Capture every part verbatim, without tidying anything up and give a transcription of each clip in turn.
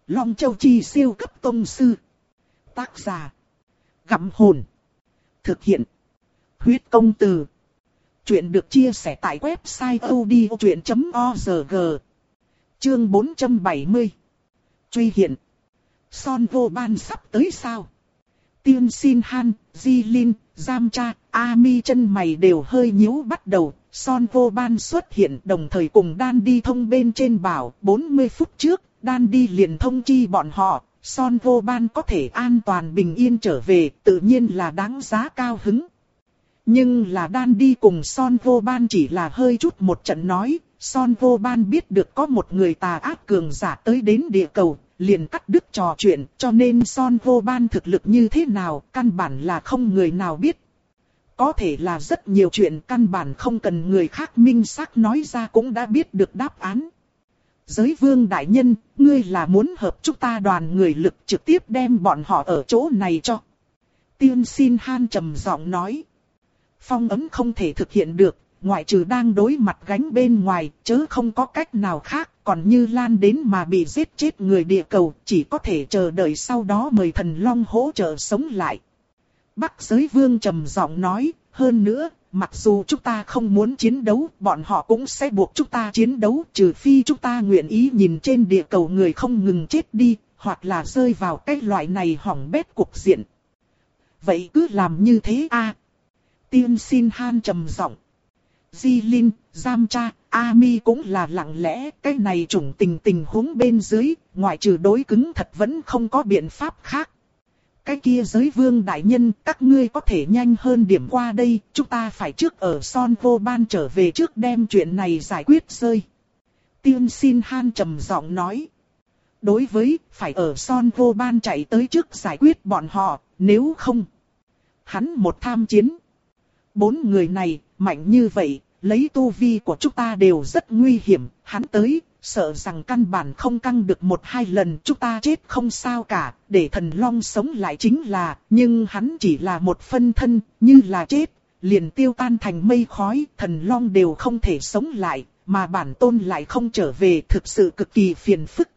Long Châu Chi siêu cấp tông sư. Tác giả. Gặm hồn. Thực hiện. Huyết công từ. Chuyện được chia sẻ tại website audiochuyện chấm org. Chương bốn trăm bảy mươi. Truy hiện. Son vô ban sắp tới sao? Tiên Sin Han, Di Lin, Giam Cha, Ami chân mày đều hơi nhíu bắt đầu. Son vô ban xuất hiện đồng thời cùng Đan Đi thông bên trên bảo bốn mươi phút trước. Đan Đi liền thông chi bọn họ. Son vô ban có thể an toàn bình yên trở về, tự nhiên là đáng giá cao hứng. Nhưng là Đan Đi cùng Son vô ban chỉ là hơi chút một trận nói. Son vô ban biết được có một người tà ác cường giả tới đến địa cầu, liền cắt đứt trò chuyện, cho nên Son vô ban thực lực như thế nào, căn bản là không người nào biết. Có thể là rất nhiều chuyện căn bản không cần người khác minh xác nói ra cũng đã biết được đáp án. Giới vương đại nhân, ngươi là muốn hợp chúng ta đoàn người lực trực tiếp đem bọn họ ở chỗ này cho. Tiên Sin Han trầm giọng nói. Phong ấn không thể thực hiện được, ngoại trừ đang đối mặt gánh bên ngoài, chớ không có cách nào khác, còn như lan đến mà bị giết chết người địa cầu, chỉ có thể chờ đợi sau đó mời thần long hỗ trợ sống lại. Bắc giới vương trầm giọng nói, hơn nữa, mặc dù chúng ta không muốn chiến đấu, bọn họ cũng sẽ buộc chúng ta chiến đấu, trừ phi chúng ta nguyện ý nhìn trên địa cầu người không ngừng chết đi, hoặc là rơi vào cái loại này hỏng bét cục diện. Vậy cứ làm như thế a. Tiên Sin Han trầm giọng. Di Lin, Giam Cha, Ami cũng là lặng lẽ, cái này chủng tình tình huống bên dưới, ngoại trừ đối cứng thật vẫn không có biện pháp khác. Cái kia giới vương đại nhân, các ngươi có thể nhanh hơn điểm qua đây, chúng ta phải trước ở Son vô ban trở về trước đem chuyện này giải quyết rơi. Tiên Sin Han trầm giọng nói. Đối với, phải ở Son vô ban chạy tới trước giải quyết bọn họ, nếu không. Hắn một tham chiến. Bốn người này, mạnh như vậy, lấy tu vi của chúng ta đều rất nguy hiểm, hắn tới, sợ rằng căn bản không căng được một hai lần chúng ta chết không sao cả, để thần long sống lại chính là, nhưng hắn chỉ là một phân thân, như là chết, liền tiêu tan thành mây khói, thần long đều không thể sống lại, mà bản tôn lại không trở về, thực sự cực kỳ phiền phức.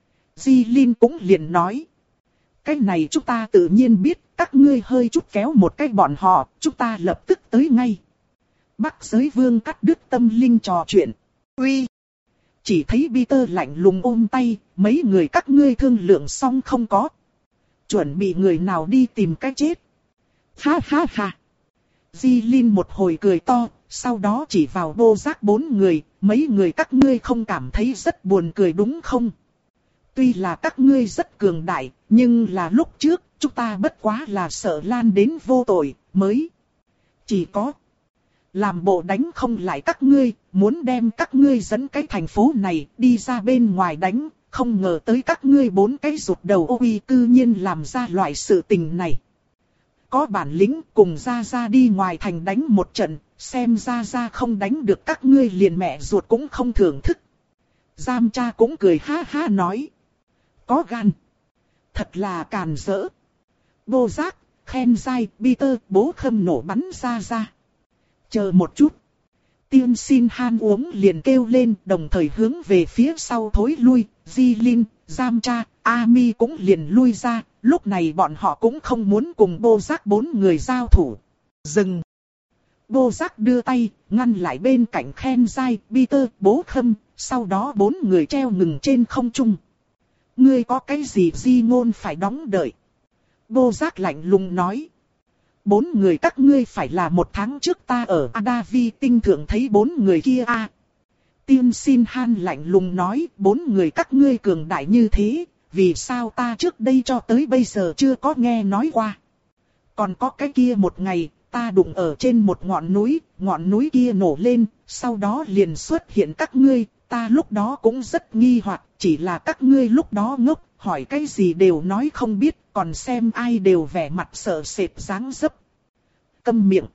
Di Lin cũng liền nói, cái này chúng ta tự nhiên biết, các ngươi hơi chút kéo một cái bọn họ, chúng ta lập tức tới ngay. Bắc giới vương cắt đứt tâm linh trò chuyện. Uy! Chỉ thấy Peter lạnh lùng ôm tay, mấy người các ngươi thương lượng xong không có. Chuẩn bị người nào đi tìm cái chết. Ha ha ha! Di Lin một hồi cười to, sau đó chỉ vào Bô Giác bốn người, mấy người các ngươi không cảm thấy rất buồn cười đúng không? Tuy là các ngươi rất cường đại, nhưng là lúc trước, chúng ta bất quá là sợ lan đến vô tội, mới. Chỉ có làm bộ đánh không lại các ngươi, muốn đem các ngươi dẫn cái thành phố này đi ra bên ngoài đánh, không ngờ tới các ngươi bốn cái rụt đầu ô uy cư nhiên làm ra loại sự tình này. Có bản lĩnh cùng ra ra đi ngoài thành đánh một trận, xem ra ra không đánh được các ngươi liền mẹ ruột cũng không thưởng thức. Giam Cha cũng cười ha ha nói. Có gan. Thật là càn rỡ. Vô Giác, khen dai, Peter, bố khâm nổ bắn ra ra. Chờ một chút. Tiên Sin Han uống liền kêu lên, đồng thời hướng về phía sau thối lui, Di Lin, Giam Cha, Ami cũng liền lui ra, lúc này bọn họ cũng không muốn cùng Bô Giác bốn người giao thủ. Dừng. Bô Giác đưa tay, ngăn lại bên cạnh khen dai, Peter, bố khâm, sau đó bốn người treo ngừng trên không trung. Ngươi có cái gì di ngôn phải đóng đợi? Bô Giác lạnh lùng nói. Bốn người các ngươi phải là một tháng trước ta ở Adavi tinh thượng thấy bốn người kia a. À, Tiên Sin Han lạnh lùng nói, bốn người các ngươi cường đại như thế, vì sao ta trước đây cho tới bây giờ chưa có nghe nói qua. Còn có cái kia một ngày, ta đụng ở trên một ngọn núi, ngọn núi kia nổ lên, sau đó liền xuất hiện các ngươi, ta lúc đó cũng rất nghi hoặc, chỉ là các ngươi lúc đó ngốc, hỏi cái gì đều nói không biết, còn xem ai đều vẻ mặt sợ sệt dáng dấp. Câm miệng.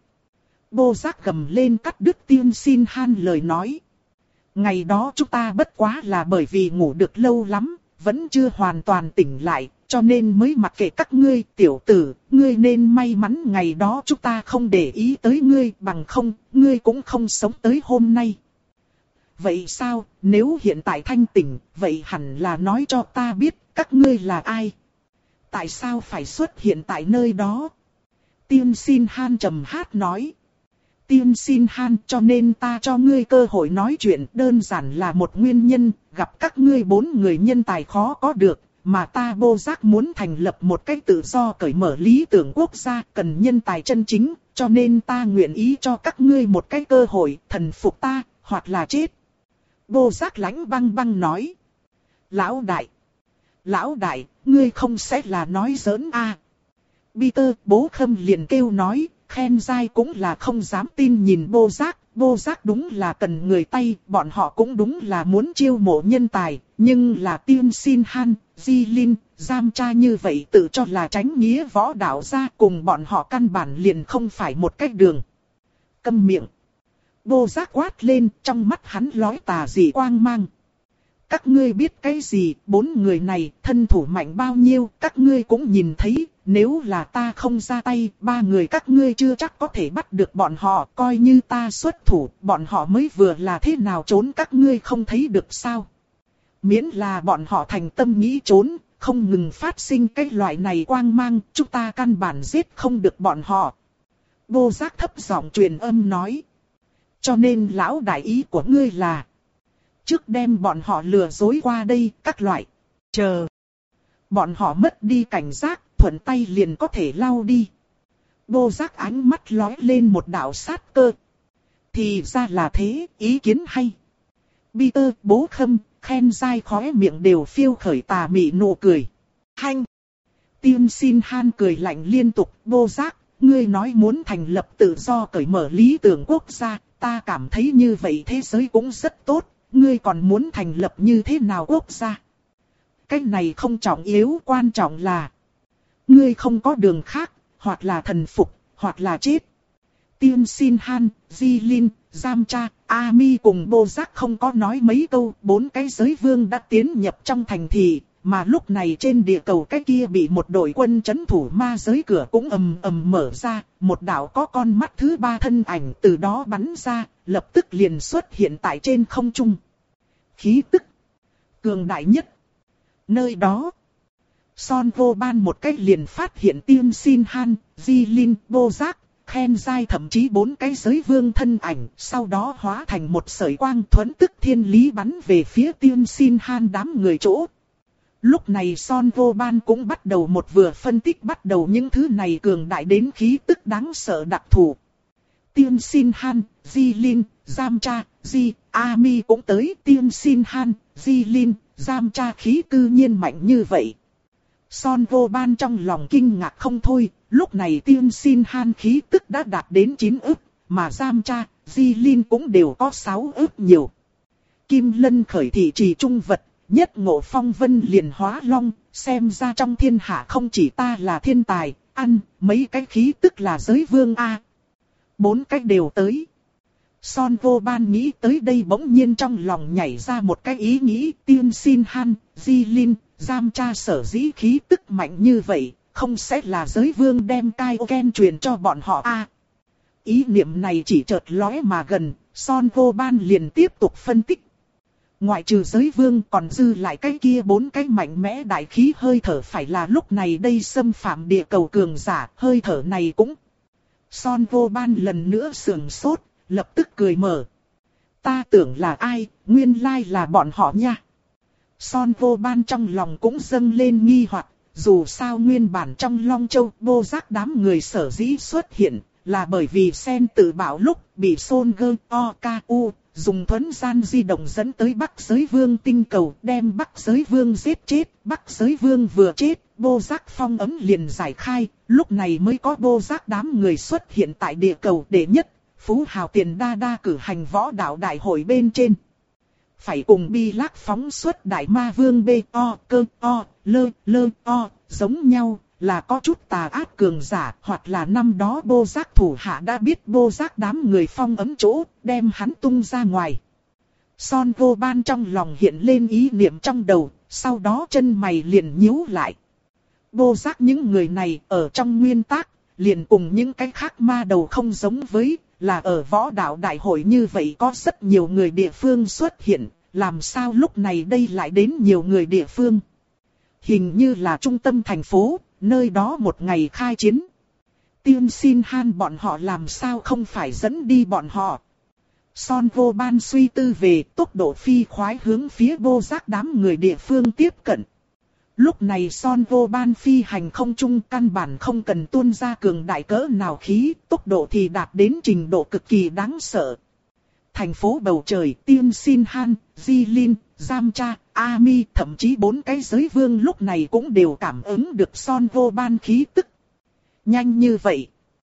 Bô Giác gầm lên cắt đứt Tiên Sin Han lời nói. Ngày đó chúng ta bất quá là bởi vì ngủ được lâu lắm, vẫn chưa hoàn toàn tỉnh lại, cho nên mới mặc kệ các ngươi tiểu tử, ngươi nên may mắn ngày đó chúng ta không để ý tới ngươi, bằng không, ngươi cũng không sống tới hôm nay. vậy sao, nếu hiện tại thanh tỉnh, vậy hẳn là nói cho ta biết, các ngươi là ai? Tại sao phải xuất hiện tại nơi đó? Tiên Xin Han trầm hát nói. Tiên Xin Han, cho nên ta cho ngươi cơ hội nói chuyện, đơn giản là một nguyên nhân, gặp các ngươi bốn người nhân tài khó có được, mà ta Bô Giác muốn thành lập một cách tự do cởi mở lý tưởng quốc gia, cần nhân tài chân chính, cho nên ta nguyện ý cho các ngươi một cái cơ hội, thần phục ta, hoặc là chết. Bô Giác lãnh băng băng nói. Lão đại, lão đại, ngươi không sẽ là nói giỡn à? Peter, Bố Khâm liền kêu nói, khen dai cũng là không dám tin nhìn Bô Giác, Bô Giác đúng là cần người tay, bọn họ cũng đúng là muốn chiêu mộ nhân tài, nhưng là Tiên Xin Han, Di Linh, Giam Cha như vậy tự cho là tránh nghĩa võ đạo gia, cùng bọn họ căn bản liền không phải một cách đường. Câm miệng. Bô Giác quát lên, trong mắt hắn lóe tà dị quang mang. Các ngươi biết cái gì, bốn người này thân thủ mạnh bao nhiêu, các ngươi cũng nhìn thấy, nếu là ta không ra tay, ba người các ngươi chưa chắc có thể bắt được bọn họ, coi như ta xuất thủ, bọn họ mới vừa là thế nào trốn các ngươi không thấy được sao. Miễn là bọn họ thành tâm nghĩ trốn, không ngừng phát sinh cái loại này quang mang, chúng ta căn bản giết không được bọn họ. Bô Giác thấp giọng truyền âm nói. Cho nên lão đại ý của ngươi là trước đem bọn họ lừa dối qua đây, các loại. Chờ bọn họ mất đi cảnh giác, thuận tay liền có thể lau đi. Bô Giác ánh mắt lóe lên một đạo sát cơ. Thì ra là thế, ý kiến hay. Peter, Bố Khâm, khen dai khóe miệng đều phiêu khởi tà mị nụ cười. Hanh! Tiên Xin Han cười lạnh liên tục. Bô Giác, ngươi nói muốn thành lập tự do cởi mở lý tưởng quốc gia, ta cảm thấy như vậy thế giới cũng rất tốt. Ngươi còn muốn thành lập như thế nào quốc gia? Cái này không trọng yếu, quan trọng là ngươi không có đường khác, hoặc là thần phục, hoặc là chết. Tiên Xin Han, Di Linh, Giam Cha, A Mi cùng Bô Giác không có nói mấy câu, bốn cái giới vương đã tiến nhập trong thành thị, mà lúc này trên địa cầu cái kia bị một đội quân trấn thủ ma giới cửa cũng ầm ầm mở ra, một đạo có con mắt thứ ba thân ảnh từ đó bắn ra, lập tức liền xuất hiện tại trên không trung. Khí tức cường đại nhất. Nơi đó, Son Vô Ban một cách liền phát hiện Tiên Xin Han, Di Linh, Bô Giác, khen dai thậm chí bốn cái giới vương thân ảnh, sau đó hóa thành một sợi quang thuẫn tức thiên lý bắn về phía Tiên Xin Han đám người chỗ. Lúc này Son Vô Ban cũng bắt đầu một vừa phân tích bắt đầu những thứ này cường đại đến khí tức đáng sợ đặc thù. Tiên Xin Han, Di Linh, Giam Cha, Di, A Mi cũng tới. Tiên Xin Han, Di Linh, Giam Cha khí cư nhiên mạnh như vậy. Son Vô Ban trong lòng kinh ngạc không thôi, lúc này Tiên Xin Han khí tức đã đạt đến chín ức, mà Giam Cha, Di Linh cũng đều có sáu ức nhiều. Kim Lân khởi thị trì trung vật, nhất ngộ phong vân liền hóa long, xem ra trong thiên hạ không chỉ ta là thiên tài, ăn mấy cái khí tức là giới vương A. Bốn cách đều tới. Son Vô Ban nghĩ tới đây bỗng nhiên trong lòng nhảy ra một cái ý nghĩ. Tiên Xin Han, Di Linh, Giam Cha sở dĩ khí tức mạnh như vậy, không sẽ là giới vương đem Kaioken truyền cho bọn họ a? À, ý niệm này chỉ chợt lóe mà gần, Son Vô Ban liền tiếp tục phân tích. Ngoại trừ giới vương còn dư lại cái kia bốn cái mạnh mẽ đại khí hơi thở phải là lúc này đây xâm phạm địa cầu cường giả, hơi thở này cũng. Son Vô Ban lần nữa sườn sốt, lập tức cười mở. Ta tưởng là ai, nguyên lai là bọn họ nha. Son Vô Ban trong lòng cũng dâng lên nghi hoặc, dù sao nguyên bản trong Long Châu Bô Giác đám người sở dĩ xuất hiện, là bởi vì Sen tự bảo lúc bị Son Gơ O K U dùng thuấn gian di động dẫn tới Bắc Giới Vương tinh cầu, đem Bắc Giới Vương giết chết. Bắc Giới Vương vừa chết, Bô Giác phong ấm liền giải khai, lúc này mới có Bô Giác đám người xuất hiện tại địa cầu đệ nhất, phú hào tiền đa đa cử hành võ đạo đại hội bên trên. Phải cùng Bi Lác phóng xuất đại ma vương B O cơ O lơ lơ O giống nhau, là có chút tà ác cường giả, hoặc là năm đó Bô Giác thủ hạ đã biết Bô Giác đám người phong ấm chỗ, đem hắn tung ra ngoài. Son Vô Ban trong lòng hiện lên ý niệm trong đầu, sau đó chân mày liền nhíu lại. Bô Giác những người này ở trong nguyên tắc, liền cùng những cái khác ma đầu không giống với, là ở võ đạo đại hội như vậy có rất nhiều người địa phương xuất hiện, làm sao lúc này đây lại đến nhiều người địa phương. Hình như là trung tâm thành phố, nơi đó một ngày khai chiến. Tiên Xin Han bọn họ làm sao không phải dẫn đi bọn họ. Son Vô Ban suy tư về tốc độ phi khoái hướng phía vô giác đám người địa phương tiếp cận. Lúc này Son Vô Ban phi hành không trung căn bản không cần tuôn ra cường đại cỡ nào khí, tốc độ thì đạt đến trình độ cực kỳ đáng sợ. Thành phố bầu trời, Tiên Xin Han, Di Linh, Giam Cha, Ami, thậm chí bốn cái giới vương lúc này cũng đều cảm ứng được Son Vô Ban khí tức. Nhanh như vậy.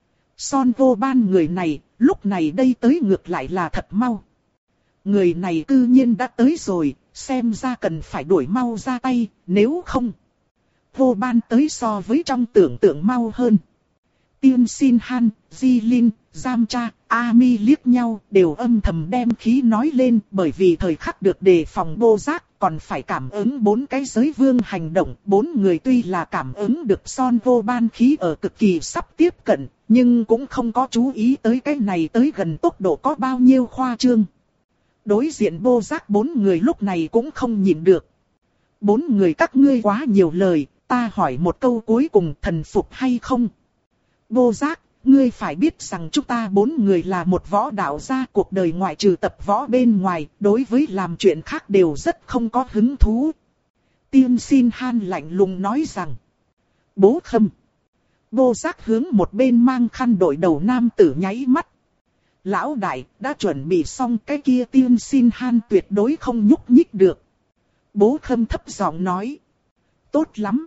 Son Vô Ban người này, lúc này đây tới ngược lại là thật mau. Người này cư nhiên đã tới rồi, xem ra cần phải đuổi mau ra tay, nếu không. Vô Ban tới so với trong tưởng tượng mau hơn. Tiên Xin Han, Di Linh, Giam Cha, Ami liếc nhau đều âm thầm đem khí nói lên bởi vì thời khắc được đề phòng vô giác còn phải cảm ứng bốn cái giới vương hành động. Bốn người tuy là cảm ứng được Son Vô Ban khí ở cực kỳ sắp tiếp cận, nhưng cũng không có chú ý tới cái này tới gần tốc độ có bao nhiêu khoa trương. Đối diện vô giác bốn người lúc này cũng không nhịn được. Bốn người các ngươi quá nhiều lời, ta hỏi một câu cuối cùng thần phục hay không? Vô giác, ngươi phải biết rằng chúng ta bốn người là một võ đạo gia, cuộc đời ngoại trừ tập võ bên ngoài, đối với làm chuyện khác đều rất không có hứng thú. Tiên Xin Han lạnh lùng nói rằng, bố Khâm. Vô giác hướng một bên mang khăn đội đầu nam tử nháy mắt. Lão đại, đã chuẩn bị xong cái kia Tiên Xin Han tuyệt đối không nhúc nhích được. Bố Khâm thấp giọng nói, tốt lắm.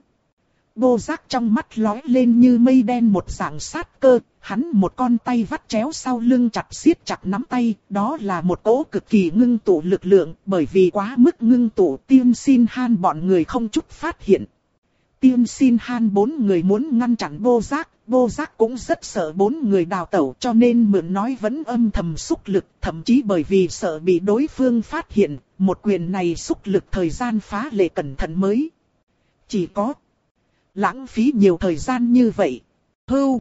Vô giác trong mắt lóe lên như mây đen một dạng sát cơ, hắn một con tay vắt chéo sau lưng chặt siết chặt nắm tay, đó là một cỗ cực kỳ ngưng tụ lực lượng, bởi vì quá mức ngưng tụ Tiên Xin Han bọn người không chút phát hiện. Tiên Xin Han bốn người muốn ngăn chặn vô giác, vô giác cũng rất sợ bốn người đào tẩu cho nên mượn nói vẫn âm thầm xúc lực, thậm chí bởi vì sợ bị đối phương phát hiện, một quyền này xúc lực thời gian phá lệ cẩn thận mới. Chỉ có lãng phí nhiều thời gian như vậy. Hưu.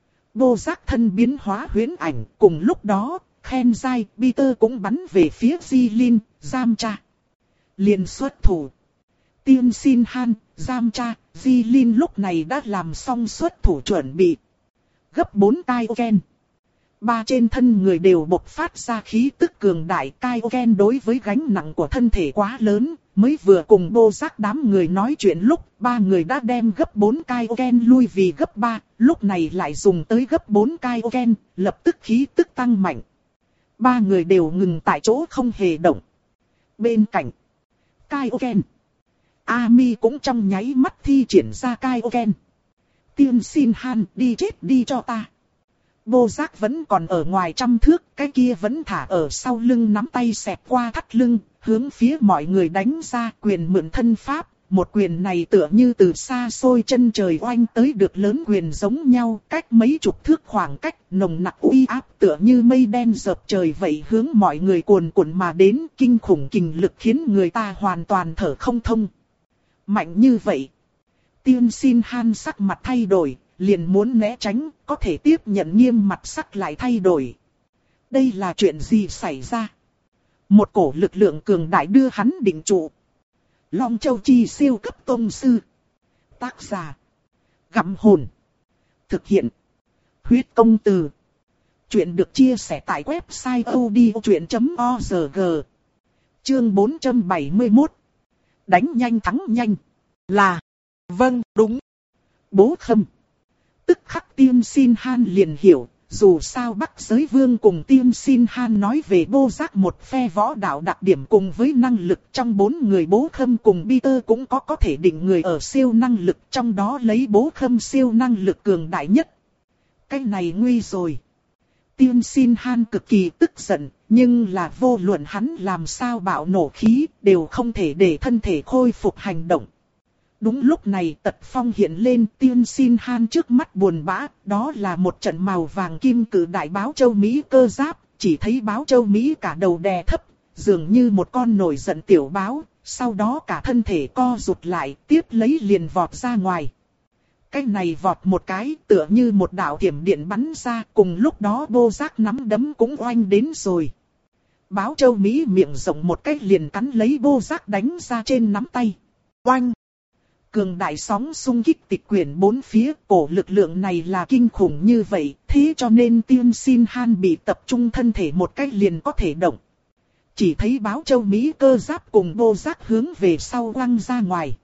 Vô giác thân biến hóa huyễn ảnh, cùng lúc đó, Khen Giai, Peter cũng bắn về phía Di Linh, Giam Cha. Liền xuất thủ. Tiên Xin Han, Giam Cha, Di Linh lúc này đã làm xong xuất thủ chuẩn bị. Gấp bốn Kaioken. Ba trên thân người đều bộc phát ra khí tức cường đại. Kaioken đối với gánh nặng của thân thể quá lớn. Mới vừa cùng vô giác đám người nói chuyện lúc, ba người đã đem gấp bốn Kaioken lui vì gấp ba, lúc này lại dùng tới gấp bốn Kaioken, lập tức khí tức tăng mạnh. Ba người đều ngừng tại chỗ không hề động. Bên cạnh Kaioken, Ami cũng trong nháy mắt thi triển ra Kaioken. Tiên Xin Han, đi chết đi cho ta. Vô giác vẫn còn ở ngoài trăm thước, cái kia vẫn thả ở sau lưng nắm tay xẹt qua thắt lưng, hướng phía mọi người đánh ra quyền mượn thân pháp. Một quyền này tựa như từ xa xôi chân trời oanh tới được lớn quyền giống nhau, cách mấy chục thước khoảng cách, nồng nặc uy áp tựa như mây đen dợp trời vậy hướng mọi người cuồn cuộn mà đến, kinh khủng kình lực khiến người ta hoàn toàn thở không thông. Mạnh như vậy. Tiên Xin Han sắc mặt thay đổi, liền muốn né tránh, có thể tiếp nhận nghiêm mặt sắc lại thay đổi. Đây là chuyện gì xảy ra? Một cổ lực lượng cường đại đưa hắn định trụ. Long Châu Chi siêu cấp tông sư. Tác giả. Gặm hồn. Thực hiện. Huyết công từ. Chuyện được chia sẻ tại website odchuyện chấm org. Chương bốn trăm bảy mươi mốt. Đánh nhanh thắng nhanh. Là. Vâng, đúng. Bố Khâm. Tức khắc Tiên Xin Han liền hiểu. Dù sao Bắc Giới Vương cùng Tiên Xin Han nói về vô giác một phe võ đạo đặc điểm cùng với năng lực trong bốn người Bố Khâm cùng Peter cũng có có thể định người ở siêu năng lực, trong đó lấy Bố Khâm siêu năng lực cường đại nhất. Cái này nguy rồi. Tiên Xin Han cực kỳ tức giận, nhưng là vô luận hắn làm sao bạo nổ khí, đều không thể để thân thể khôi phục hành động. Đúng lúc này Tật Phong hiện lên, Tiên Xin Han trước mắt buồn bã, đó là một trận màu vàng kim cử đại báo châu Mỹ cơ giáp, chỉ thấy báo châu Mỹ cả đầu đè thấp, dường như một con nổi giận tiểu báo, sau đó cả thân thể co rụt lại, tiếp lấy liền vọt ra ngoài. cái này vọt một cái tựa như một đạo thiểm điện bắn ra, cùng lúc đó Bô Giác nắm đấm cũng oanh đến rồi. Báo Châu Mỹ miệng rộng một cái liền cắn lấy Bô Giác đánh ra trên nắm tay. Oanh! Cường đại sóng xung kích tịch quyển bốn phía, cổ lực lượng này là kinh khủng như vậy, thế cho nên Tiên Xin Han bị tập trung thân thể một cách liền có thể động. Chỉ thấy Báo Châu Mỹ cơ giáp cùng Bô Giác hướng về sau quăng ra ngoài.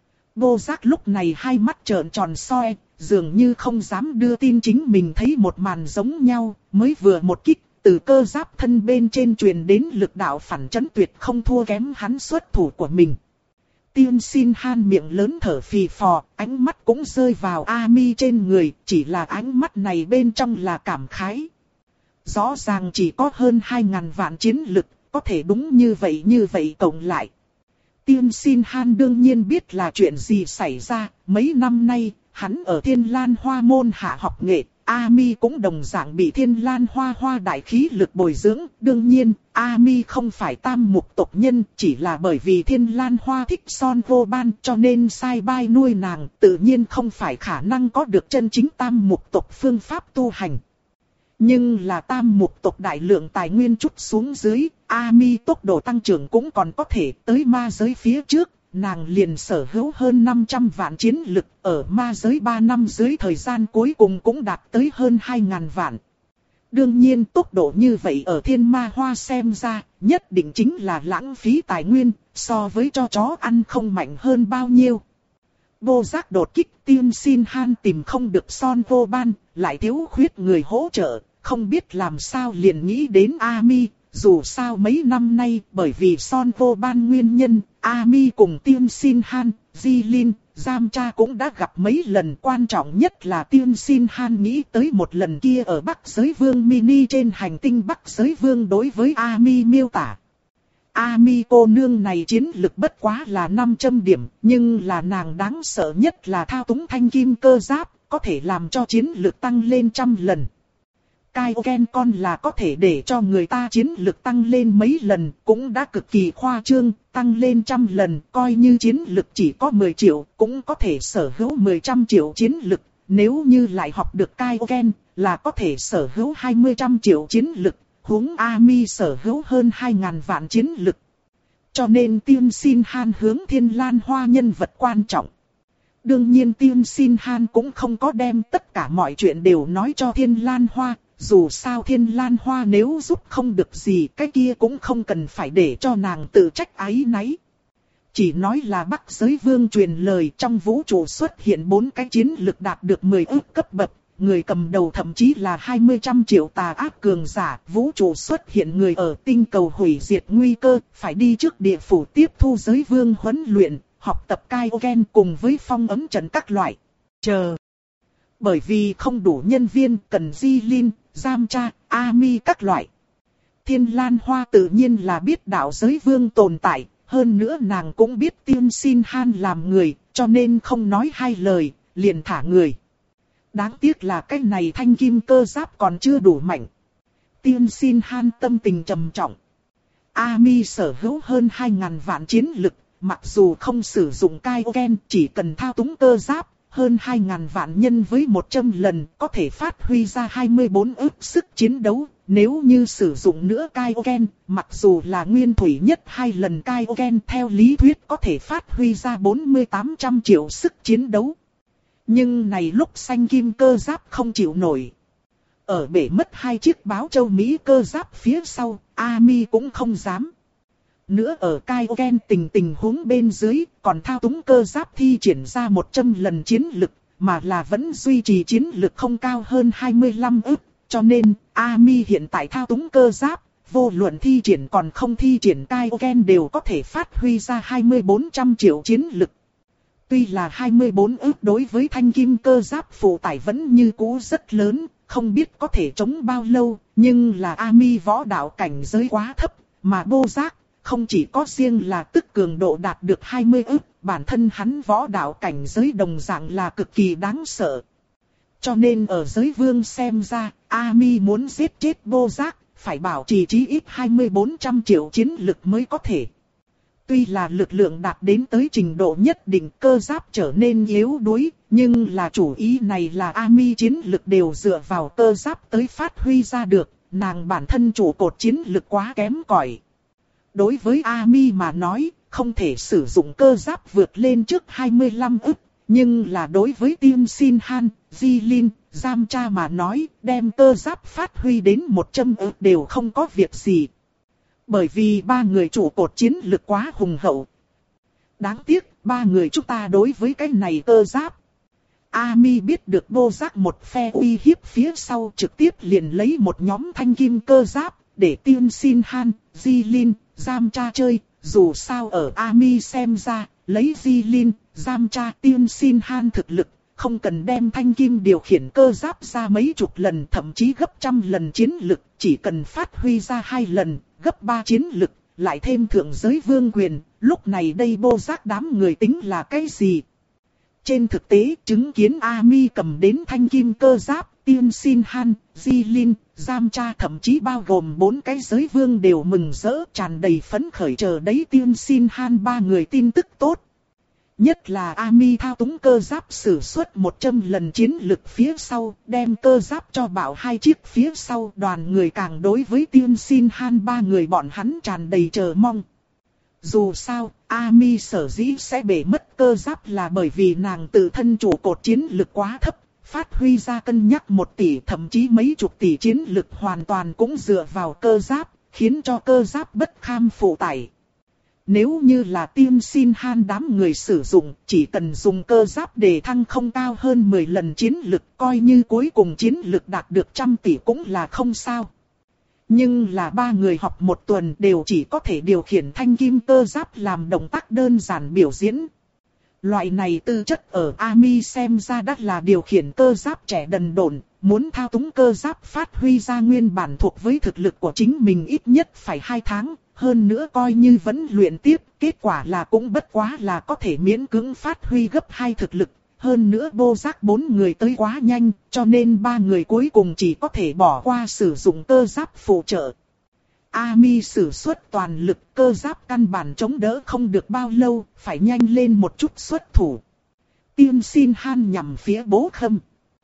Bô Giác lúc này hai mắt trợn tròn soi, dường như không dám đưa tin chính mình thấy một màn giống nhau, mới vừa một kích, từ cơ giáp thân bên trên truyền đến lực đạo phản chấn tuyệt không thua kém hắn xuất thủ của mình. Tiên Xin Han miệng lớn thở phì phò, ánh mắt cũng rơi vào Ami trên người, chỉ là ánh mắt này bên trong là cảm khái. Rõ ràng chỉ có hơn hai ngàn vạn chiến lực, có thể đúng như vậy như vậy cộng lại. Tiên Xin Han đương nhiên biết là chuyện gì xảy ra, mấy năm nay, hắn ở Thiên Lan Hoa môn hạ học nghệ, Ami cũng đồng dạng bị Thiên Lan Hoa Hoa đại khí lực bồi dưỡng. Đương nhiên, Ami không phải tam mục tộc nhân, chỉ là bởi vì Thiên Lan Hoa thích Son Vô Ban cho nên sai bai nuôi nàng, tự nhiên không phải khả năng có được chân chính tam mục tộc phương pháp tu hành. Nhưng là tam mục tộc đại lượng tài nguyên chút xuống dưới, Ami tốc độ tăng trưởng cũng còn có thể tới ma giới phía trước, nàng liền sở hữu hơn năm trăm vạn chiến lực, ở ma giới ba năm dưới thời gian cuối cùng cũng đạt tới hơn hai ngàn vạn. Đương nhiên tốc độ như vậy ở Thiên Ma Hoa xem ra, nhất định chính là lãng phí tài nguyên, so với cho chó ăn không mạnh hơn bao nhiêu. Bô Giác đột kích, Tiên Xin Han tìm không được Son Vô Ban, lại thiếu khuyết người hỗ trợ, không biết làm sao liền nghĩ đến Ami. Dù sao mấy năm nay, bởi vì Son Vô Ban nguyên nhân, Ami cùng Tiên Xin Han, Jilin, Giam Cha cũng đã gặp mấy lần. Quan trọng nhất là Tiên Xin Han nghĩ tới một lần kia ở Bắc Giới Vương Mini trên hành tinh Bắc Giới Vương đối với Ami miêu tả. Ami cô nương này chiến lực bất quá là năm trăm điểm, nhưng là nàng đáng sợ nhất là thao túng thanh kim cơ giáp, có thể làm cho chiến lực tăng lên trăm lần. Kaioken con là có thể để cho người ta chiến lực tăng lên mấy lần, cũng đã cực kỳ khoa trương, tăng lên trăm lần, coi như chiến lực chỉ có mười triệu, cũng có thể sở hữu mười trăm triệu chiến lực, nếu như lại học được Kaioken, là có thể sở hữu hai mươi trăm triệu chiến lực, huống Ami sở hữu hơn hai ngàn vạn chiến lực. Cho nên Tiên Xin Han hướng Thiên Lan Hoa nhân vật quan trọng. Đương nhiên Tiên Xin Han cũng không có đem tất cả mọi chuyện đều nói cho Thiên Lan Hoa. Dù sao Thiên Lan Hoa nếu giúp không được gì, cái kia cũng không cần phải để cho nàng tự trách áy náy. Chỉ nói là Bắc Giới Vương truyền lời trong vũ trụ xuất hiện bốn cái chiến lực đạt được mười ức cấp bậc, người cầm đầu thậm chí là hai mươi trăm triệu tà ác cường giả, vũ trụ xuất hiện người ở tinh cầu hủy diệt nguy cơ, phải đi trước địa phủ tiếp thu giới vương huấn luyện, học tập Kaioken cùng với phong ấm trận các loại. Chờ. Bởi vì không đủ nhân viên cần Jilin, Giam Cha, Ami các loại. Thiên Lan Hoa tự nhiên là biết đạo giới vương tồn tại, hơn nữa nàng cũng biết Tiên Xin Han làm người, cho nên không nói hai lời, liền thả người. Đáng tiếc là cái này thanh kim cơ giáp còn chưa đủ mạnh. Tiên Xin Han tâm tình trầm trọng. Ami sở hữu hơn hai ngàn vạn chiến lực, mặc dù không sử dụng Kaioken, chỉ cần thao túng cơ giáp. Hơn hai ngàn vạn nhân với một trăm lần có thể phát huy ra hai mươi bốn ức sức chiến đấu. Nếu như sử dụng nữa Kaioken, mặc dù là nguyên thủy nhất hai lần Kaioken theo lý thuyết có thể phát huy ra bốn mươi tám trăm triệu sức chiến đấu. Nhưng này lúc xanh kim cơ giáp không chịu nổi. Ở bể mất hai chiếc báo châu Mỹ cơ giáp phía sau, Ami cũng không dám. Nữa ở Kaioken tình tình huống bên dưới, còn thao túng cơ giáp thi triển ra một trăm lần chiến lực, mà là vẫn duy trì chiến lực không cao hơn hai mươi lăm ức, cho nên Ami hiện tại thao túng cơ giáp, vô luận thi triển còn không thi triển Kaioken đều có thể phát huy ra hai mươi bốn trăm triệu chiến lực. Tuy là hai mươi bốn ức đối với thanh kim cơ giáp phụ tải vẫn như cũ rất lớn, không biết có thể chống bao lâu, nhưng là Ami võ đạo cảnh giới quá thấp, mà Bô Giác không chỉ có riêng là tức cường độ đạt được hai mươi ức, bản thân hắn võ đạo cảnh giới đồng dạng là cực kỳ đáng sợ. Cho nên ở giới vương xem ra, Ami muốn giết chết Bô Giác, phải bảo trì chí ít hai mươi bốn trăm triệu chiến lực mới có thể. Tuy là lực lượng đạt đến tới trình độ nhất định, cơ giáp trở nên yếu đuối, nhưng là chủ ý này là Ami chiến lực đều dựa vào cơ giáp tới phát huy ra được, nàng bản thân trụ cột chiến lực quá kém cỏi. Đối với Ami mà nói, không thể sử dụng cơ giáp vượt lên trước hai mươi lăm ức, nhưng là đối với Tiên Sin Han, Jilin, Jamcha mà nói, đem cơ giáp phát huy đến một trăm ức đều không có việc gì. Bởi vì ba người trụ cột chiến lực quá hùng hậu. Đáng tiếc, ba người chúng ta đối với cái này cơ giáp. Ami biết được Bô Giác một phe uy hiếp phía sau, trực tiếp liền lấy một nhóm thanh kim cơ giáp, để Tiên Sin Han, Jilin, Jamcha chơi. Dù sao ở Ami xem ra, lấy Jilin, Jamcha, Tiên Sin Han thực lực, không cần đem thanh kim điều khiển cơ giáp ra mấy chục lần, thậm chí gấp trăm lần chiến lực, chỉ cần phát huy ra hai lần, gấp ba chiến lực, lại thêm thượng giới vương quyền, lúc này đây Bô Giác đám người tính là cái gì? Trên thực tế, chứng kiến Ami cầm đến thanh kim cơ giáp, Tiên Sin Han, Jilin, Jamcha thậm chí bao gồm bốn cái giới vương đều mừng rỡ, tràn đầy phấn khởi chờ đấy Tiên Sin Han ba người tin tức tốt. Nhất là Ami thao túng cơ giáp sử xuất một trăm lần chiến lực phía sau, đem cơ giáp cho bảo hai chiếc phía sau, đoàn người càng đối với Tiên Sin Han ba người bọn hắn tràn đầy chờ mong. Dù sao, Ami sở dĩ sẽ bể mất cơ giáp là bởi vì nàng tự thân trụ cột chiến lực quá thấp, phát huy ra cân nhắc một tỷ thậm chí mấy chục tỷ chiến lực hoàn toàn cũng dựa vào cơ giáp, khiến cho cơ giáp bất kham phụ tải. Nếu như là Tiên Sin Han đám người sử dụng, chỉ cần dùng cơ giáp để thăng không cao hơn mười lần chiến lực, coi như cuối cùng chiến lực đạt được trăm tỷ cũng là không sao. Nhưng là ba người học một tuần đều chỉ có thể điều khiển thanh kim cơ giáp làm động tác đơn giản biểu diễn. Loại này tư chất ở Ami xem ra đắt là điều khiển cơ giáp trẻ đần độn, muốn thao túng cơ giáp phát huy ra nguyên bản thuộc với thực lực của chính mình ít nhất phải hai tháng, hơn nữa coi như vẫn luyện tiếp, kết quả là cũng bất quá là có thể miễn cưỡng phát huy gấp hai thực lực. Hơn nữa Bô Giác bốn người tới quá nhanh, cho nên ba người cuối cùng chỉ có thể bỏ qua sử dụng cơ giáp phụ trợ. Ami sử xuất toàn lực, cơ giáp căn bản chống đỡ không được bao lâu, phải nhanh lên một chút xuất thủ. Tiên Sin Han nhằm phía Bố Khâm.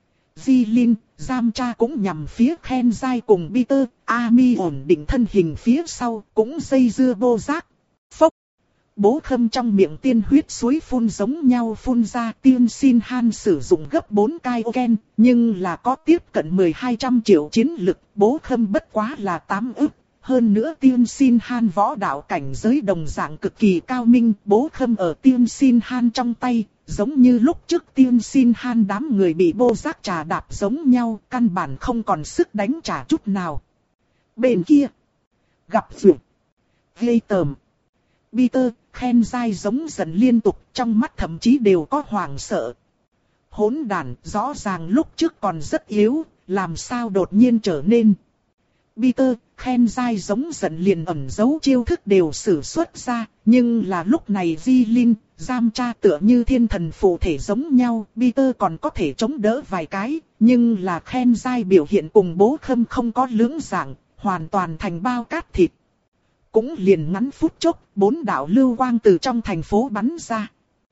Jilin, Jamcha cũng nhằm phía Khen Giai cùng Peter, Ami ổn định thân hình phía sau, cũng dây dưa Bô Giác. Phốc! Bố Khâm trong miệng tiên huyết suối phun giống nhau phun ra. Tiên Sin Han sử dụng gấp bốn Kaioken, nhưng là có tiếp cận mười hai trăm triệu chiến lực, Bố Khâm bất quá là tám ức. Hơn nữa Tiên Sin Han võ đạo cảnh giới đồng dạng cực kỳ cao minh, Bố Khâm ở Tiên Sin Han trong tay, giống như lúc trước Tiên Sin Han đám người bị Bô Giác trà đạp giống nhau, căn bản không còn sức đánh trả chút nào. Bên kia, gặp duyệt, gây tởm. Peter, Khen Giai giống dần liên tục, trong mắt thậm chí đều có hoảng sợ. Hỗn đản, rõ ràng lúc trước còn rất yếu, làm sao đột nhiên trở nên. Peter, Khen Giai giống dần liền ẩn giấu chiêu thức đều sử xuất ra, nhưng là lúc này Jilin, Jamcha tựa như thiên thần phụ thể giống nhau, Peter còn có thể chống đỡ vài cái, nhưng là Khen Giai biểu hiện cùng Bố Khâm không có lưỡng dạng, hoàn toàn thành bao cát thịt. Cũng liền ngắn phút chốc, bốn đạo lưu quang từ trong thành phố bắn ra.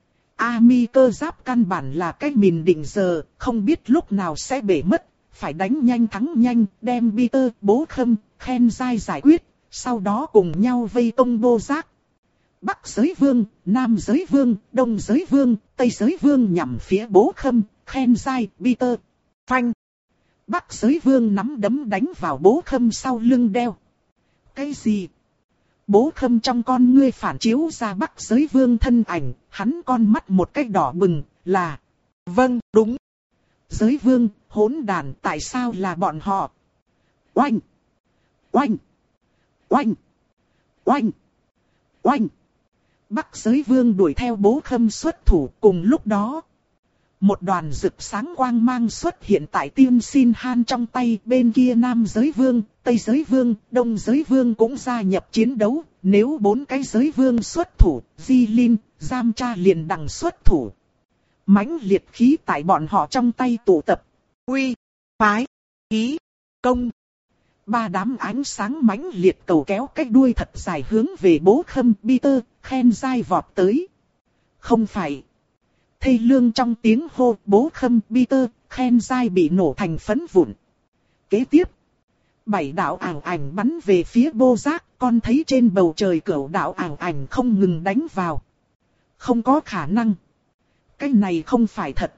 Ami cơ giáp căn bản là cái mìn định giờ, không biết lúc nào sẽ bể mất, phải đánh nhanh thắng nhanh, đem Peter, Bố Khâm, Khen Giai giải quyết, sau đó cùng nhau vây công Bô Giác. Bắc giới vương, Nam giới vương, Đông giới vương, Tây giới vương nhằm phía Bố Khâm, Khen Giai, Peter. Phanh! Bắc giới vương nắm đấm đánh vào Bố Khâm sau lưng đeo. Cái gì? Bố Khâm trong con ngươi phản chiếu ra Bắc giới vương thân ảnh, hắn con mắt một cách đỏ bừng, là... Vâng, đúng. Giới vương, hỗn đàn, tại sao là bọn họ? Oanh! Oanh! Oanh! Oanh! Oanh! Bắc giới vương đuổi theo Bố Khâm xuất thủ, cùng lúc đó. Một đoàn rực sáng quang mang xuất hiện tại Tiên Sin Han trong tay, bên kia Nam giới vương, Tây giới vương, Đông giới vương cũng gia nhập chiến đấu, nếu bốn cái giới vương xuất thủ, Jilin, Jamcha liền đằng xuất thủ. Mãnh liệt khí tại bọn họ trong tay tụ tập. Uy, phái, khí, công. Ba đám ánh sáng mãnh liệt cầu kéo cái đuôi thật dài hướng về bố Khâm Peter, khen dai vọt tới. Không phải. Thê lương trong tiếng hô bố Khâm Peter, khen dai bị nổ thành phấn vụn. Kế tiếp. Bảy đạo ảo ảnh bắn về phía Bô Giác, con thấy trên bầu trời cửu đạo ảo ảnh không ngừng đánh vào. Không có khả năng. Cái này không phải thật.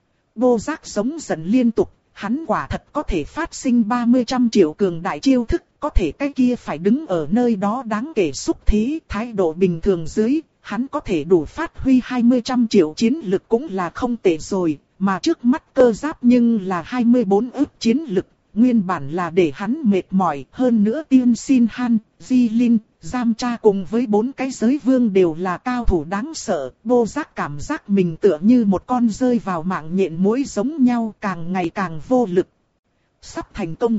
Bô Giác giống giận liên tục, hắn quả thật có thể phát sinh ba mươi trăm triệu cường đại chiêu thức, có thể cái kia phải đứng ở nơi đó đáng kể xúc thế, thái độ bình thường dưới, hắn có thể đủ phát huy hai mươi trăm triệu chiến lực cũng là không tệ rồi, mà trước mắt Cơ Giáp nhưng là hai mươi bốn ức chiến lực. Nguyên bản là để hắn mệt mỏi, hơn nữa Tiên Xin Han, Di Linh, Giam Cha cùng với bốn cái giới vương đều là cao thủ đáng sợ. Bô Giác cảm giác mình tựa như một con rơi vào mạng nhện muỗi giống nhau, càng ngày càng vô lực. Sắp thành công.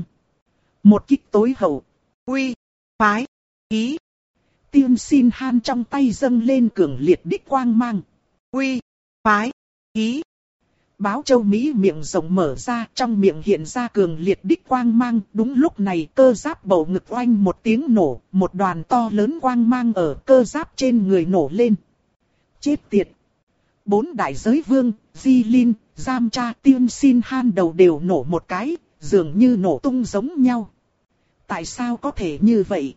Một kích tối hậu. Uy, phái, ý. Tiên Xin Han trong tay dâng lên cường liệt đích quang mang. Uy, phái, ý. Báo Châu Mỹ miệng rộng mở ra, trong miệng hiện ra cường liệt đích quang mang. Đúng lúc này Cơ Giáp bầu ngực oanh một tiếng nổ, một đoàn to lớn quang mang ở Cơ Giáp trên người nổ lên. Chết tiệt! Bốn đại giới vương, Di Linh, Giam Cha, Tiên Xin Han đầu đều nổ một cái, dường như nổ tung giống nhau. Tại sao có thể như vậy?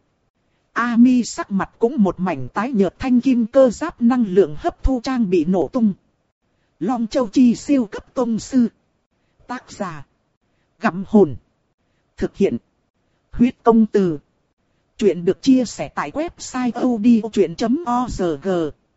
Ami sắc mặt cũng một mảnh tái nhợt, thanh kim Cơ Giáp năng lượng hấp thu trang bị nổ tung. Long Châu Chi siêu cấp tông sư. Tác giả. Gặm hồn. Thực hiện. Huyết công từ. Chuyện được chia sẻ tại website odchuyện chấm org.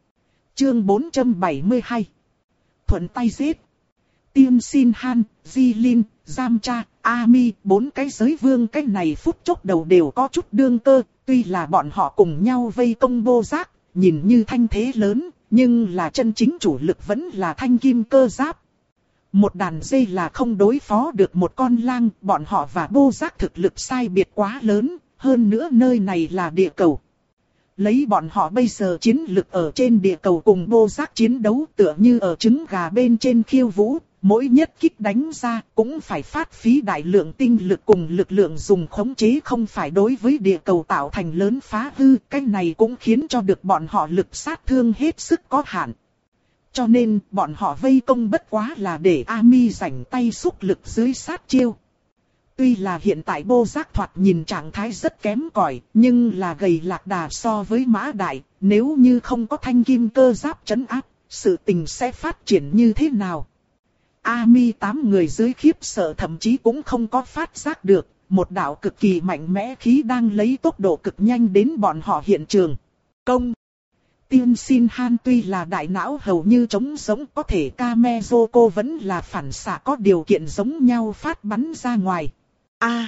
Chương bốn trăm bảy mươi hai. Thuận tay giết. Tiên Xin Han, Di Linh, Giam Cha, Ami, bốn cái giới vương cái này phút chốc đầu đều có chút đương cơ. Tuy là bọn họ cùng nhau vây công Bô Giác, nhìn như thanh thế lớn. Nhưng là chân chính chủ lực vẫn là thanh kim Cơ Giáp. Một đàn dây là không đối phó được một con lang, bọn họ và Bô Giác thực lực sai biệt quá lớn, hơn nữa nơi này là địa cầu. Lấy bọn họ bây giờ chiến lực ở trên địa cầu cùng Bô Giác chiến đấu tựa như ở trứng gà bên trên khiêu vũ, mỗi nhất kích đánh ra cũng phải phát phí đại lượng tinh lực cùng lực lượng dùng khống chế không phải đối với địa cầu tạo thành lớn phá hư, cái này cũng khiến cho được bọn họ lực sát thương hết sức có hạn. Cho nên bọn họ vây công bất quá là để Ami rảnh tay xúc lực dưới sát chiêu. Tuy là hiện tại Bô Giác thoạt nhìn trạng thái rất kém cỏi, nhưng là gầy lạc đà so với mã đại, nếu như không có thanh kim Cơ Giáp trấn áp, sự tình sẽ phát triển như thế nào? Ami tám người dưới khiếp sợ thậm chí cũng không có phát giác được, một đạo cực kỳ mạnh mẽ khí đang lấy tốc độ cực nhanh đến bọn họ hiện trường. Công! Tiên Xin Han tuy là đại não hầu như trống giống, có thể Kamezoko vẫn là phản xạ có điều kiện giống nhau phát bắn ra ngoài. A! À,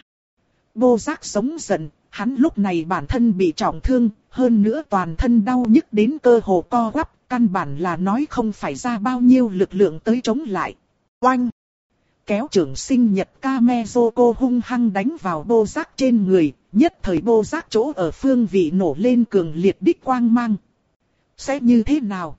Bô Giác sống giận, hắn lúc này bản thân bị trọng thương, hơn nữa toàn thân đau nhức đến cơ hồ co quắp, căn bản là nói không phải ra bao nhiêu lực lượng tới chống lại. Oanh! Kéo trưởng sinh nhật Kamezoko hung hăng đánh vào Bô Giác trên người, nhất thời Bô Giác chỗ ở phương vị nổ lên cường liệt đích quang mang. Sẽ như thế nào?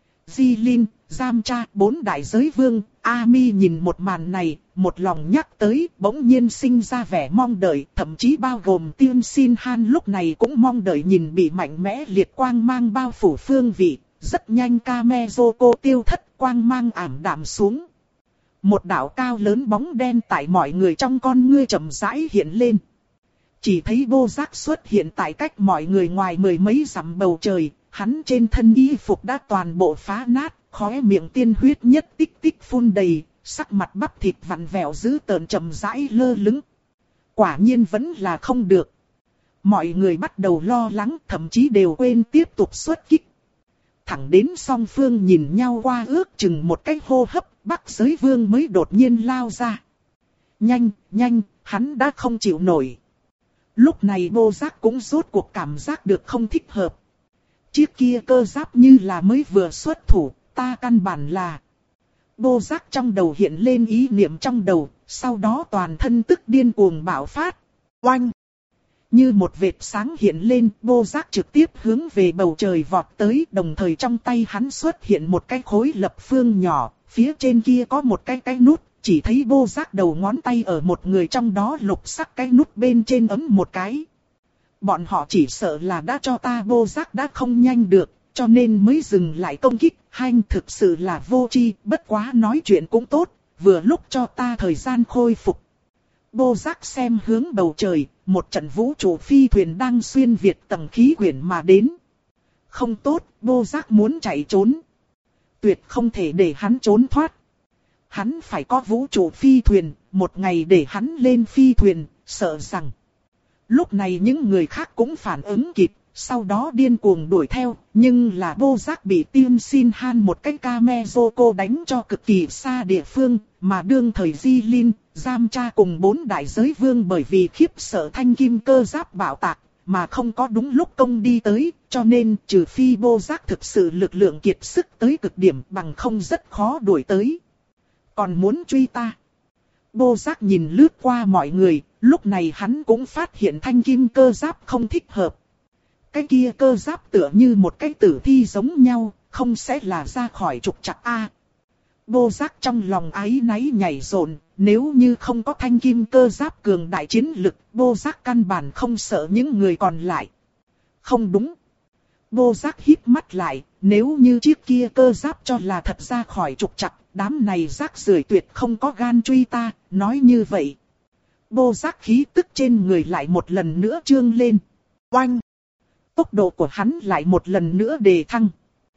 Di Linh, Giam Cha, bốn đại giới vương, Ami nhìn một màn này, một lòng nhắc tới, bỗng nhiên sinh ra vẻ mong đợi, thậm chí bao gồm Tiên Xin Han lúc này cũng mong đợi nhìn bị mạnh mẽ liệt quang mang bao phủ phương vị, rất nhanh Kamezoko tiêu thất, quang mang ảm đạm xuống. Một đạo cao lớn bóng đen tại mọi người trong con ngươi chậm rãi hiện lên. Chỉ thấy Bô Giác xuất hiện tại cách mọi người ngoài mười mấy dặm bầu trời, hắn trên thân y phục đã toàn bộ phá nát, khóe miệng tiên huyết nhất tích tích phun đầy, sắc mặt bắp thịt vặn vẹo dữ tợn chậm rãi lơ lửng. Quả nhiên vẫn là không được. Mọi người bắt đầu lo lắng, thậm chí đều quên tiếp tục xuất kích. Thẳng đến song phương nhìn nhau qua ước chừng một cái hô hấp, Bắc Giới Vương mới đột nhiên lao ra. Nhanh, nhanh, hắn đã không chịu nổi. Lúc này Bô Giác cũng rốt cuộc cảm giác được không thích hợp. Chiếc kia Cơ Giáp như là mới vừa xuất thủ, ta căn bản là... Bô Giác trong đầu hiện lên ý niệm trong đầu, sau đó toàn thân tức điên cuồng bạo phát. Oanh! Như một vệt sáng hiện lên, Bô Giác trực tiếp hướng về bầu trời vọt tới, đồng thời trong tay hắn xuất hiện một cái khối lập phương nhỏ, phía trên kia có một cái cái nút, chỉ thấy Bô Giác đầu ngón tay ở một người trong đó lục sắc cái nút bên trên ấm một cái. Bọn họ chỉ sợ là đã cho ta Bô Giác đã không nhanh được, cho nên mới dừng lại công kích. Hanh thực sự là vô tri, bất quá nói chuyện cũng tốt, vừa lúc cho ta thời gian khôi phục. Bô Giác xem hướng bầu trời, một trận vũ trụ phi thuyền đang xuyên việt tầng khí quyển mà đến. Không tốt, Bô Giác muốn chạy trốn. Tuyệt không thể để hắn trốn thoát. Hắn phải có vũ trụ phi thuyền, một ngày để hắn lên phi thuyền, sợ rằng. Lúc này những người khác cũng phản ứng kịp, sau đó điên cuồng đuổi theo, nhưng là Bô Giác bị Tiên Xin Han một cái Kamezoko đánh cho cực kỳ xa địa phương, mà đương thời Di Linh, Giam Cha cùng bốn đại giới vương bởi vì khiếp sợ thanh kim cơ giáp bạo tạc, mà không có đúng lúc công đi tới, cho nên trừ phi Bô Giác thực sự lực lượng kiệt sức tới cực điểm bằng không rất khó đuổi tới. Còn muốn truy ta? Bô Giác nhìn lướt qua mọi người, lúc này hắn cũng phát hiện thanh kim cơ giáp không thích hợp. Cái kia cơ giáp tựa như một cái tử thi giống nhau, không sẽ là ra khỏi trục trặc a. Bô Giác trong lòng áy náy nhảy rộn, nếu như không có thanh kim cơ giáp cường đại chiến lực, Bô Giác căn bản không sợ những người còn lại. Không đúng. Bô Giác híp mắt lại, nếu như chiếc kia cơ giáp cho là thật ra khỏi trục trặc, đám này rác rưởi tuyệt không có gan truy ta, nói như vậy. Bô Giác khí tức trên người lại một lần nữa trương lên. Oanh! Tốc độ của hắn lại một lần nữa đề thăng.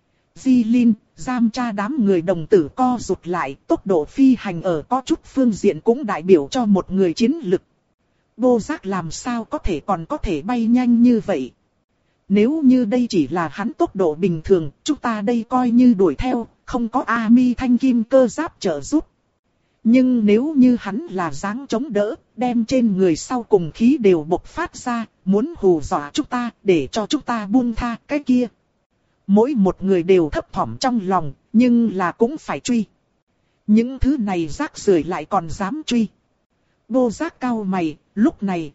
Di Linh, Giam Cha đám người đồng tử co rụt lại, tốc độ phi hành ở có chút phương diện cũng đại biểu cho một người chiến lực. Bô Giác làm sao có thể còn có thể bay nhanh như vậy? Nếu như đây chỉ là hắn tốc độ bình thường, chúng ta đây coi như đuổi theo, không có A-mi thanh kim cơ giáp trợ giúp. Nhưng nếu như hắn là dáng chống đỡ, đem trên người sau cùng khí đều bộc phát ra, muốn hù dọa chúng ta, để cho chúng ta buông tha cái kia. Mỗi một người đều thấp thỏm trong lòng, nhưng là cũng phải truy. Những thứ này rác rưởi lại còn dám truy. Bô Giác cau mày, lúc này.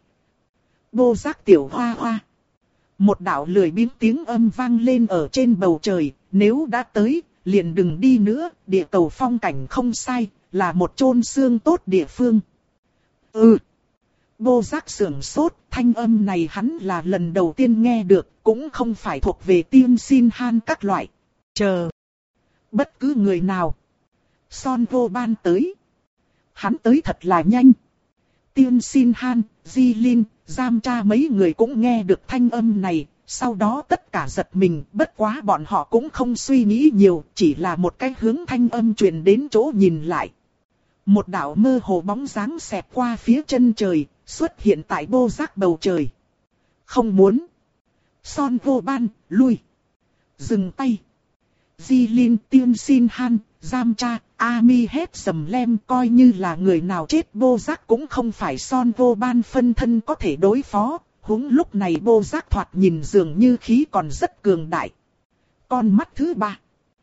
Bô Giác tiểu hoa hoa. Một đạo lười biếng tiếng âm vang lên ở trên bầu trời, nếu đã tới, liền đừng đi nữa, địa cầu phong cảnh không sai, là một chôn xương tốt địa phương. Ừ. Bô Giác sưởng sốt, thanh âm này hắn là lần đầu tiên nghe được, cũng không phải thuộc về Tiên Xin Han các loại. Chờ. Bất cứ người nào. Son Vô Ban tới. Hắn tới thật là nhanh. Tiên Xin Han, Di Linh, Giam Cha mấy người cũng nghe được thanh âm này, sau đó tất cả giật mình, bất quá bọn họ cũng không suy nghĩ nhiều, chỉ là một cái hướng thanh âm truyền đến chỗ nhìn lại. Một đạo mơ hồ bóng dáng xẹt qua phía chân trời, xuất hiện tại Bô Giác bầu trời. Không muốn. Son Vô Ban, lui. Dừng tay. Di Linh, Tiên Xin Han, Giam Cha, A-mi hét sầm lem, coi như là người nào chết Bô Giác cũng không phải Son Vô Ban phân thân có thể đối phó. Huống lúc này Bô Giác thoạt nhìn dường như khí còn rất cường đại. Con mắt thứ ba.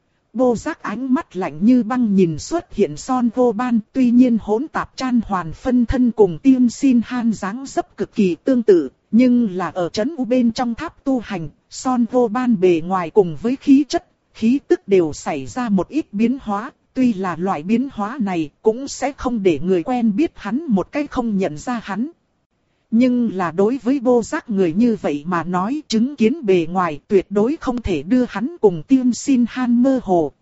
Bô Giác ánh mắt lạnh như băng nhìn xuất hiện Son Vô Ban, tuy nhiên hỗn tạp chan hoàn phân thân cùng Tiên Xin Han dáng dấp cực kỳ tương tự, nhưng là ở trấn u bên trong tháp tu hành, Son Vô Ban bề ngoài cùng với khí chất, khí tức đều xảy ra một ít biến hóa, tuy là loại biến hóa này cũng sẽ không để người quen biết hắn một cách không nhận ra hắn. Nhưng là đối với Bô Giác người như vậy mà nói, chứng kiến bề ngoài tuyệt đối không thể đưa hắn cùng Tiên Xin Han mơ hồ.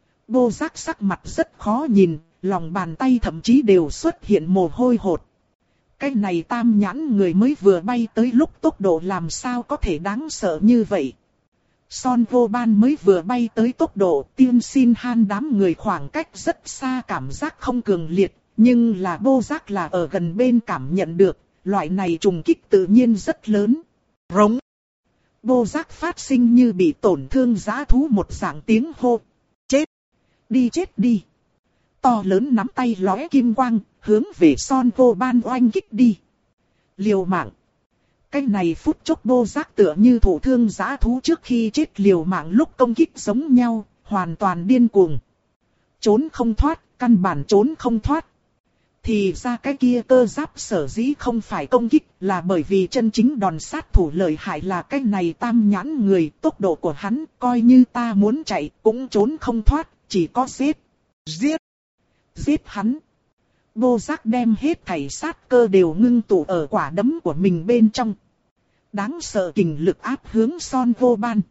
Bô Giác sắc mặt rất khó nhìn, lòng bàn tay thậm chí đều xuất hiện mồ hôi hột. Cái này tam nhãn người mới vừa bay tới lúc tốc độ làm sao có thể đáng sợ như vậy. Son Vô Ban mới vừa bay tới tốc độ, Tiên Xin Han đám người khoảng cách rất xa cảm giác không cường liệt, nhưng là Bô Giác là ở gần bên cảm nhận được. Loại này trùng kích tự nhiên rất lớn. Rống. Bô Giác phát sinh như bị tổn thương dã thú một dạng tiếng hô. Chết. Đi chết đi. To lớn nắm tay lóe kim quang, hướng về Son Vô Ban oanh kích đi. Liều mạng. Cái này phút chốc Bô Giác tựa như thổ thương dã thú trước khi chết liều mạng lúc công kích giống nhau, hoàn toàn điên cuồng. Trốn không thoát, căn bản trốn không thoát. Thì ra cái kia cơ giáp sở dĩ không phải công kích là bởi vì chân chính đòn sát thủ lợi hại là cái này tam nhãn người, tốc độ của hắn coi như ta muốn chạy cũng trốn không thoát, chỉ có giết. Giết. Giết hắn. Vô Giác đem hết thảy sát cơ đều ngưng tụ ở quả đấm của mình bên trong. Đáng sợ kình lực áp hướng Son Vô Ban.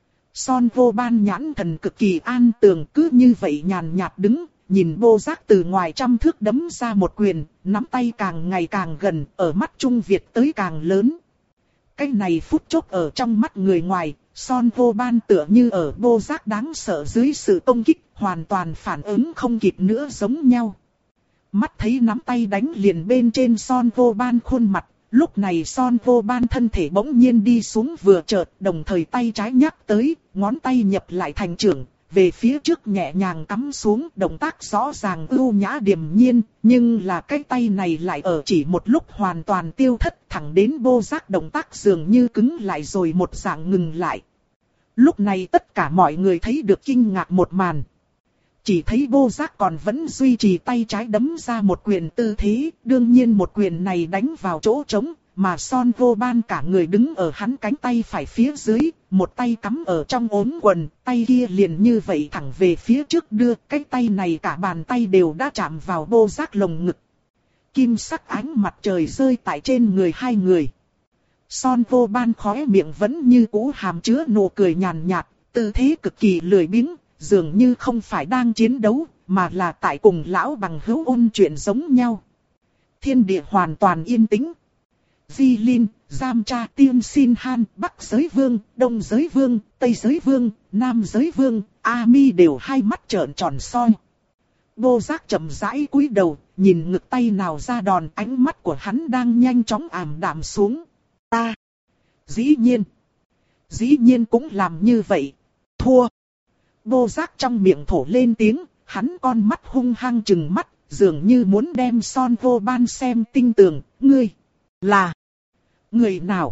Son Vô Ban nhãn thần cực kỳ an tường, cứ như vậy nhàn nhạt đứng, nhìn Vô Giác từ ngoài trăm thước đấm ra một quyền, nắm tay càng ngày càng gần, ở mắt Trung Việt tới càng lớn. Cái này phút chốc ở trong mắt người ngoài, Son Vô Ban tựa như ở Vô Giác đáng sợ dưới sự công kích, hoàn toàn phản ứng không kịp nữa giống nhau. Mắt thấy nắm tay đánh liền bên trên Son Vô Ban khuôn mặt, lúc này Son Vô Ban thân thể bỗng nhiên đi xuống vừa chợt, đồng thời tay trái nhắc tới, ngón tay nhập lại thành trưởng, về phía trước nhẹ nhàng cắm xuống, động tác rõ ràng ưu nhã điềm nhiên, nhưng là cái tay này lại ở chỉ một lúc hoàn toàn tiêu thất, thẳng đến Vô Giác động tác dường như cứng lại rồi một dạng ngừng lại. Lúc này tất cả mọi người thấy được kinh ngạc một màn. Chỉ thấy Vô Giác còn vẫn duy trì tay trái đấm ra một quyền tư thế, đương nhiên một quyền này đánh vào chỗ trống, mà Son Vô Ban cả người đứng ở hắn cánh tay phải phía dưới, một tay cắm ở trong ốm quần, tay kia liền như vậy thẳng về phía trước đưa, cái tay này cả bàn tay đều đã chạm vào Vô Giác lồng ngực. Kim sắc ánh mặt trời rơi tại trên người hai người. Son Vô Ban khóe miệng vẫn như cũ hàm chứa nụ cười nhàn nhạt, tư thế cực kỳ lười biếng, dường như không phải đang chiến đấu, mà là tại cùng lão bằng hữu ôn chuyện giống nhau. Thiên địa hoàn toàn yên tĩnh. Di Linh, Giam Cha, Tiên Xin Han, Bắc Giới Vương, Đông Giới Vương, Tây Giới Vương, Nam Giới Vương, A Mi đều hai mắt trợn tròn soi. Vô Giác chậm rãi cúi đầu, nhìn ngực tay nào ra đòn, ánh mắt của hắn đang nhanh chóng ảm đạm xuống. Ta, dĩ nhiên, dĩ nhiên cũng làm như vậy, thua. Vô Giác trong miệng thổ lên tiếng, hắn con mắt hung hăng trừng mắt, dường như muốn đem Son Vô Ban xem tinh tường, ngươi, là, người nào?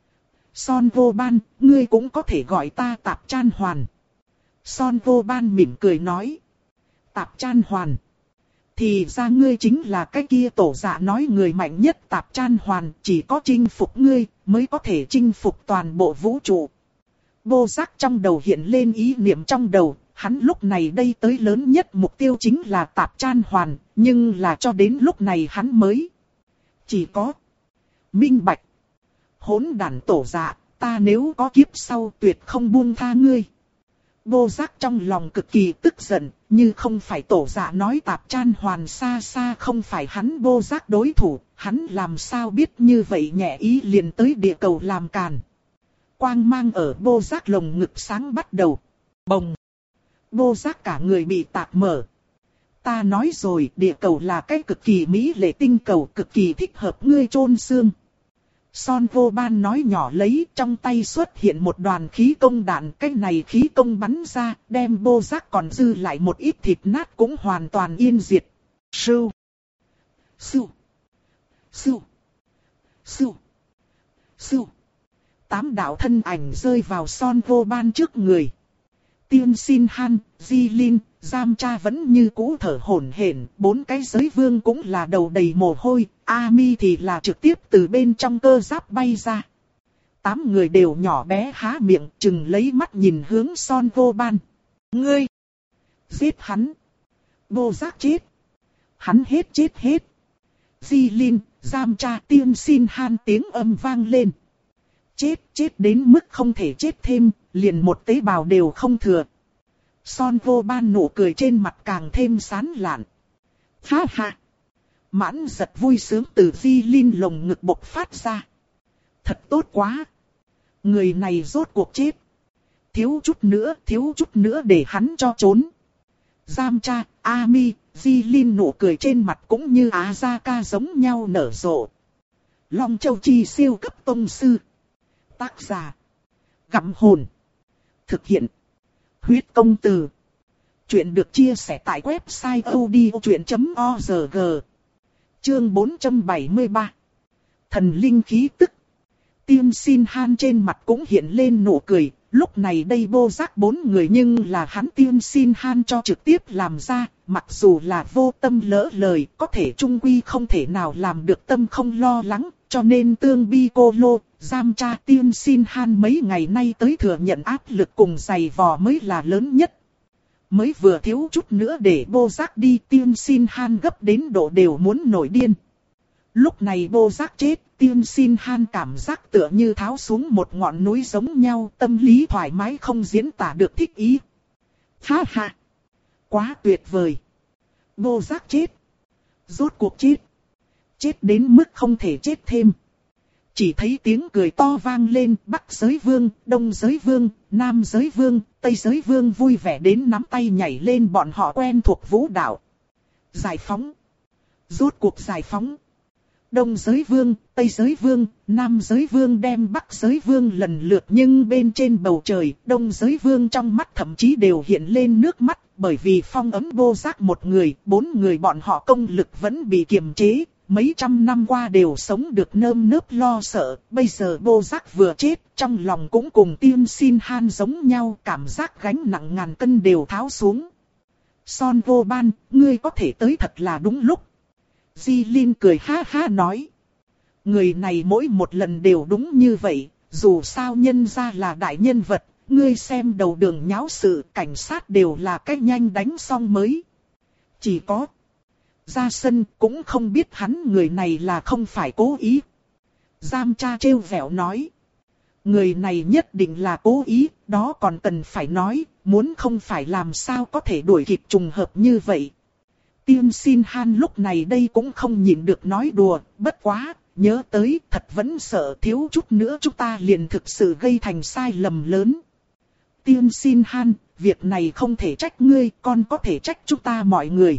Son Vô Ban, ngươi cũng có thể gọi ta Tạp Chan Hoàn. Son Vô Ban mỉm cười nói, Tạp Chan Hoàn. Thì ra ngươi chính là cái kia tổ dạ nói người mạnh nhất Tạp Chan Hoàn, chỉ có chinh phục ngươi, mới có thể chinh phục toàn bộ vũ trụ. Vô Giác trong đầu hiện lên ý niệm trong đầu, hắn lúc này đây tới lớn nhất mục tiêu chính là Tạp Chan Hoàn, nhưng là cho đến lúc này hắn mới chỉ có minh bạch. Hỗn đản tổ dạ, ta nếu có kiếp sau tuyệt không buông tha ngươi. Vô Giác trong lòng cực kỳ tức giận, như không phải tổ dạ nói Tạp Chan Hoàn xa xa không phải hắn Vô Giác đối thủ, hắn làm sao biết như vậy nhẹ ý liền tới địa cầu làm càn. Quang mang ở Vô Giác lồng ngực sáng bắt đầu. Bồng. Vô Giác cả người bị tạc mở. Ta nói rồi, địa cầu là cái cực kỳ mỹ lệ tinh cầu, cực kỳ thích hợp ngươi chôn xương. Son Vô Ban nói nhỏ lấy, trong tay xuất hiện một đoàn khí công đạn, cái này khí công bắn ra, đem Vô Giác còn dư lại một ít thịt nát cũng hoàn toàn yên diệt. Sưu. Sưu. Sưu. Sưu. Sưu. Tám đạo thân ảnh rơi vào Son Vô Ban trước người. Tiên Xin Han, Di Linh, Giam Cha vẫn như cũ thở hổn hển, bốn cái giới vương cũng là đầu đầy mồ hôi, A Mi thì là trực tiếp từ bên trong cơ giáp bay ra. Tám người đều nhỏ bé há miệng, chừng lấy mắt nhìn hướng Son Vô Ban. Ngươi! Giết hắn! Vô Giác chết! Hắn hết chết hết! Di Linh, Giam Cha, Tiên Xin Han tiếng âm vang lên. Chết, chết đến mức không thể chết thêm, liền một tế bào đều không thừa. Son Vô Ban nụ cười trên mặt càng thêm sán lạn. Ha ha! Mãn giật vui sướng từ Di Linh lồng ngực bộc phát ra. Thật tốt quá! Người này rốt cuộc chết. Thiếu chút nữa, thiếu chút nữa để hắn cho trốn. Giam Cha, A Mi, Di Linh nụ cười trên mặt cũng như Á Gia Ca giống nhau nở rộ. Long Châu Chi siêu cấp tông sư. Tác giả. Gặm hồn. Thực hiện. Huyết công từ. Chuyện được chia sẻ tại website odchuyện chấm org. Chương bốn trăm bảy mươi ba. Thần linh khí tức. Tiên Xin Han trên mặt cũng hiện lên nụ cười. Lúc này đây Vô Giác bốn người nhưng là hắn Tiên Xin Han cho trực tiếp làm ra. Mặc dù là vô tâm lỡ lời, có thể trung quy không thể nào làm được tâm không lo lắng. Cho nên Tương Bi Cô Lô, Giam Cha, Tiên Xin Han mấy ngày nay tới thừa nhận áp lực cùng giày vò mới là lớn nhất. mới vừa thiếu chút nữa để Bô Giác đi, Tiên Xin Han gấp đến độ đều muốn nổi điên. Lúc này Bô Giác chết, Tiên Xin Han cảm giác tựa như tháo xuống một ngọn núi giống nhau, tâm lý thoải mái không diễn tả được thích ý. Ha ha! Quá tuyệt vời! Bô Giác chết! Rốt cuộc chết! Chết đến mức không thể chết thêm. Chỉ thấy tiếng cười to vang lên, Bắc Giới Vương, Đông Giới Vương, Nam Giới Vương, Tây Giới Vương vui vẻ đến nắm tay nhảy lên, bọn họ quen thuộc vũ đạo. Giải phóng! Rốt cuộc giải phóng! Đông Giới Vương, Tây Giới Vương, Nam Giới Vương đem Bắc Giới Vương lần lượt, nhưng bên trên bầu trời, Đông Giới Vương trong mắt thậm chí đều hiện lên nước mắt, bởi vì phong ấm Bô Giác một người, bốn người bọn họ công lực vẫn bị kiềm chế, mấy trăm năm qua đều sống được nơm nớp lo sợ, bây giờ Bô Giác vừa chết, trong lòng cũng cùng Tiên Xin Han giống nhau, cảm giác gánh nặng ngàn cân đều tháo xuống. Son Vô Ban, ngươi có thể tới thật là đúng lúc. Di Linh cười ha ha nói. Người này mỗi một lần đều đúng như vậy, dù sao nhân ra là đại nhân vật, ngươi xem đầu đường nháo sự, cảnh sát đều là cách nhanh đánh xong mới. Chỉ có ra sân cũng không biết hắn người này là không phải cố ý. Giam cha trêu vẻo nói. Người này nhất định là cố ý, đó còn cần phải nói, muốn không phải làm sao có thể đuổi kịp trùng hợp như vậy. Tiên Xin Han lúc này đây cũng không nhịn được nói đùa, bất quá, nhớ tới thật vẫn sợ thiếu chút nữa chúng ta liền thực sự gây thành sai lầm lớn. Tiên Xin Han, việc này không thể trách ngươi, còn có thể trách chúng ta mọi người.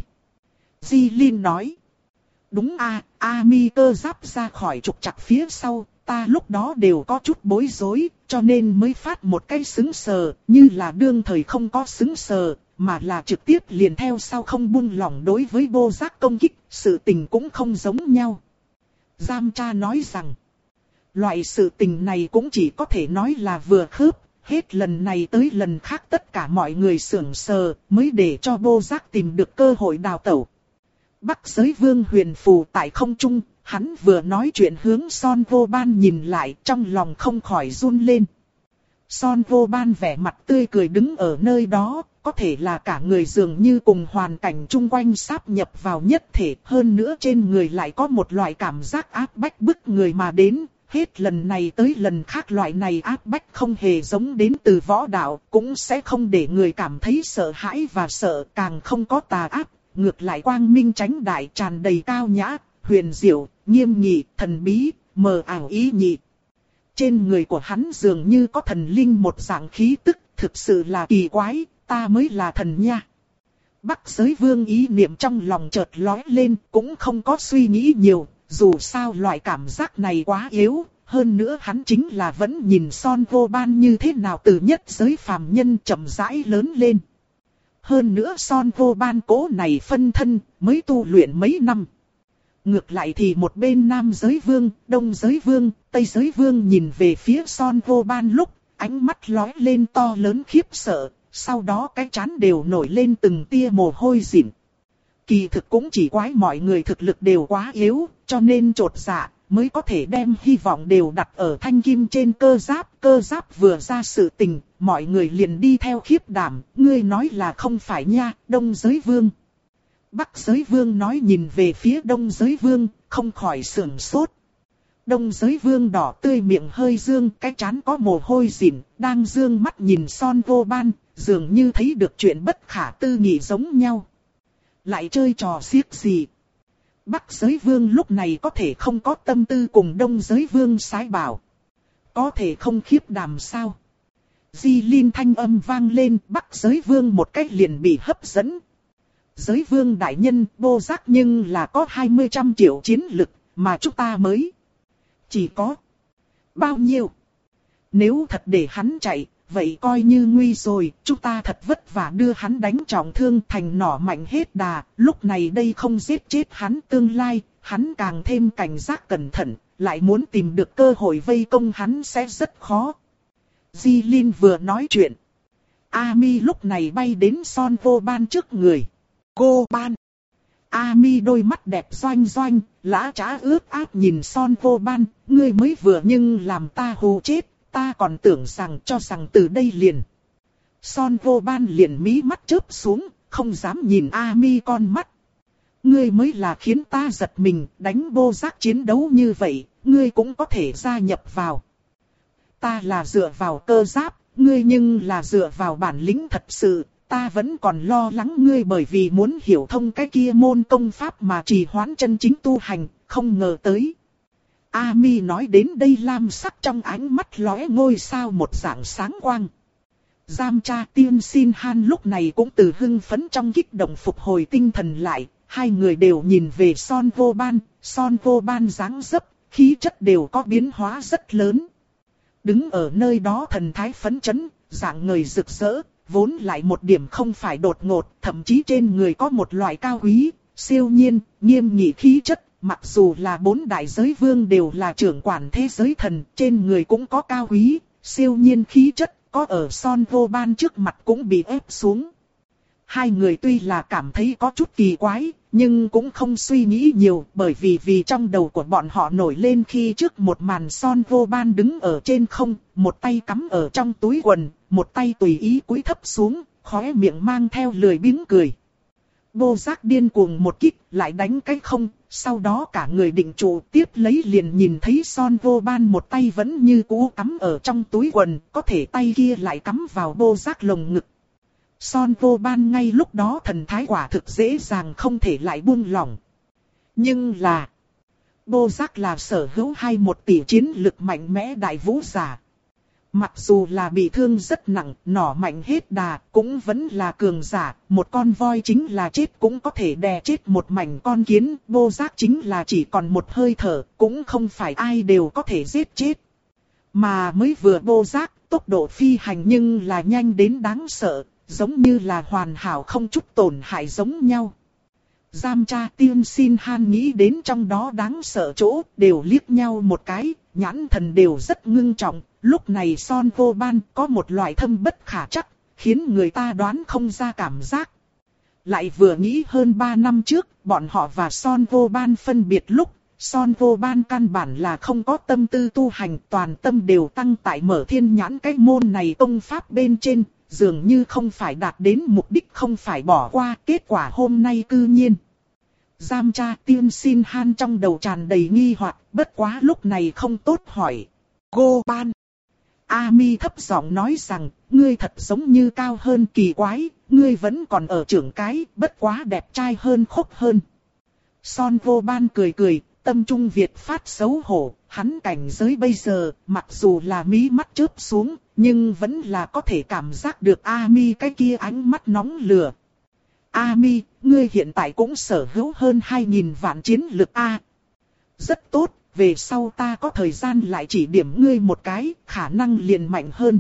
Di Linh nói. Đúng a, A Mi cơ giáp ra khỏi trục trặc phía sau, ta lúc đó đều có chút bối rối, cho nên mới phát một cái xứng sờ, như là đương thời không có xứng sờ, mà là trực tiếp liền theo sau không buông lỏng đối với Bô Giác công kích, sự tình cũng không giống nhau. Giam cha nói rằng, loại sự tình này cũng chỉ có thể nói là vừa khớp, hết lần này tới lần khác tất cả mọi người sưởng sờ, mới để cho Bô Giác tìm được cơ hội đào tẩu. Bắc Giới Vương huyền phù tại không trung, hắn vừa nói chuyện hướng Son Vô Ban nhìn lại, trong lòng không khỏi run lên. Son Vô Ban vẻ mặt tươi cười đứng ở nơi đó, có thể là cả người dường như cùng hoàn cảnh chung quanh sáp nhập vào nhất thể, hơn nữa trên người lại có một loại cảm giác áp bách bức người mà đến, hết lần này tới lần khác loại này áp bách không hề giống đến từ võ đạo, cũng sẽ không để người cảm thấy sợ hãi và sợ, càng không có tà áp, ngược lại quang minh chánh đại, tràn đầy cao nhã, huyền diệu, nghiêm nghị, thần bí, mờ ảo ý nhị. Trên người của hắn dường như có thần linh một dạng khí tức, thực sự là kỳ quái, ta mới là thần nha. Bắc Giới Vương ý niệm trong lòng chợt lóe lên, cũng không có suy nghĩ nhiều, dù sao loại cảm giác này quá yếu, hơn nữa hắn chính là vẫn nhìn Son Vô Ban như thế nào từ nhất giới phàm nhân chậm rãi lớn lên. Hơn nữa Son Vô Ban cố này phân thân, mới tu luyện mấy năm. Ngược lại thì một bên Nam Giới Vương, Đông Giới Vương, Tây Giới Vương nhìn về phía Son Vô Ban lúc, ánh mắt lóe lên to lớn khiếp sợ, sau đó cái trán đều nổi lên từng tia mồ hôi dịn. Kỳ thực cũng chỉ quái mọi người thực lực đều quá yếu, cho nên trột dạ, mới có thể đem hy vọng đều đặt ở thanh kim trên cơ giáp. Cơ giáp vừa ra sự tình, mọi người liền đi theo khiếp đảm, ngươi nói là không phải nha, Đông Giới Vương. Bắc Giới Vương nói nhìn về phía Đông Giới Vương, không khỏi sửng sốt. Đông Giới Vương đỏ tươi miệng hơi dương, cái trán có mồ hôi dịn, đang dương mắt nhìn Son Vô Ban, dường như thấy được chuyện bất khả tư nghị giống nhau. Lại chơi trò xiếc gì? Bắc Giới Vương lúc này có thể không có tâm tư cùng Đông Giới Vương sái bảo. Có thể không khiếp đảm sao? Di Linh thanh âm vang lên, Bắc Giới Vương một cách liền bị hấp dẫn. Giới Vương đại nhân, Bô Giác nhưng là có hai mươi trăm triệu chiến lực, mà chúng ta mới chỉ có bao nhiêu? Nếu thật để hắn chạy, vậy coi như nguy rồi, chúng ta thật vất vả đưa hắn đánh trọng thương thành nỏ mạnh hết đà, lúc này đây không giết chết hắn tương lai, hắn càng thêm cảnh giác cẩn thận, lại muốn tìm được cơ hội vây công hắn sẽ rất khó. Di Linh vừa nói chuyện, A Mi lúc này bay đến Son Vô Ban trước người. Cô Ban. A Mi đôi mắt đẹp doanh doanh, lã trá ướt át nhìn Son Vô Ban, ngươi mới vừa nhưng làm ta hù chết, ta còn tưởng rằng cho rằng từ đây liền Son vô ban liền mí mắt chớp xuống, không dám nhìn Ami con mắt. Ngươi mới là khiến ta giật mình, đánh Bô Giác chiến đấu như vậy, ngươi cũng có thể gia nhập vào. Ta là dựa vào cơ giáp, ngươi nhưng là dựa vào bản lĩnh thật sự, ta vẫn còn lo lắng ngươi bởi vì muốn hiểu thông cái kia môn công pháp mà trì hoãn chân chính tu hành, không ngờ tới. Ami nói đến đây lam sắc trong ánh mắt lóe ngôi sao một dạng sáng quang. Giam cha Tiên Xin Han lúc này cũng từ hưng phấn trong kích động phục hồi tinh thần lại, hai người đều nhìn về Son vô ban, Son vô ban dáng dấp, khí chất đều có biến hóa rất lớn. Đứng ở nơi đó thần thái phấn chấn, dạng người rực rỡ, vốn lại một điểm không phải đột ngột, thậm chí trên người có một loại cao quý, siêu nhiên, nghiêm nghị khí chất. Mặc dù là bốn đại giới vương đều là trưởng quản thế giới thần, trên người cũng có cao quý, siêu nhiên khí chất, có ở Son vô ban trước mặt cũng bị ép xuống. Hai người tuy là cảm thấy có chút kỳ quái, nhưng cũng không suy nghĩ nhiều, bởi vì vì trong đầu của bọn họ nổi lên khi trước một màn Son vô ban đứng ở trên không, một tay cắm ở trong túi quần, một tay tùy ý cúi thấp xuống, khóe miệng mang theo lười biếng cười. Bô Giác điên cuồng một kích, lại đánh cái không, sau đó cả người định trụ tiếp lấy liền nhìn thấy Son vô ban một tay vẫn như cũ cắm ở trong túi quần, có thể tay kia lại cắm vào Bô Giác lồng ngực. Son vô ban ngay lúc đó thần thái quả thực dễ dàng không thể lại buông lỏng. Nhưng là, Bô Giác là sở hữu hai một tỷ chiến lực mạnh mẽ đại vũ giả. Mặc dù là bị thương rất nặng, nỏ mạnh hết đà, cũng vẫn là cường giả, một con voi chính là chết cũng có thể đè chết một mảnh con kiến, Bô Giác chính là chỉ còn một hơi thở, cũng không phải ai đều có thể giết chết. Mà mới vừa Bô Giác, tốc độ phi hành nhưng là nhanh đến đáng sợ, giống như là hoàn hảo không chút tổn hại giống nhau. Giam cha Tiên Xin Han nghĩ đến trong đó đáng sợ chỗ, đều liếc nhau một cái, nhãn thần đều rất ngưng trọng. Lúc này Son vô ban có một loại thâm bất khả trắc, khiến người ta đoán không ra cảm giác. Lại vừa nghĩ hơn ba năm trước, bọn họ và Son vô ban phân biệt lúc, Son vô ban căn bản là không có tâm tư tu hành, toàn tâm đều tăng tại mở thiên nhãn cái môn này công pháp bên trên, dường như không phải đạt đến mục đích không phải bỏ qua, kết quả hôm nay cư nhiên. Giam cha Tiên Xin Han trong đầu tràn đầy nghi hoặc, bất quá lúc này không tốt hỏi. Cô ban. Ami thấp giọng nói rằng, ngươi thật giống như cao hơn kỳ quái, ngươi vẫn còn ở trưởng cái, bất quá đẹp trai hơn khốc hơn. Son vô ban cười cười, tâm trung Việt phát xấu hổ, hắn cảnh giới bây giờ, mặc dù là mí mắt chớp xuống, nhưng vẫn là có thể cảm giác được Ami cái kia ánh mắt nóng lửa. Ami, ngươi hiện tại cũng sở hữu hơn hai nghìn vạn chiến lực A. Rất tốt. Về sau ta có thời gian lại chỉ điểm ngươi một cái, khả năng liền mạnh hơn.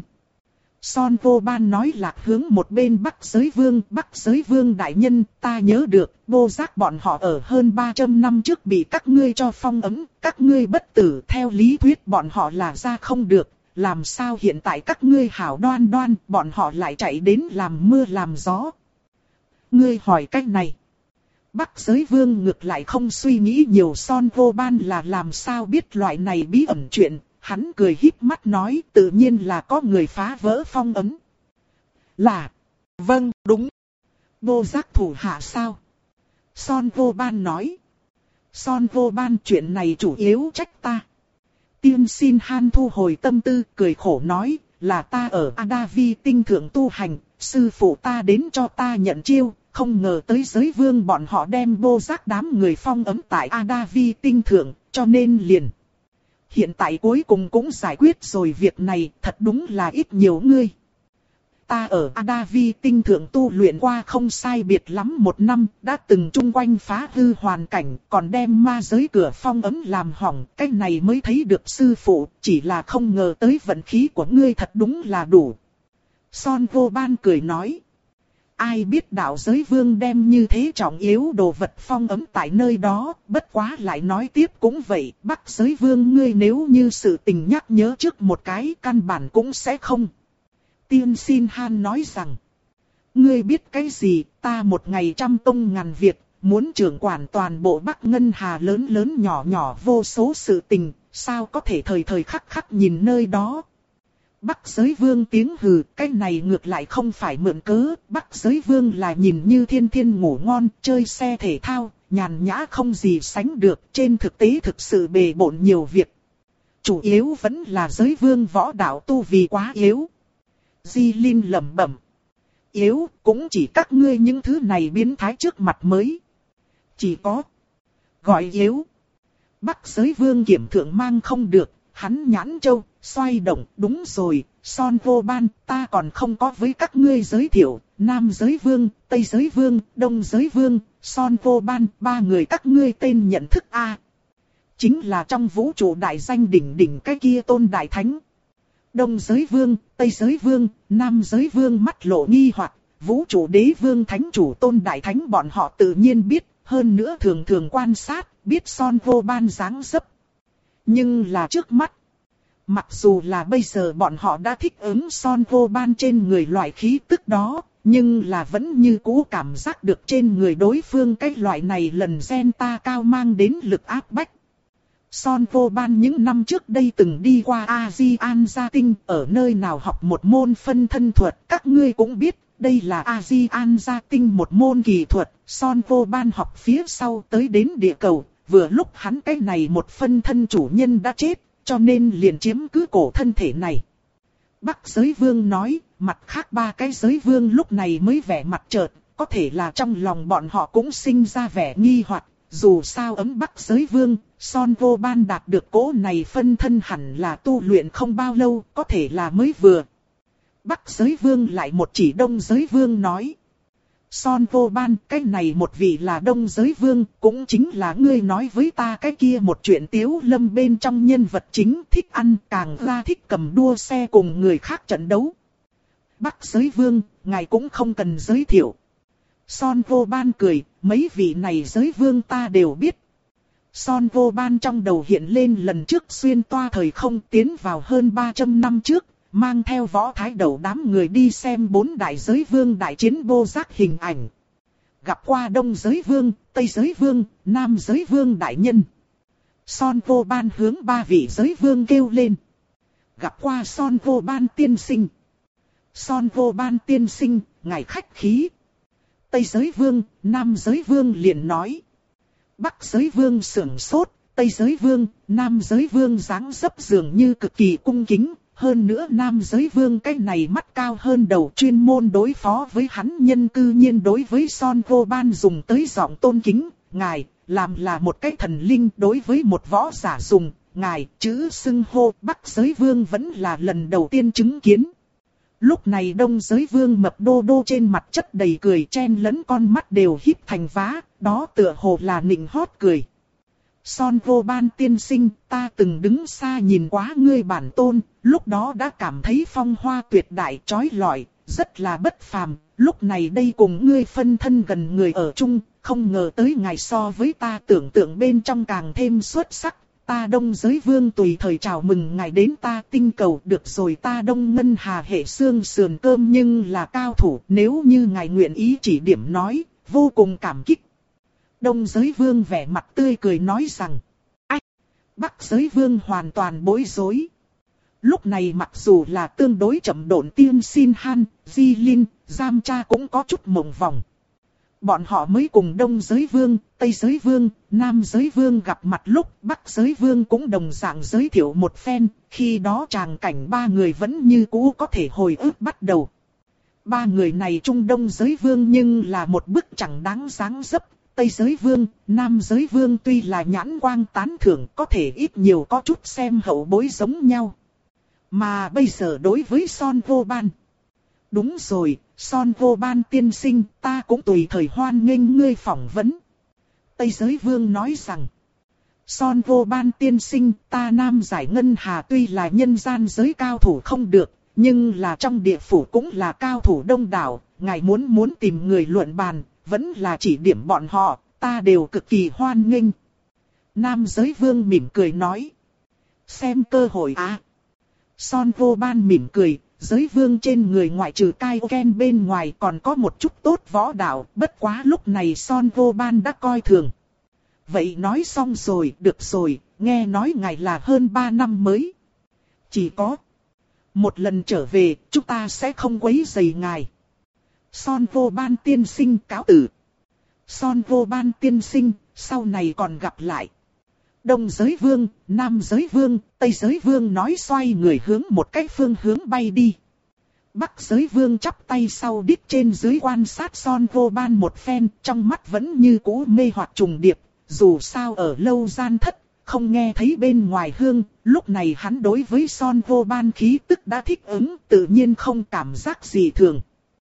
Son vô ban nói lạc hướng một bên Bắc Giới Vương, Bắc Giới Vương đại nhân, ta nhớ được, Bô Giác bọn họ ở hơn ba trăm năm trước bị các ngươi cho phong ấn, các ngươi bất tử, theo lý thuyết bọn họ là ra không được, làm sao hiện tại các ngươi hảo đoan đoan, bọn họ lại chạy đến làm mưa làm gió. Ngươi hỏi cách này. Bắc Giới Vương ngược lại không suy nghĩ nhiều Son vô ban là làm sao biết loại này bí ẩn chuyện, hắn cười híp mắt nói tự nhiên là có người phá vỡ phong ấn. Là, vâng, đúng. Bô Giác thủ hạ sao? Son vô ban nói. Son vô ban chuyện này chủ yếu trách ta. Tiên Xin Han thu hồi tâm tư cười khổ nói là ta ở Adavi tinh thượng tu hành, sư phụ ta đến cho ta nhận chiêu. Không ngờ tới giới vương bọn họ đem Bô Giác đám người phong ấm tại Adavi tinh thượng, cho nên liền. Hiện tại cuối cùng cũng giải quyết rồi việc này, thật đúng là ít nhiều ngươi. Ta ở Adavi tinh thượng tu luyện qua không sai biệt lắm một năm, đã từng chung quanh phá hư hoàn cảnh, còn đem ma giới cửa phong ấm làm hỏng, cái này mới thấy được sư phụ, chỉ là không ngờ tới vận khí của ngươi thật đúng là đủ. Son vô ban cười nói. Ai biết đạo giới vương đem như thế trọng yếu đồ vật phong ấm tại nơi đó, bất quá lại nói tiếp cũng vậy, Bắc giới vương ngươi nếu như sự tình nhắc nhớ trước một cái căn bản cũng sẽ không. Tiên Xin Han nói rằng, ngươi biết cái gì, ta một ngày trăm công ngàn việc, muốn trưởng quản toàn bộ Bắc Ngân Hà lớn lớn nhỏ nhỏ vô số sự tình, sao có thể thời thời khắc khắc nhìn nơi đó. Bắc Giới Vương tiếng hừ, cái này ngược lại không phải mượn cớ, Bắc Giới Vương là nhìn như thiên thiên ngủ ngon, chơi xe thể thao, nhàn nhã không gì sánh được, trên thực tế thực sự bề bộn nhiều việc. Chủ yếu vẫn là Giới Vương võ đạo tu vì quá yếu. Di Linh lẩm bẩm. Yếu, cũng chỉ các ngươi những thứ này biến thái trước mặt mới. Chỉ có gọi yếu. Bắc Giới Vương kiểm thượng mang không được, hắn nhãn châu, xoay động, đúng rồi, Son Vô Ban, ta còn không có với các ngươi giới thiệu, Nam Giới Vương, Tây Giới Vương, Đông Giới Vương, Son Vô Ban, ba người các ngươi tên nhận thức A. Chính là trong vũ trụ đại danh đỉnh đỉnh cái kia tôn đại thánh. Đông Giới Vương, Tây Giới Vương, Nam Giới Vương mắt lộ nghi hoặc, vũ trụ đế vương thánh chủ tôn đại thánh bọn họ tự nhiên biết, hơn nữa thường thường quan sát, biết Son Vô Ban dáng dấp. Nhưng là trước mắt, mặc dù là bây giờ bọn họ đã thích ứng Son Vô Ban trên người loại khí tức đó, nhưng là vẫn như cũ cảm giác được trên người đối phương cái loại này lần gen ta cao mang đến lực áp bách. Son Vô Ban những năm trước đây từng đi qua A-di-an gia tinh, ở nơi nào học một môn phân thân thuật, các ngươi cũng biết, đây là A-di-an gia tinh một môn kỳ thuật, Son Vô Ban học phía sau tới đến địa cầu, vừa lúc hắn cái này một phân thân chủ nhân đã chết, cho nên liền chiếm cứ cổ thân thể này. Bắc Giới Vương nói, mặt khác ba cái Giới Vương lúc này mới vẻ mặt chợt, có thể là trong lòng bọn họ cũng sinh ra vẻ nghi hoặc. Dù sao ấm Bắc Giới Vương, Son Vô Ban đạt được cỗ này phân thân hẳn là tu luyện không bao lâu, có thể là mới vừa. Bắc Giới Vương lại một chỉ Đông Giới Vương nói. Son Vô Ban, cái này một vị là Đông Giới Vương, cũng chính là ngươi nói với ta cái kia một chuyện Tiếu Lâm bên trong nhân vật chính thích ăn, càng ra thích cầm đua xe cùng người khác trận đấu. Bắc Giới Vương, ngài cũng không cần giới thiệu. Son Vô Ban cười, mấy vị này Giới Vương ta đều biết. Son Vô Ban trong đầu hiện lên lần trước xuyên toa thời không tiến vào hơn ba trăm năm trước, mang theo võ thái đầu đám người đi xem bốn đại Giới Vương đại chiến vô giác hình ảnh. Gặp qua Đông Giới Vương, Tây Giới Vương, Nam Giới Vương đại nhân. Son Vô Ban hướng ba vị Giới Vương kêu lên. Gặp qua Son Vô Ban tiên sinh. Son Vô Ban tiên sinh, ngài khách khí. Tây Giới Vương, Nam Giới Vương liền nói. Bắc Giới Vương sưởng sốt, Tây Giới Vương, Nam Giới Vương dáng dấp dường như cực kỳ cung kính. Hơn nữa Nam Giới Vương cái này mắt cao hơn đầu chuyên môn đối phó với hắn nhân cư nhiên đối với Son Vô Ban dùng tới giọng tôn kính. Ngài, làm là một cái thần linh đối với một võ giả dùng. Ngài, chữ xưng hô Bắc Giới Vương vẫn là lần đầu tiên chứng kiến. Lúc này Đông Giới Vương mập đô đô trên mặt chất đầy cười chen lẫn con mắt đều híp thành vá, đó tựa hồ là nịnh hót cười. Son Vô Ban tiên sinh, ta từng đứng xa nhìn quá ngươi bản tôn, lúc đó đã cảm thấy phong hoa tuyệt đại chói lọi, rất là bất phàm, lúc này đây cùng ngươi phân thân gần người ở chung, không ngờ tới ngài so với ta tưởng tượng bên trong càng thêm xuất sắc. Ta Đông Giới Vương tùy thời chào mừng ngài đến ta tinh cầu, được rồi, ta Đông Ngân Hà hệ xương sườn cơm nhưng là cao thủ, nếu như ngài nguyện ý chỉ điểm nói, vô cùng cảm kích. Đông Giới Vương vẻ mặt tươi cười nói rằng, ách, Bắc Giới Vương hoàn toàn bối rối. Lúc này mặc dù là tương đối chậm độn tiên xin han, Di Linh, Giam Cha cũng có chút mộng vòng. Bọn họ mới cùng Đông Giới Vương, Tây Giới Vương, Nam Giới Vương gặp mặt lúc Bắc Giới Vương cũng đồng dạng giới thiệu một phen, khi đó tràng cảnh ba người vẫn như cũ có thể hồi ức bắt đầu. Ba người này Trung Đông Giới Vương nhưng là một bức chẳng đáng dáng dấp, Tây Giới Vương, Nam Giới Vương tuy là nhãn quang tán thưởng có thể ít nhiều có chút xem hậu bối giống nhau. Mà bây giờ đối với Son Vô Ban. Đúng rồi, Son Vô Ban tiên sinh, ta cũng tùy thời hoan nghênh ngươi phỏng vấn. Tây Giới Vương nói rằng, Son Vô Ban tiên sinh, ta Nam Giải Ngân Hà tuy là nhân gian giới cao thủ không được, nhưng là trong địa phủ cũng là cao thủ đông đảo, ngài muốn muốn tìm người luận bàn, vẫn là chỉ điểm bọn họ, ta đều cực kỳ hoan nghênh. Nam Giới Vương mỉm cười nói, xem cơ hội á. À. Son Vô Ban mỉm cười. Giới Vương trên người ngoại trừ cai ken bên ngoài còn có một chút tốt võ đạo, bất quá lúc này Son Vô Ban đã coi thường. Vậy nói xong rồi, được rồi, nghe nói ngài là hơn ba năm mới. Chỉ có Một lần trở về, chúng ta sẽ không quấy rầy ngài. Son Vô Ban tiên sinh cáo từ. Son Vô Ban tiên sinh, sau này còn gặp lại. Đông giới vương, Nam giới vương, Tây giới vương nói xoay người hướng một cái phương hướng bay đi. Bắc giới vương chắp tay sau đít trên dưới quan sát Son Vô Ban một phen, trong mắt vẫn như cũ mê hoặc trùng điệp, dù sao ở lâu gian thất, không nghe thấy bên ngoài hương, lúc này hắn đối với Son Vô Ban khí tức đã thích ứng, tự nhiên không cảm giác gì thường.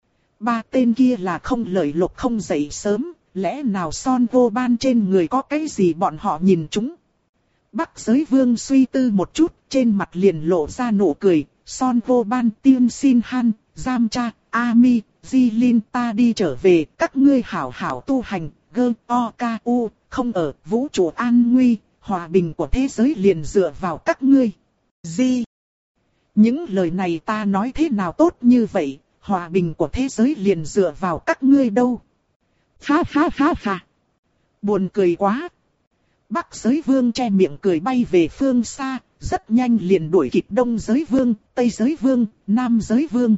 Ba tên kia là không lợi lộc không dậy sớm, lẽ nào Son Vô Ban trên người có cái gì bọn họ nhìn chúng. Bắc giới vương suy tư một chút, trên mặt liền lộ ra nụ cười. Son Vô Ban tiên xin han, giam cha, Ami, Di Linh ta đi trở về, các ngươi hảo hảo tu hành, gơ, o, ca, u, không ở, vũ trụ an nguy, hòa bình của thế giới liền dựa vào các ngươi. Di. Những lời này ta nói thế nào tốt như vậy, hòa bình của thế giới liền dựa vào các ngươi đâu. Ha ha ha ha. Buồn cười quá. Bắc giới vương che miệng cười bay về phương xa, rất nhanh liền đuổi kịp Đông giới vương, Tây giới vương, Nam giới vương.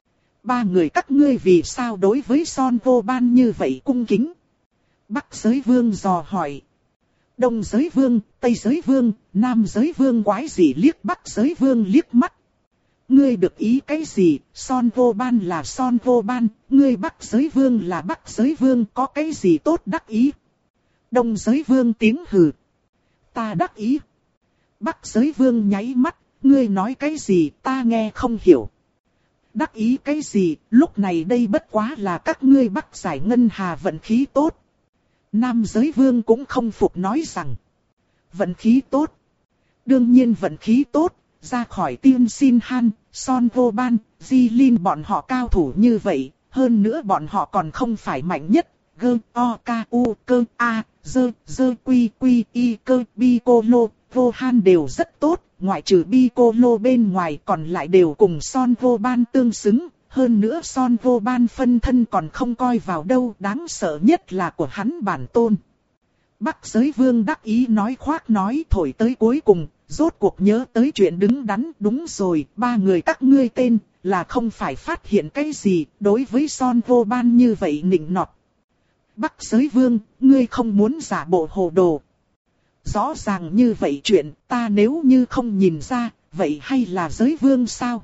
Ba người các ngươi vì sao đối với Son Vô Ban như vậy cung kính? Bắc giới vương dò hỏi. Đông giới vương, Tây giới vương, Nam giới vương quái gì liếc Bắc giới vương liếc mắt. Ngươi được ý cái gì? Son Vô Ban là Son Vô Ban, ngươi Bắc giới vương là Bắc giới vương, có cái gì tốt đắc ý? Đông giới vương tiếng hừ. Ta đắc ý. Bắc giới vương nháy mắt, ngươi nói cái gì ta nghe không hiểu. Đắc ý cái gì, lúc này đây bất quá là các ngươi Bắc giải ngân hà vận khí tốt. Nam giới vương cũng không phục nói rằng. Vận khí tốt. Đương nhiên vận khí tốt, ra khỏi tiên xin han, Son Vô Ban, Di Linh bọn họ cao thủ như vậy, hơn nữa bọn họ còn không phải mạnh nhất. Gơ, o, ca, u, cơ, a, dơ, dơ, quy, quy, y, cơ, bi, cô, lô, vô han đều rất tốt, ngoại trừ bi, cô, lô bên ngoài còn lại đều cùng Son Vô Ban tương xứng, hơn nữa Son Vô Ban phân thân còn không coi vào đâu, đáng sợ nhất là của hắn bản tôn. Bắc giới vương đắc ý nói khoác nói thổi tới cuối cùng, rốt cuộc nhớ tới chuyện đứng đắn, đúng rồi, ba người các ngươi tên, là không phải phát hiện cái gì, đối với Son Vô Ban như vậy nịnh nọt. Bắc giới vương, ngươi không muốn giả bộ hồ đồ. Rõ ràng như vậy chuyện, ta nếu như không nhìn ra, vậy hay là giới vương sao?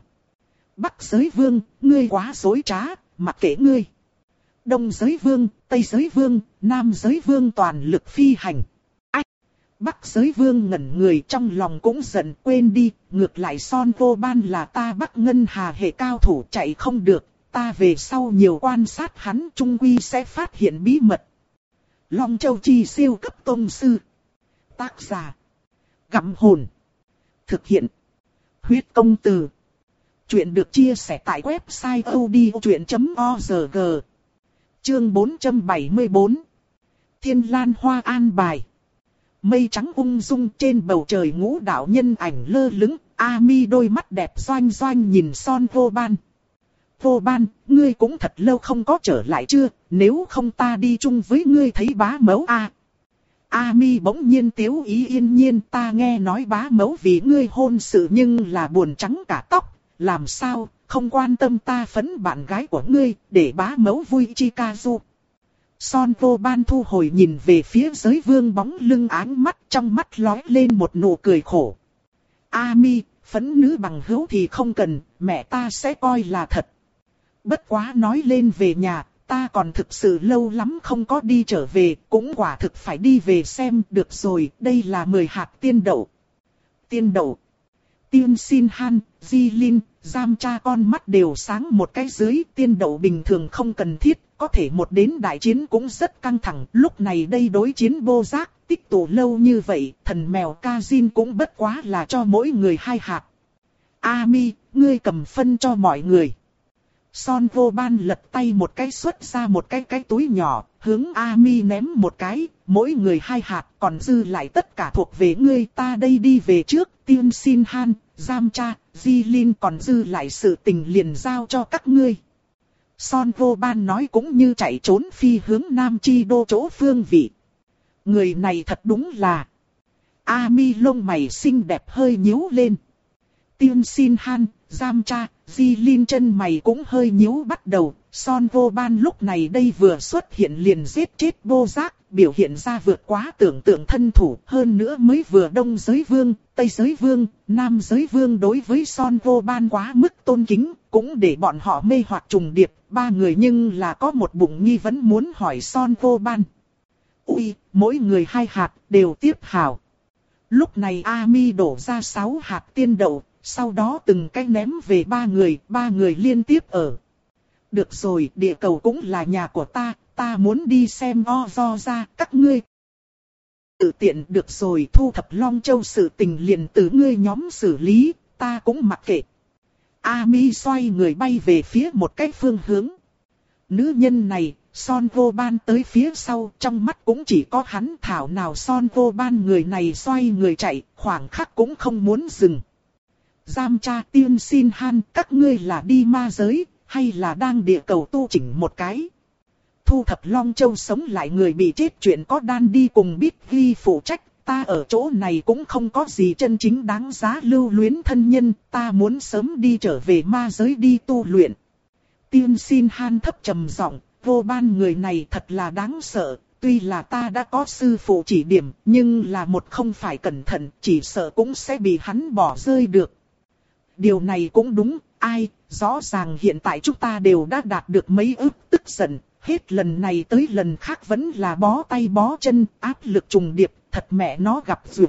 Bắc giới vương, ngươi quá dối trá, mặc kệ ngươi. Đông giới vương, Tây giới vương, Nam giới vương toàn lực phi hành. Ách! Bắc giới vương ngẩn người trong lòng cũng giận quên đi, ngược lại Son Vô Ban là ta Bắc ngân hà hệ cao thủ chạy không được. Ta về sau nhiều quan sát hắn trung quy sẽ phát hiện bí mật. Long Châu Chi siêu cấp tông sư. Tác giả. Gặm hồn. Thực hiện. Huyết công từ. Chuyện được chia sẻ tại website odchuyện chấm org. Chương bốn trăm bảy mươi tư. Thiên Lan Hoa an bài. Mây trắng ung dung trên bầu trời ngũ đạo nhân ảnh lơ lửng. Ami đôi mắt đẹp doanh doanh nhìn Son Vô Ban. Vô Ban, ngươi cũng thật lâu không có trở lại chưa, nếu không ta đi chung với ngươi thấy bá mẫu a. Ami bỗng nhiên tiếu ý yên nhiên, ta nghe nói bá mẫu vì ngươi hôn sự nhưng là buồn trắng cả tóc, làm sao, không quan tâm ta phấn bạn gái của ngươi, để bá mẫu vui chi ca du. Son Vô Ban thu hồi nhìn về phía giới vương bóng lưng áng mắt, trong mắt lóe lên một nụ cười khổ. Ami, phấn nữ bằng hữu thì không cần, mẹ ta sẽ coi là thật. Bất quá nói lên về nhà, ta còn thực sự lâu lắm không có đi trở về, cũng quả thực phải đi về xem, được rồi, đây là mười hạt tiên đậu. Tiên đậu. Tiên xin han, Di Linh, giam cha con mắt đều sáng một cái dưới, tiên đậu bình thường không cần thiết, có thể một đến đại chiến cũng rất căng thẳng, lúc này đây đối chiến vô giác, tích tụ lâu như vậy, thần mèo Kazin cũng bất quá là cho mỗi người hai hạt. Ami, ngươi cầm phân cho mọi người. Son Vô Ban lật tay một cái xuất ra một cái cái túi nhỏ, hướng Ami ném một cái, mỗi người hai hạt, còn dư lại tất cả thuộc về ngươi, ta đây đi về trước, tiên xin han, giam cha, Di Linh còn dư lại sự tình liền giao cho các ngươi. Son Vô Ban nói cũng như chạy trốn phi hướng Nam Chi Đô chỗ phương vị. Người này thật đúng là. Ami lông mày xinh đẹp hơi nhíu lên. Tiên xin han, Giam cha, Di Linh chân mày cũng hơi nhíu bắt đầu, Son Vô Ban lúc này đây vừa xuất hiện liền giết chết vô giác, biểu hiện ra vượt quá tưởng tượng thân thủ, hơn nữa mới vừa Đông Giới Vương, Tây Giới Vương, Nam Giới Vương đối với Son Vô Ban quá mức tôn kính, cũng để bọn họ mê hoặc trùng điệp, ba người nhưng là có một bụng nghi vấn muốn hỏi Son Vô Ban. Ui, mỗi người hai hạt, đều tiếp hào. Lúc này A Mi đổ ra sáu hạt tiên đậu, sau đó từng cái ném về ba người, ba người liên tiếp ở. Được rồi, địa cầu cũng là nhà của ta, ta muốn đi xem o do ra, các ngươi. Tự tiện được rồi, thu thập Long Châu sự tình liền từ ngươi nhóm xử lý, ta cũng mặc kệ. A Mi xoay người bay về phía một cái phương hướng. Nữ nhân này, Son Vô Ban tới phía sau, trong mắt cũng chỉ có hắn, thảo nào Son Vô Ban người này xoay người chạy, khoảng khắc cũng không muốn dừng. Giam cha Tiên Xin Han, các ngươi là đi ma giới, hay là đang địa cầu tu chỉnh một cái? Thu thập Long Châu sống lại người bị chết chuyện có đan đi cùng biết ghi phụ trách, ta ở chỗ này cũng không có gì chân chính đáng giá lưu luyến thân nhân, ta muốn sớm đi trở về ma giới đi tu luyện. Tiên Xin Han thấp trầm giọng, Vô Ban người này thật là đáng sợ, tuy là ta đã có sư phụ chỉ điểm, nhưng là một không phải cẩn thận, chỉ sợ cũng sẽ bị hắn bỏ rơi được. Điều này cũng đúng, ai, rõ ràng hiện tại chúng ta đều đã đạt được mấy ức tức giận, hết lần này tới lần khác vẫn là bó tay bó chân, áp lực trùng điệp, thật mẹ nó gặp duyệt.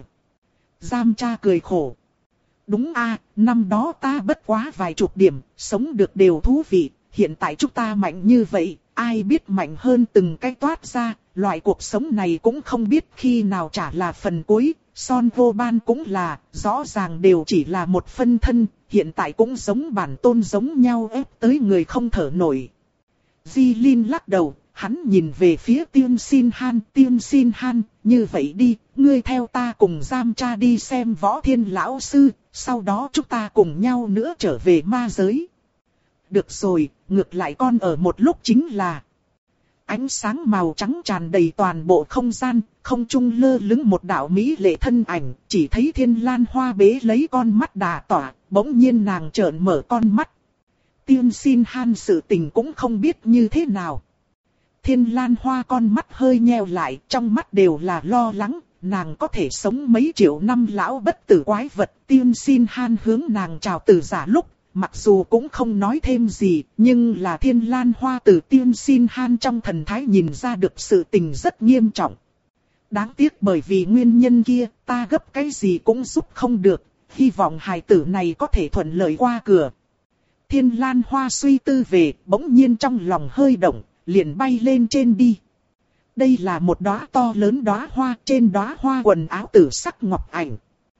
Giam cha cười khổ. Đúng a, năm đó ta bất quá vài chục điểm, sống được đều thú vị, hiện tại chúng ta mạnh như vậy, ai biết mạnh hơn từng cái toát ra, loại cuộc sống này cũng không biết khi nào trả là phần cuối. Son Vô Ban cũng là, rõ ràng đều chỉ là một phân thân, hiện tại cũng giống bản tôn giống nhau ép tới người không thở nổi. Di Linh lắc đầu, hắn nhìn về phía Tiên Xin Han, Tiên Xin Han, như vậy đi, ngươi theo ta cùng Giam cha đi xem Võ Thiên lão sư, sau đó chúng ta cùng nhau nữa trở về ma giới. Được rồi, ngược lại con ở một lúc chính là... Ánh sáng màu trắng tràn đầy toàn bộ không gian, không trung lơ lửng một đạo mỹ lệ thân ảnh, chỉ thấy Thiên Lan Hoa bế lấy con mắt đà tỏa, bỗng nhiên nàng trợn mở con mắt. Tiên Xin Han sự tình cũng không biết như thế nào. Thiên Lan Hoa con mắt hơi nheo lại, trong mắt đều là lo lắng, nàng có thể sống mấy triệu năm lão bất tử quái vật. Tiên Xin Han hướng nàng chào từ giả lúc. Mặc dù cũng không nói thêm gì, nhưng là Thiên Lan Hoa từ Tiên Xin Han trong thần thái nhìn ra được sự tình rất nghiêm trọng. Đáng tiếc bởi vì nguyên nhân kia, ta gấp cái gì cũng giúp không được, hy vọng hài tử này có thể thuận lợi qua cửa. Thiên Lan Hoa suy tư về, bỗng nhiên trong lòng hơi động, liền bay lên trên đi. Đây là một đóa to lớn đóa hoa, trên đóa hoa quần áo tử sắc ngọc ảnh.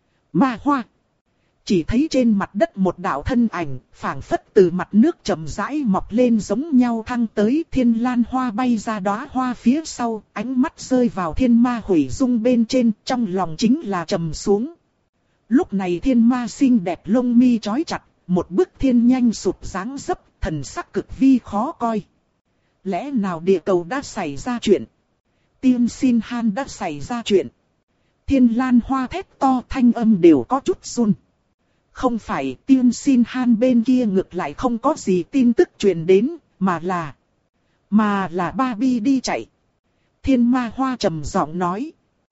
Ma hoa. Chỉ thấy trên mặt đất một đạo thân ảnh, phảng phất từ mặt nước chậm rãi mọc lên giống nhau thăng tới. Thiên Lan Hoa bay ra đóa hoa phía sau, ánh mắt rơi vào Thiên Ma Hủy Dung bên trên, trong lòng chính là trầm xuống. Lúc này Thiên Ma xinh đẹp lông mi chói chặt, một bức thiên nhanh sụp dáng dấp, thần sắc cực vi khó coi. Lẽ nào địa cầu đã xảy ra chuyện? Tiên Xin Han đã xảy ra chuyện? Thiên Lan Hoa thét to, thanh âm đều có chút run. Không phải, Tiên Xin Han bên kia ngược lại không có gì tin tức truyền đến, mà là... Mà là Barbie đi chạy. Thiên Ma Hoa trầm giọng nói.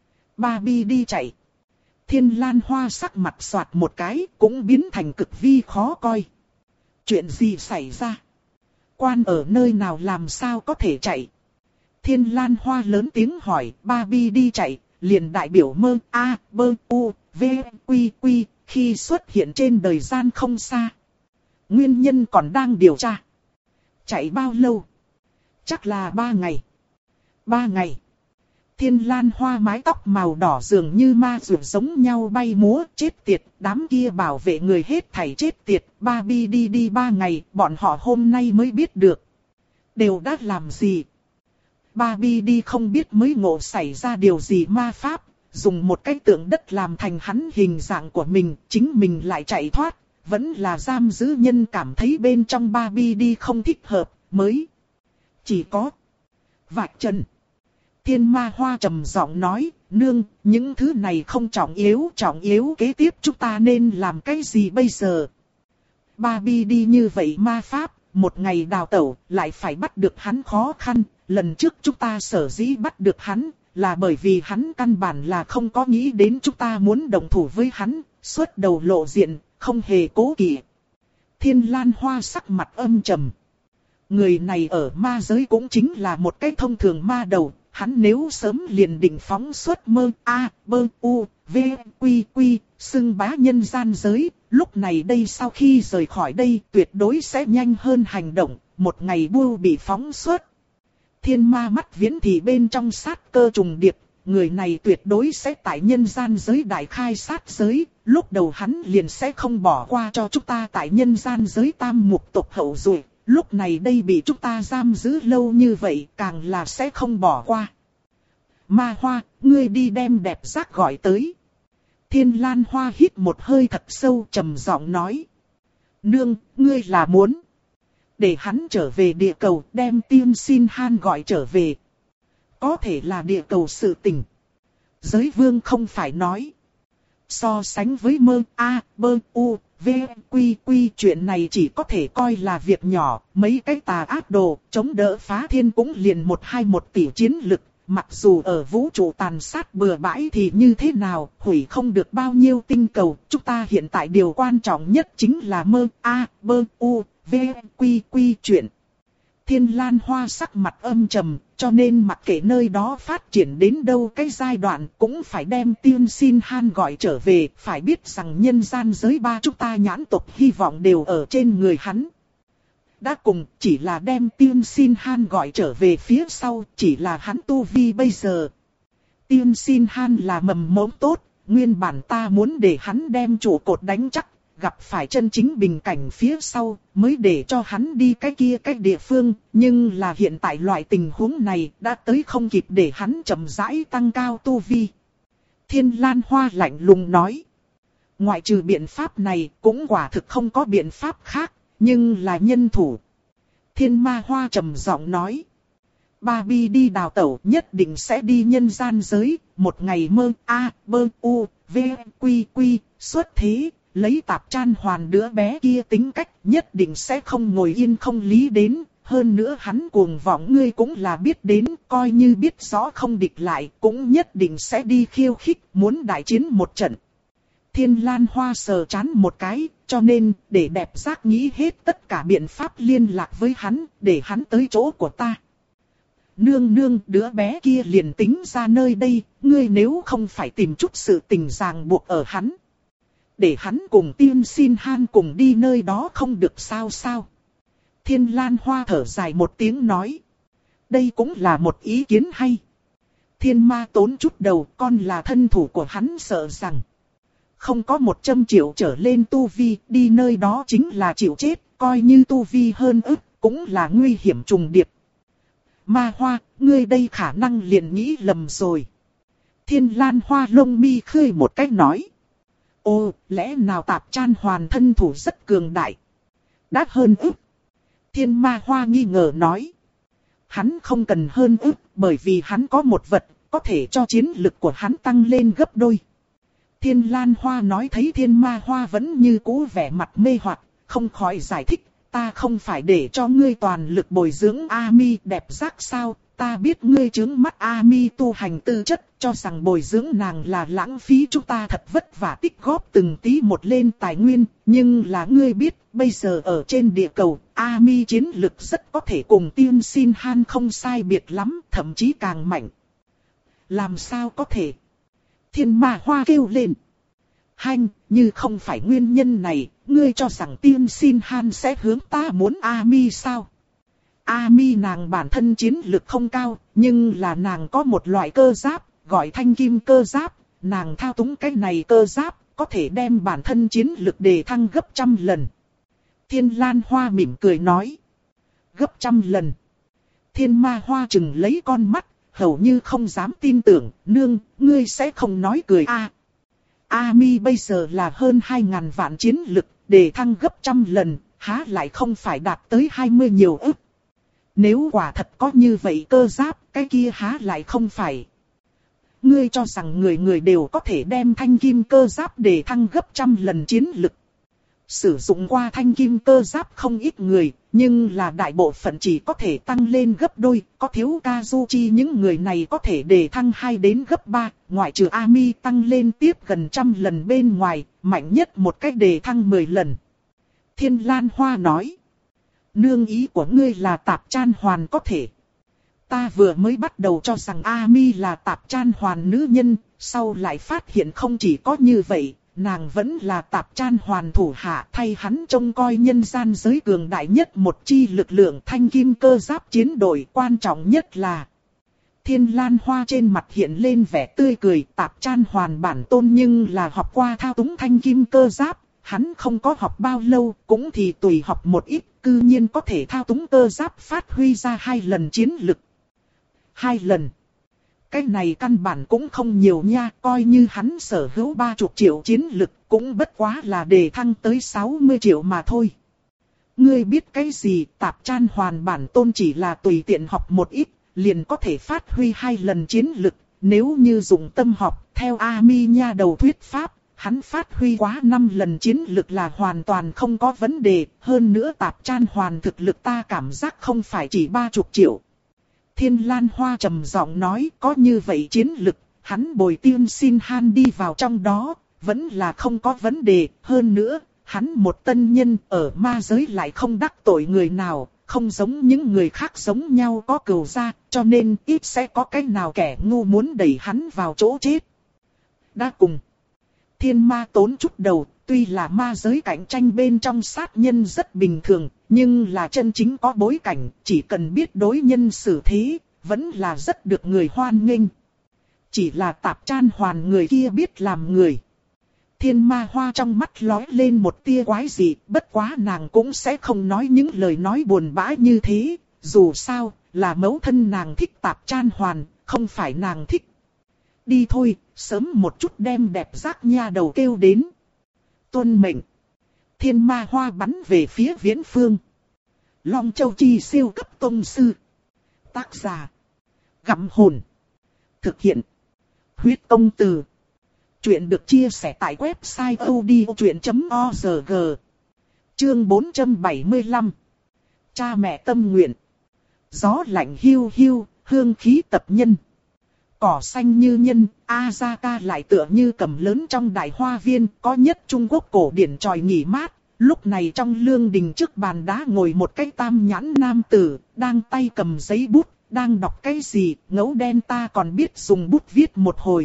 Barbie đi chạy. Thiên Lan Hoa sắc mặt xoạt một cái, cũng biến thành cực vi khó coi. Chuyện gì xảy ra? Quan ở nơi nào làm sao có thể chạy? Thiên Lan Hoa lớn tiếng hỏi, Barbie đi chạy, liền đại biểu mơ A, bơ, u, v, quy, quy. Khi xuất hiện trên đời gian không xa. Nguyên nhân còn đang điều tra. Chạy bao lâu? Chắc là ba ngày. Ba ngày. Thiên Lan Hoa mái tóc màu đỏ dường như ma dược giống nhau bay múa. Chết tiệt, đám kia bảo vệ người hết thảy chết tiệt. Barbie đi đi ba ngày, bọn họ hôm nay mới biết được. Đều đã làm gì? Barbie đi không biết mới ngộ xảy ra điều gì ma pháp. Dùng một cái tượng đất làm thành hắn hình dạng của mình, chính mình lại chạy thoát, vẫn là giam giữ nhân cảm thấy bên trong Barbie đi không thích hợp, mới chỉ có vạch trần. Thiên Ma Hoa trầm giọng nói, nương, những thứ này không trọng yếu, trọng yếu kế tiếp chúng ta nên làm cái gì bây giờ? Barbie đi như vậy ma pháp, một ngày đào tẩu, lại phải bắt được hắn khó khăn. Lần trước chúng ta sở dĩ bắt được hắn, là bởi vì hắn căn bản là không có nghĩ đến chúng ta muốn đồng thủ với hắn, xuất đầu lộ diện, không hề cố kỵ. Thiên Lan Hoa sắc mặt âm trầm. Người này ở ma giới cũng chính là một cái thông thường ma đầu, hắn nếu sớm liền định phóng xuất mơ a bơ u v quy quy xưng bá nhân gian giới, lúc này đây sau khi rời khỏi đây tuyệt đối sẽ nhanh hơn hành động, một ngày bưu bị phóng xuất. Thiên ma mắt viễn thì bên trong sát cơ trùng điệp, người này tuyệt đối sẽ tại nhân gian giới đại khai sát giới, lúc đầu hắn liền sẽ không bỏ qua cho chúng ta tại nhân gian giới tam mục tộc hậu duệ. Lúc này đây bị chúng ta giam giữ lâu như vậy càng là sẽ không bỏ qua. Ma Hoa, ngươi đi đem đẹp giác gọi tới. Thiên Lan Hoa hít một hơi thật sâu trầm giọng nói. Nương, ngươi là muốn để hắn trở về địa cầu đem Tiên Xin Han gọi trở về. Có thể là địa cầu sự tình. Giới vương không phải nói. So sánh với mơ a bơ u v quy quy chuyện này chỉ có thể coi là việc nhỏ, mấy cái tà ác đồ, chống đỡ phá thiên cũng liền một hai một tỷ chiến lực, mặc dù ở vũ trụ tàn sát bừa bãi thì như thế nào, hủy không được bao nhiêu tinh cầu, chúng ta hiện tại điều quan trọng nhất chính là mơ a bơ u v quy quy chuyện. Thiên Lan Hoa sắc mặt âm trầm, cho nên mặc kệ nơi đó phát triển đến đâu cái giai đoạn cũng phải đem Tiên Xin Han gọi trở về, phải biết rằng nhân gian giới ba chúng ta nhãn tộc hy vọng đều ở trên người hắn. Đã cùng chỉ là đem Tiên Xin Han gọi trở về phía sau, chỉ là hắn tu vi bây giờ. Tiên Xin Han là mầm mống tốt, nguyên bản ta muốn để hắn đem trụ cột đánh chắc. Gặp phải chân chính bình cảnh phía sau, mới để cho hắn đi cái kia cái địa phương, nhưng là hiện tại loại tình huống này đã tới không kịp để hắn chậm rãi tăng cao tu vi. Thiên Lan Hoa lạnh lùng nói. Ngoại trừ biện pháp này, cũng quả thực không có biện pháp khác, nhưng là nhân thủ. Thiên Ma Hoa trầm giọng nói. Barbie đi đào tẩu nhất định sẽ đi nhân gian giới, một ngày mơ a bơ u v quy quy xuất thế. Lấy tạp chan hoàn đứa bé kia tính cách nhất định sẽ không ngồi yên không lý đến. Hơn nữa hắn cuồng vọng ngươi cũng là biết đến, coi như biết rõ không địch lại cũng nhất định sẽ đi khiêu khích, muốn đại chiến một trận. Thiên Lan Hoa sờ chán một cái, cho nên để đẹp giác nghĩ hết tất cả biện pháp liên lạc với hắn, để hắn tới chỗ của ta. Nương nương, đứa bé kia liền tính ra nơi đây, ngươi nếu không phải tìm chút sự tình ràng buộc ở hắn. Để hắn cùng Tiên Xin Han cùng đi nơi đó không được sao sao. Thiên Lan Hoa thở dài một tiếng nói. Đây cũng là một ý kiến hay. Thiên Ma tốn chút đầu, con là thân thủ của hắn sợ rằng. Không có một trăm triệu trở lên tu vi, đi nơi đó chính là chịu chết, coi như tu vi hơn ức, cũng là nguy hiểm trùng điệp. Ma Hoa, ngươi đây khả năng liền nghĩ lầm rồi. Thiên Lan Hoa lông mi khơi một cách nói. Ô, lẽ nào tạp chan hoàn thân thủ rất cường đại? Đã hơn ức. Thiên Ma Hoa nghi ngờ nói. Hắn không cần hơn ức, bởi vì hắn có một vật, có thể cho chiến lực của hắn tăng lên gấp đôi. Thiên Lan Hoa nói thấy Thiên Ma Hoa vẫn như cũ vẻ mặt mê hoặc, không khỏi giải thích. Ta không phải để cho ngươi toàn lực bồi dưỡng A-mi đẹp giác sao, ta biết ngươi trướng mắt A-mi tu hành tư chất, cho rằng bồi dưỡng nàng là lãng phí chúng ta thật vất vả tích góp từng tí một lên tài nguyên, nhưng là ngươi biết, bây giờ ở trên địa cầu, A-mi chiến lực rất có thể cùng Tiên Xin Han không sai biệt lắm, thậm chí càng mạnh. Làm sao có thể? Thiên Ma Hoa kêu lên. Hanh, như không phải nguyên nhân này, ngươi cho rằng Tiên Xin Han sẽ hướng ta muốn A-mi sao? A-mi nàng bản thân chiến lực không cao, nhưng là nàng có một loại cơ giáp, gọi thanh kim cơ giáp, nàng thao túng cái này cơ giáp, có thể đem bản thân chiến lực đề thăng gấp trăm lần. Thiên Lan Hoa mỉm cười nói. Gấp trăm lần. Thiên Ma Hoa chừng lấy con mắt, hầu như không dám tin tưởng, nương, ngươi sẽ không nói cười a? À. A-mi bây giờ là hơn hai ngàn vạn chiến lực, đề thăng gấp trăm lần, há lại không phải đạt tới hai mươi nhiều ức. Nếu quả thật có như vậy cơ giáp, cái kia há lại không phải. Ngươi cho rằng người người đều có thể đem thanh kim cơ giáp đề thăng gấp trăm lần chiến lực. sử dụng qua thanh kim cơ giáp không ít người, nhưng là đại bộ phận chỉ có thể tăng lên gấp đôi, có thiếu Kazuchi những người này có thể đề thăng hai đến gấp ba, ngoại trừ Ami tăng lên tiếp gần trăm lần bên ngoài, mạnh nhất một cách đề thăng mười lần. Thiên Lan Hoa nói, nương ý của ngươi là tạp chan hoàn có thể. Ta vừa mới bắt đầu cho rằng Ami là tạp chan hoàn nữ nhân, sau lại phát hiện không chỉ có như vậy. Nàng vẫn là tạp chan hoàn thủ hạ thay hắn trông coi nhân gian giới cường đại nhất một chi lực lượng thanh kim cơ giáp chiến đội, quan trọng nhất là Thiên Lan Hoa trên mặt hiện lên vẻ tươi cười. Tạp chan hoàn bản tôn nhưng là học qua thao túng thanh kim cơ giáp, hắn không có học bao lâu cũng thì tùy học một ít, cư nhiên có thể thao túng cơ giáp phát huy ra hai lần chiến lực. Hai lần. Cái này căn bản cũng không nhiều nha, coi như hắn sở hữu ba chục triệu chiến lực cũng bất quá là đề thăng tới sáu mươi triệu mà thôi. Ngươi biết cái gì, tạp chan hoàn bản tôn chỉ là tùy tiện học một ít, liền có thể phát huy hai lần chiến lực, nếu như dùng tâm học, theo Ami nha đầu thuyết pháp, hắn phát huy quá năm lần chiến lực là hoàn toàn không có vấn đề, hơn nữa tạp chan hoàn thực lực ta cảm giác không phải chỉ ba chục triệu. Thiên Lan Hoa trầm giọng nói, có như vậy chiến lực, hắn bồi tiên xin han đi vào trong đó, vẫn là không có vấn đề. Hơn nữa, hắn một tân nhân ở ma giới lại không đắc tội người nào, không giống những người khác giống nhau có cừu gia, cho nên ít sẽ có cái nào kẻ ngu muốn đẩy hắn vào chỗ chết. Đã cùng Thiên Ma tốn chút đầu, tuy là ma giới cạnh tranh bên trong sát nhân rất bình thường, nhưng là chân chính có bối cảnh, chỉ cần biết đối nhân xử thế, vẫn là rất được người hoan nghênh. Chỉ là tạp chan hoàn người kia biết làm người. Thiên Ma Hoa trong mắt lóe lên một tia quái dị, bất quá nàng cũng sẽ không nói những lời nói buồn bã như thế, dù sao, là mẫu thân nàng thích tạp chan hoàn, không phải nàng thích. Đi thôi, sớm một chút đem đẹp giác nha đầu kêu đến. Tuân mệnh. Thiên Ma Hoa bắn về phía Viễn Phương. Long Châu Chi siêu cấp tông sư. Tác giả. Gặm hồn. Thực hiện. Huyết công từ. Chuyện được chia sẻ tại website odchuyện chấm org. Chương bốn trăm bảy mươi lăm. Cha mẹ tâm nguyện. Gió lạnh hiu hiu, hương khí tập nhân. Cỏ xanh như nhân, Azaka lại tựa như cầm lớn trong đại hoa viên, có nhất Trung Quốc cổ điển tròi nghỉ mát. Lúc này trong lương đình trước bàn đá ngồi một cái tam nhãn nam tử, đang tay cầm giấy bút, đang đọc cái gì, ngẫu đen ta còn biết dùng bút viết một hồi.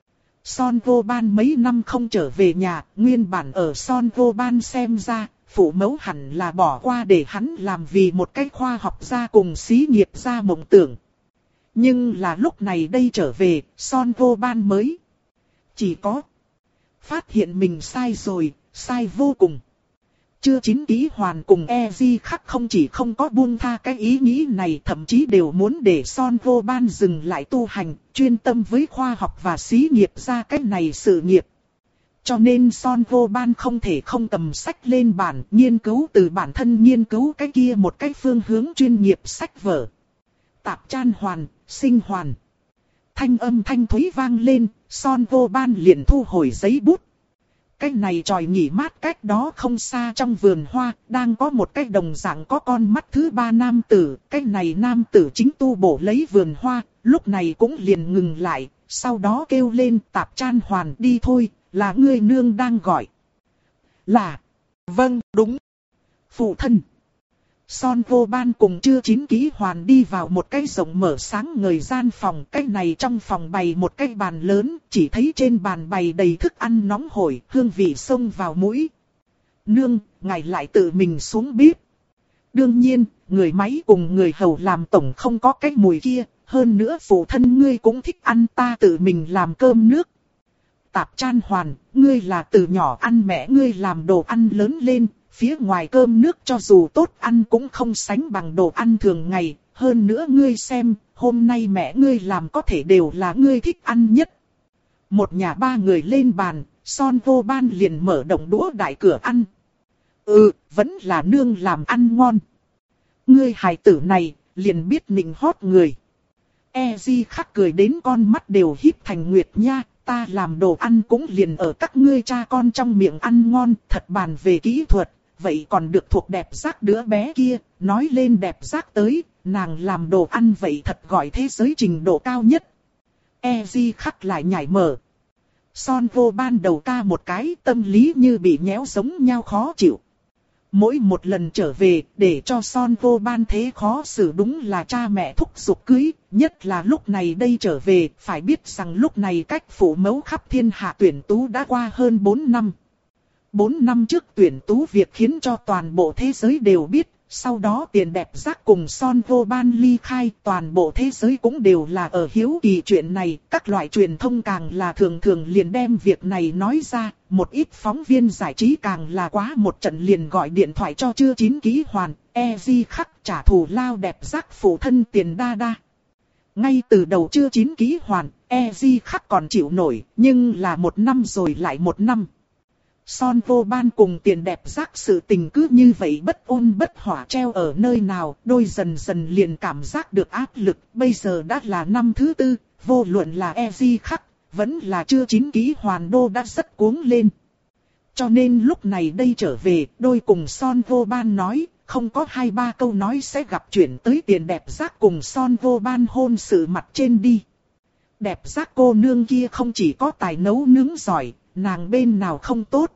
Son Vô Ban mấy năm không trở về nhà, nguyên bản ở Son Vô Ban xem ra, phụ mẫu hẳn là bỏ qua để hắn làm vì một cái khoa học gia cùng xí nghiệp gia mộng tưởng. Nhưng là lúc này đây trở về, Son Vô Ban mới chỉ có phát hiện mình sai rồi, sai vô cùng. Chưa chín ký hoàn cùng Eji khắc không chỉ không có buông tha cái ý nghĩ này, thậm chí đều muốn để Son Vô Ban dừng lại tu hành, chuyên tâm với khoa học và xí nghiệp ra cái này sự nghiệp. Cho nên Son Vô Ban không thể không cầm sách lên bàn, nghiên cứu từ bản thân nghiên cứu cái kia một cái phương hướng chuyên nghiệp sách vở. Tạp chan hoàn, sinh hoàn. Thanh âm thanh thúy vang lên, Son Vô Ban liền thu hồi giấy bút. Cái này tròi nghỉ mát cách đó không xa trong vườn hoa, đang có một cái đồng dạng có con mắt thứ ba nam tử. Cái này nam tử chính tu bổ lấy vườn hoa, lúc này cũng liền ngừng lại, sau đó kêu lên tạp chan hoàn đi thôi, là ngươi nương đang gọi. Là, vâng, đúng. Phụ thân. Son Vô Ban cùng chưa chín ký hoàn đi vào một cái rộng mở sáng ngời gian phòng. Cái này trong phòng bày một cái bàn lớn, chỉ thấy trên bàn bày đầy thức ăn nóng hổi, hương vị xông vào mũi. Nương, ngài lại tự mình xuống bếp. Đương nhiên, người máy cùng người hầu làm tổng không có cái mùi kia, hơn nữa phụ thân ngươi cũng thích ăn ta tự mình làm cơm nước. Tạp chan hoàn, ngươi là từ nhỏ ăn mẹ ngươi làm đồ ăn lớn lên. Phía ngoài cơm nước cho dù tốt ăn cũng không sánh bằng đồ ăn thường ngày. Hơn nữa ngươi xem, hôm nay mẹ ngươi làm có thể đều là ngươi thích ăn nhất. Một nhà ba người lên bàn, Son Vô Ban liền mở động đũa đại cửa ăn. Ừ, vẫn là nương làm ăn ngon. Ngươi hài tử này, liền biết nịnh hót người. Eji khắc cười đến con mắt đều híp thành nguyệt nha, ta làm đồ ăn cũng liền ở các ngươi cha con trong miệng ăn ngon, thật bàn về kỹ thuật, vậy còn được thuộc đẹp giác đứa bé kia, nói lên đẹp giác tới, nàng làm đồ ăn vậy thật gọi thế giới trình độ cao nhất. Eji khắc lại nhảy mở. Son vô ban đầu ca một cái, tâm lý như bị nhéo giống nhau khó chịu. Mỗi một lần trở về, để cho Son vô ban thế khó xử đúng là cha mẹ thúc giục cưới, nhất là lúc này đây trở về, phải biết rằng lúc này cách phụ mẫu khắp thiên hạ tuyển tú đã qua hơn bốn năm. bốn năm trước tuyển tú việc khiến cho toàn bộ thế giới đều biết, sau đó tiền đẹp giác cùng Son vô ban ly khai, toàn bộ thế giới cũng đều là ở hiếu kỳ chuyện này, các loại truyền thông càng là thường thường liền đem việc này nói ra, một ít phóng viên giải trí càng là quá một trận liền gọi điện thoại cho chưa chín ký hoàn, Eji khắc trả thù lao đẹp giác phụ thân tiền đa đa. Ngay từ đầu chưa chín ký hoàn, Eji khắc còn chịu nổi, nhưng là một năm rồi lại một năm. Son vô ban cùng tiền đẹp giác sự tình cứ như vậy bất ôn bất hỏa treo ở nơi nào, đôi dần dần liền cảm giác được áp lực, bây giờ đã là năm thứ tư, vô luận là Eji khắc, vẫn là chưa chín ký hoàn đô đã rất cuống lên. Cho nên lúc này đây trở về, đôi cùng Son vô ban nói, không có hai ba câu nói sẽ gặp chuyển tới tiền đẹp giác cùng Son vô ban hôn sự mặt trên đi. Đẹp giác cô nương kia không chỉ có tài nấu nướng giỏi, nàng bên nào không tốt.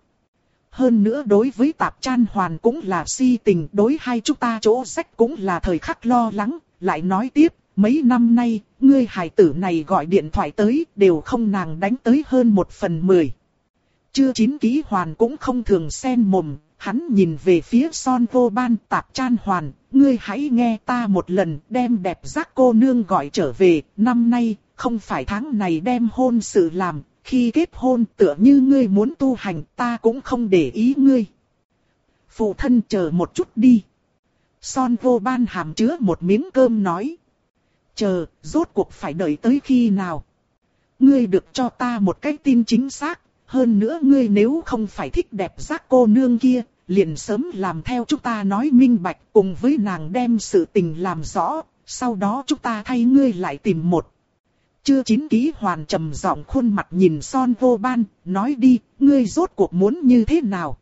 Hơn nữa đối với Tạp Chan Hoàn cũng là si tình, đối hai chúng ta chỗ sách cũng là thời khắc lo lắng. Lại nói tiếp, mấy năm nay, ngươi hài tử này gọi điện thoại tới, đều không nàng đánh tới hơn một phần mười. Chưa chín ký Hoàn cũng không thường xen mồm, hắn nhìn về phía Son vô ban. Tạp Chan Hoàn, ngươi hãy nghe ta một lần, đem đẹp giác cô nương gọi trở về, năm nay, không phải tháng này đem hôn sự làm. Khi kết hôn tựa như ngươi muốn tu hành, ta cũng không để ý ngươi. Phụ thân chờ một chút đi. Son vô ban hàm chứa một miếng cơm nói. Chờ, rốt cuộc phải đợi tới khi nào? Ngươi được cho ta một cái tin chính xác. Hơn nữa ngươi nếu không phải thích đẹp giác cô nương kia, liền sớm làm theo chúng ta nói minh bạch, cùng với nàng đem sự tình làm rõ. Sau đó chúng ta thay ngươi lại tìm một. Chưa chín ký hoàn trầm giọng khuôn mặt nhìn Son vô ban, nói đi, ngươi rốt cuộc muốn như thế nào?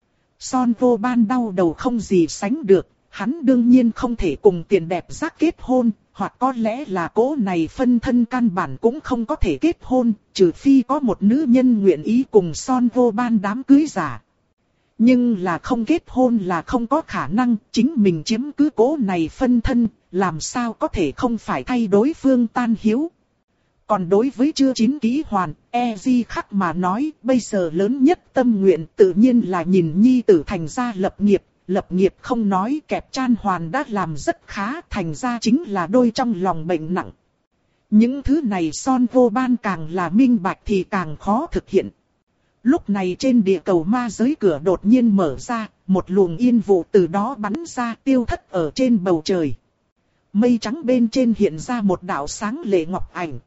Son vô ban đau đầu không gì sánh được, hắn đương nhiên không thể cùng tiền đẹp giác kết hôn, hoặc có lẽ là cố này phân thân căn bản cũng không có thể kết hôn, trừ phi có một nữ nhân nguyện ý cùng Son vô ban đám cưới giả. Nhưng là không kết hôn là không có khả năng, chính mình chiếm cứ cố này phân thân, làm sao có thể không phải thay đối phương tan hiếu. Còn đối với chưa chín ký hoàn, Eji khắc mà nói, bây giờ lớn nhất tâm nguyện tự nhiên là nhìn nhi tử thành ra lập nghiệp, lập nghiệp không nói kẹp Chan Hoàn đã làm rất khá, thành ra chính là đôi trong lòng bệnh nặng. Những thứ này Son vô ban càng là minh bạch thì càng khó thực hiện. Lúc này trên địa cầu ma giới cửa đột nhiên mở ra, một luồng yên vụ từ đó bắn ra tiêu thất ở trên bầu trời. Mây trắng bên trên hiện ra một đạo sáng lệ ngọc ảnh.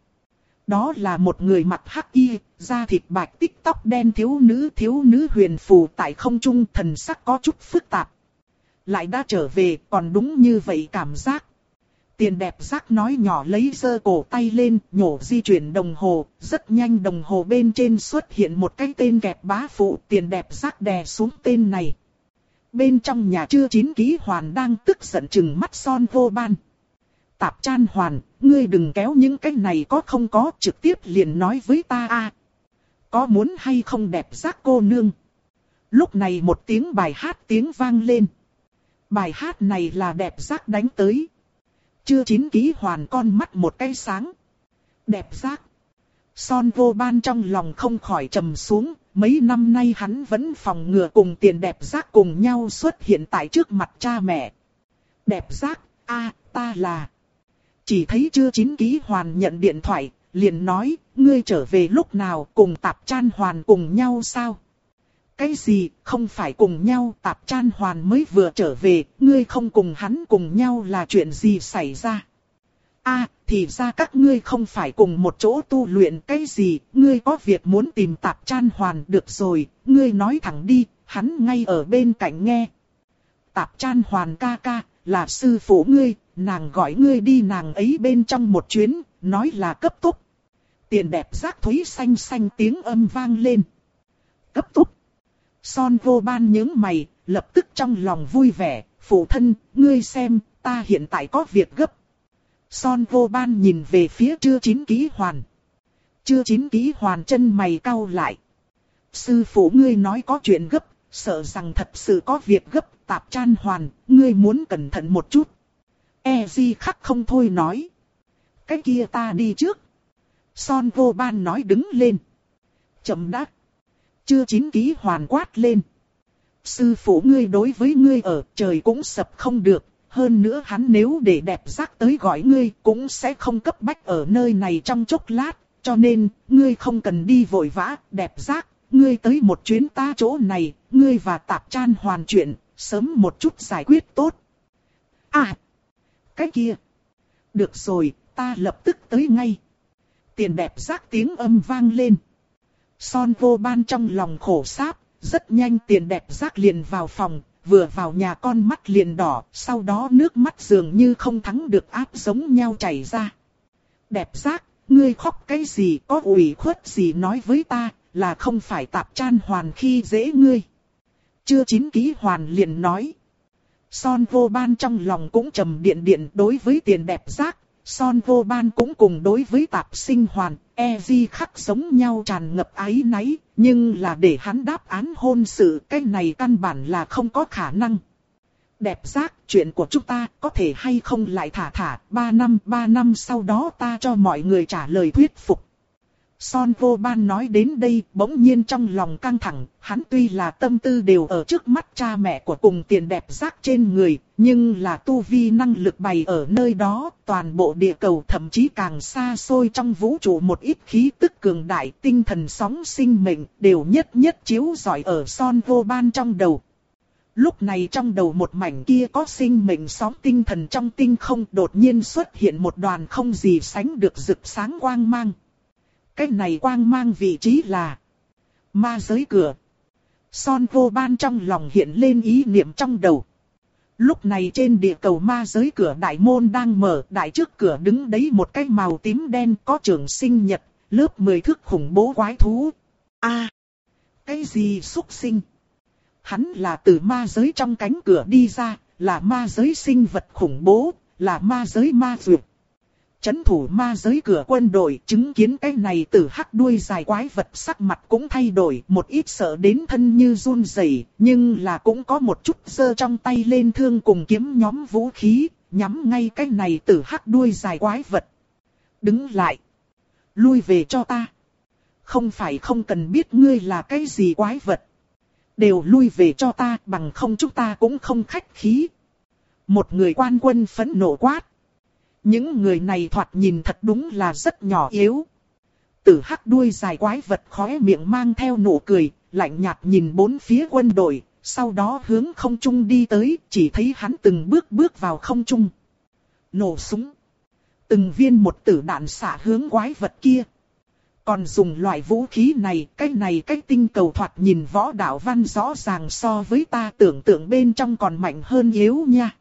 Đó là một người mặt hắc y, da thịt bạch tích tóc đen thiếu nữ thiếu nữ huyền phù tại không trung, thần sắc có chút phức tạp. Lại đã trở về, còn đúng như vậy cảm giác. Tiền đẹp giác nói nhỏ lấy giơ cổ tay lên, nhổ di chuyển đồng hồ, rất nhanh đồng hồ bên trên xuất hiện một cái tên kẹp bá phụ, tiền đẹp giác đè xuống tên này. Bên trong nhà chưa chín ký hoàn đang tức giận chừng mắt Son vô ban. Tạp Chan Hoàn, ngươi đừng kéo những cái này có không có, trực tiếp liền nói với ta a. Có muốn hay không đẹp giác cô nương? Lúc này một tiếng bài hát tiếng vang lên. Bài hát này là đẹp giác đánh tới. Chưa chín ký hoàn con mắt một cái sáng. Đẹp giác. Son vô ban trong lòng không khỏi trầm xuống. Mấy năm nay hắn vẫn phòng ngừa cùng tiền đẹp giác cùng nhau xuất hiện tại trước mặt cha mẹ. Đẹp giác, a ta là... Chỉ thấy chưa chín ký hoàn nhận điện thoại, liền nói, ngươi trở về lúc nào cùng Tạp Chan Hoàn cùng nhau sao? Cái gì, không phải cùng nhau, Tạp Chan Hoàn mới vừa trở về, ngươi không cùng hắn cùng nhau là chuyện gì xảy ra? A, thì ra các ngươi không phải cùng một chỗ tu luyện cái gì, ngươi có việc muốn tìm Tạp Chan Hoàn, được rồi, ngươi nói thẳng đi, hắn ngay ở bên cạnh nghe. Tạp Chan Hoàn ca ca, là sư phụ ngươi, nàng gọi ngươi đi nàng ấy bên trong một chuyến, nói là cấp tốc. Tiền đẹp giác thúy xanh xanh tiếng âm vang lên. Cấp tốc. Son vô ban nhướng mày, lập tức trong lòng vui vẻ. Phụ thân, ngươi xem, ta hiện tại có việc gấp. Son vô ban nhìn về phía chưa chín ký hoàn. Chưa chín ký hoàn chân mày cau lại. Sư phụ ngươi nói có chuyện gấp, sợ rằng thật sự có việc gấp. Tạp Chan Hoàn, ngươi muốn cẩn thận một chút. E di khắc không thôi nói. Cái kia ta đi trước. Son vô ban nói đứng lên. Chậm đã. Chưa chín ký hoàn quát lên. Sư phụ ngươi đối với ngươi ở trời cũng sập không được. Hơn nữa hắn nếu để đẹp giác tới gọi ngươi cũng sẽ không cấp bách ở nơi này trong chốc lát. Cho nên, ngươi không cần đi vội vã, đẹp giác. Ngươi tới một chuyến ta chỗ này, ngươi và Tạp Chan Hoàn chuyện, sớm một chút giải quyết tốt. À, cái kia. Được rồi, ta lập tức tới ngay. Tiền đẹp giác tiếng âm vang lên. Son vô ban trong lòng khổ sáp, rất nhanh tiền đẹp giác liền vào phòng, vừa vào nhà con mắt liền đỏ, sau đó nước mắt dường như không thắng được áp giống nhau chảy ra. Đẹp giác, ngươi khóc cái gì, có ủy khuất gì nói với ta, là không phải Tạp Chan Hoàn khi dễ ngươi. Chưa chín ký hoàn liền nói. Son vô ban trong lòng cũng trầm điện điện đối với tiền đẹp giác. Son vô ban cũng cùng đối với Tạp Sinh Hoàn, e di khắc giống nhau tràn ngập áy náy. Nhưng là để hắn đáp án hôn sự, cái này căn bản là không có khả năng. Đẹp giác, chuyện của chúng ta có thể hay không lại thả thả, ba năm, ba năm sau đó ta cho mọi người trả lời thuyết phục. Son vô ban nói đến đây, bỗng nhiên trong lòng căng thẳng, hắn tuy là tâm tư đều ở trước mắt cha mẹ của cùng tiền đẹp giác trên người, nhưng là tu vi năng lực bày ở nơi đó, toàn bộ địa cầu thậm chí càng xa xôi trong vũ trụ một ít khí tức cường đại, tinh thần sóng sinh mệnh, đều nhất nhất chiếu rọi ở son vô ban trong đầu. Lúc này trong đầu một mảnh kia có sinh mệnh sóng tinh thần trong tinh không đột nhiên xuất hiện một đoàn không gì sánh được rực sáng quang mang. Cái này quang mang vị trí là ma giới cửa. Son vô ban trong lòng hiện lên ý niệm trong đầu. Lúc này trên địa cầu ma giới cửa đại môn đang mở, đại trước cửa đứng đấy một cái màu tím đen có trường sinh nhật, lớp mười thước khủng bố quái thú. A, à, cái gì xúc sinh? Hắn là từ ma giới trong cánh cửa đi ra, là ma giới sinh vật khủng bố, là ma giới ma dược. Chấn thủ ma giới cửa quân đội chứng kiến cái này tử hắc đuôi dài quái vật sắc mặt cũng thay đổi, một ít sợ đến thân như run rẩy, nhưng là cũng có một chút giơ trong tay lên thương cùng kiếm nhóm vũ khí, nhắm ngay cái này tử hắc đuôi dài quái vật. Đứng lại. Lui về cho ta. Không phải không cần biết ngươi là cái gì quái vật. Đều lui về cho ta, bằng không chúng ta cũng không khách khí. Một người quan quân phẫn nộ quát. Những người này thoạt nhìn thật đúng là rất nhỏ yếu. Tử hắc đuôi dài quái vật khóe miệng mang theo nụ cười, lạnh nhạt nhìn bốn phía quân đội, sau đó hướng không trung đi tới, chỉ thấy hắn từng bước bước vào không trung. Nổ súng. Từng viên một tử đạn xạ hướng quái vật kia. Còn dùng loại vũ khí này, cái này cái tinh cầu thoạt nhìn võ đạo văn rõ ràng so với ta tưởng tượng bên trong còn mạnh hơn yếu nha.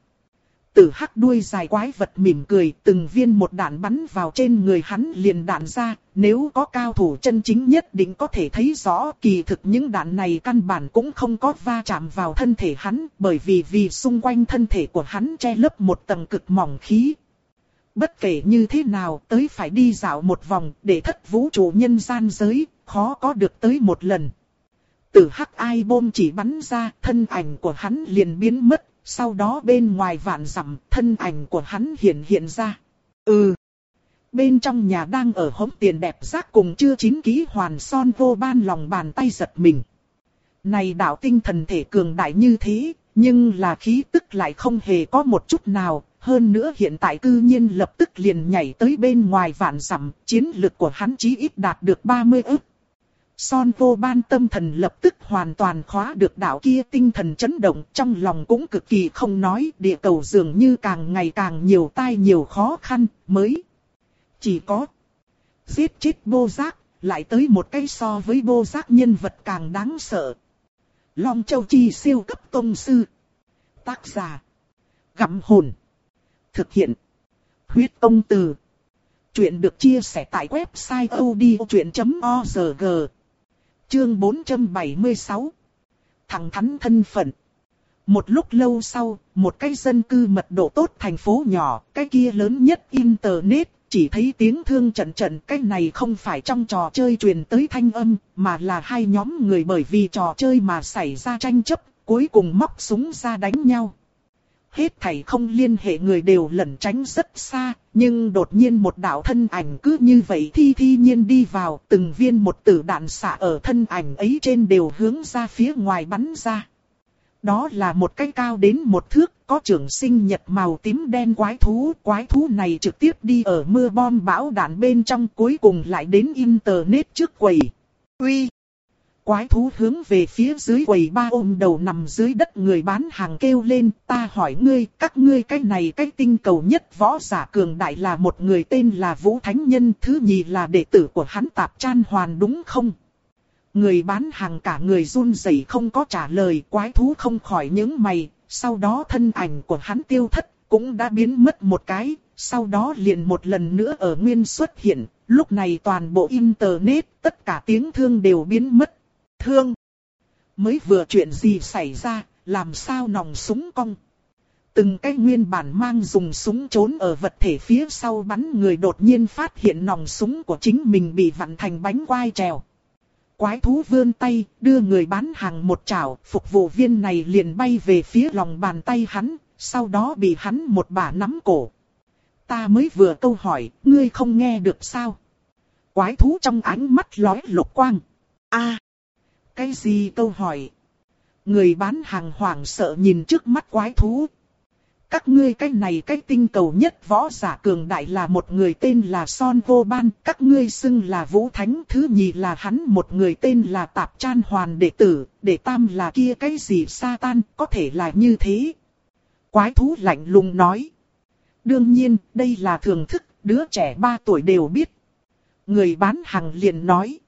Tử hắc đuôi dài quái vật mỉm cười, từng viên một đạn bắn vào trên người hắn liền đạn ra, nếu có cao thủ chân chính nhất định có thể thấy rõ, kỳ thực những đạn này căn bản cũng không có va chạm vào thân thể hắn, bởi vì vì xung quanh thân thể của hắn che lấp một tầng cực mỏng khí. Bất kể như thế nào, tới phải đi dạo một vòng, để thất vũ trụ nhân gian giới, khó có được tới một lần. Tử hắc ai bom chỉ bắn ra, thân ảnh của hắn liền biến mất. Sau đó bên ngoài vạn dặm, thân ảnh của hắn hiện hiện ra. Ừ. Bên trong nhà đang ở hống tiền đẹp giác cùng chưa chín ký hoàn son vô ban lòng bàn tay giật mình. Này đạo tinh thần thể cường đại như thế, nhưng là khí tức lại không hề có một chút nào. Hơn nữa hiện tại cư nhiên lập tức liền nhảy tới bên ngoài vạn dặm, chiến lực của hắn chí ít đạt được ba mươi ức. Son vô ban tâm thần lập tức hoàn toàn khóa được đạo kia tinh thần chấn động, trong lòng cũng cực kỳ không nói, địa cầu dường như càng ngày càng nhiều tai nhiều khó khăn, mới chỉ có giết chết Bô Giác, lại tới một cái so với Bô Giác nhân vật càng đáng sợ. Long Châu Chi siêu cấp tông sư. Tác giả: Gặm Hồn. Thực hiện: Huyết Công Từ. Chuyện được chia sẻ tại website audiochuyện chấm org. Chương bốn trăm bảy mươi sáu. Thẳng thắn thân phận. Một lúc lâu sau, một cái dân cư mật độ tốt thành phố nhỏ, cái kia lớn nhất internet, chỉ thấy tiếng thương trận trận. Cái này không phải trong trò chơi truyền tới thanh âm, mà là hai nhóm người bởi vì trò chơi mà xảy ra tranh chấp, cuối cùng móc súng ra đánh nhau. Hết thảy không liên hệ người đều lẩn tránh rất xa, nhưng đột nhiên một đạo thân ảnh cứ như vậy thi thi nhiên đi vào, từng viên một tử đạn xạ ở thân ảnh ấy trên đều hướng ra phía ngoài bắn ra. Đó là một cái cao đến một thước, có trưởng sinh nhật màu tím đen quái thú. Quái thú này trực tiếp đi ở mưa bom bão đạn bên trong, cuối cùng lại đến internet trước quầy. Uy! Quái thú hướng về phía dưới quầy ba ôm đầu nằm dưới đất người bán hàng kêu lên, ta hỏi ngươi, các ngươi cái này cái tinh cầu nhất võ giả cường đại là một người tên là Vũ Thánh Nhân, thứ nhì là đệ tử của hắn Tạp Chan Hoàn đúng không? Người bán hàng cả người run rẩy không có trả lời. Quái thú không khỏi nhướng mày, sau đó thân ảnh của hắn tiêu thất, cũng đã biến mất một cái, sau đó liền một lần nữa ở nguyên xuất hiện. Lúc này toàn bộ internet, tất cả tiếng thương đều biến mất. Thương! Mới vừa chuyện gì xảy ra, làm sao nòng súng cong? Từng cái nguyên bản mang dùng súng trốn ở vật thể phía sau bắn người đột nhiên phát hiện nòng súng của chính mình bị vặn thành bánh quai trèo. Quái thú vươn tay, đưa người bán hàng một chảo, phục vụ viên này liền bay về phía lòng bàn tay hắn, sau đó bị hắn một bả nắm cổ. Ta mới vừa câu hỏi, ngươi không nghe được sao? Quái thú trong ánh mắt lóe lục quang. A, cái gì câu hỏi? Người bán hàng hoảng sợ nhìn trước mắt quái thú. Các ngươi cái này cái tinh cầu nhất võ giả cường đại là một người tên là Son Vô Ban, các ngươi xưng là Vũ Thánh, thứ nhì là hắn một người tên là Tạp Chan Hoàn đệ tử, đệ tam là kia cái gì Satan, có thể là như thế. Quái thú lạnh lùng nói. Đương nhiên, đây là thường thức, đứa trẻ ba tuổi đều biết. Người bán hàng liền nói.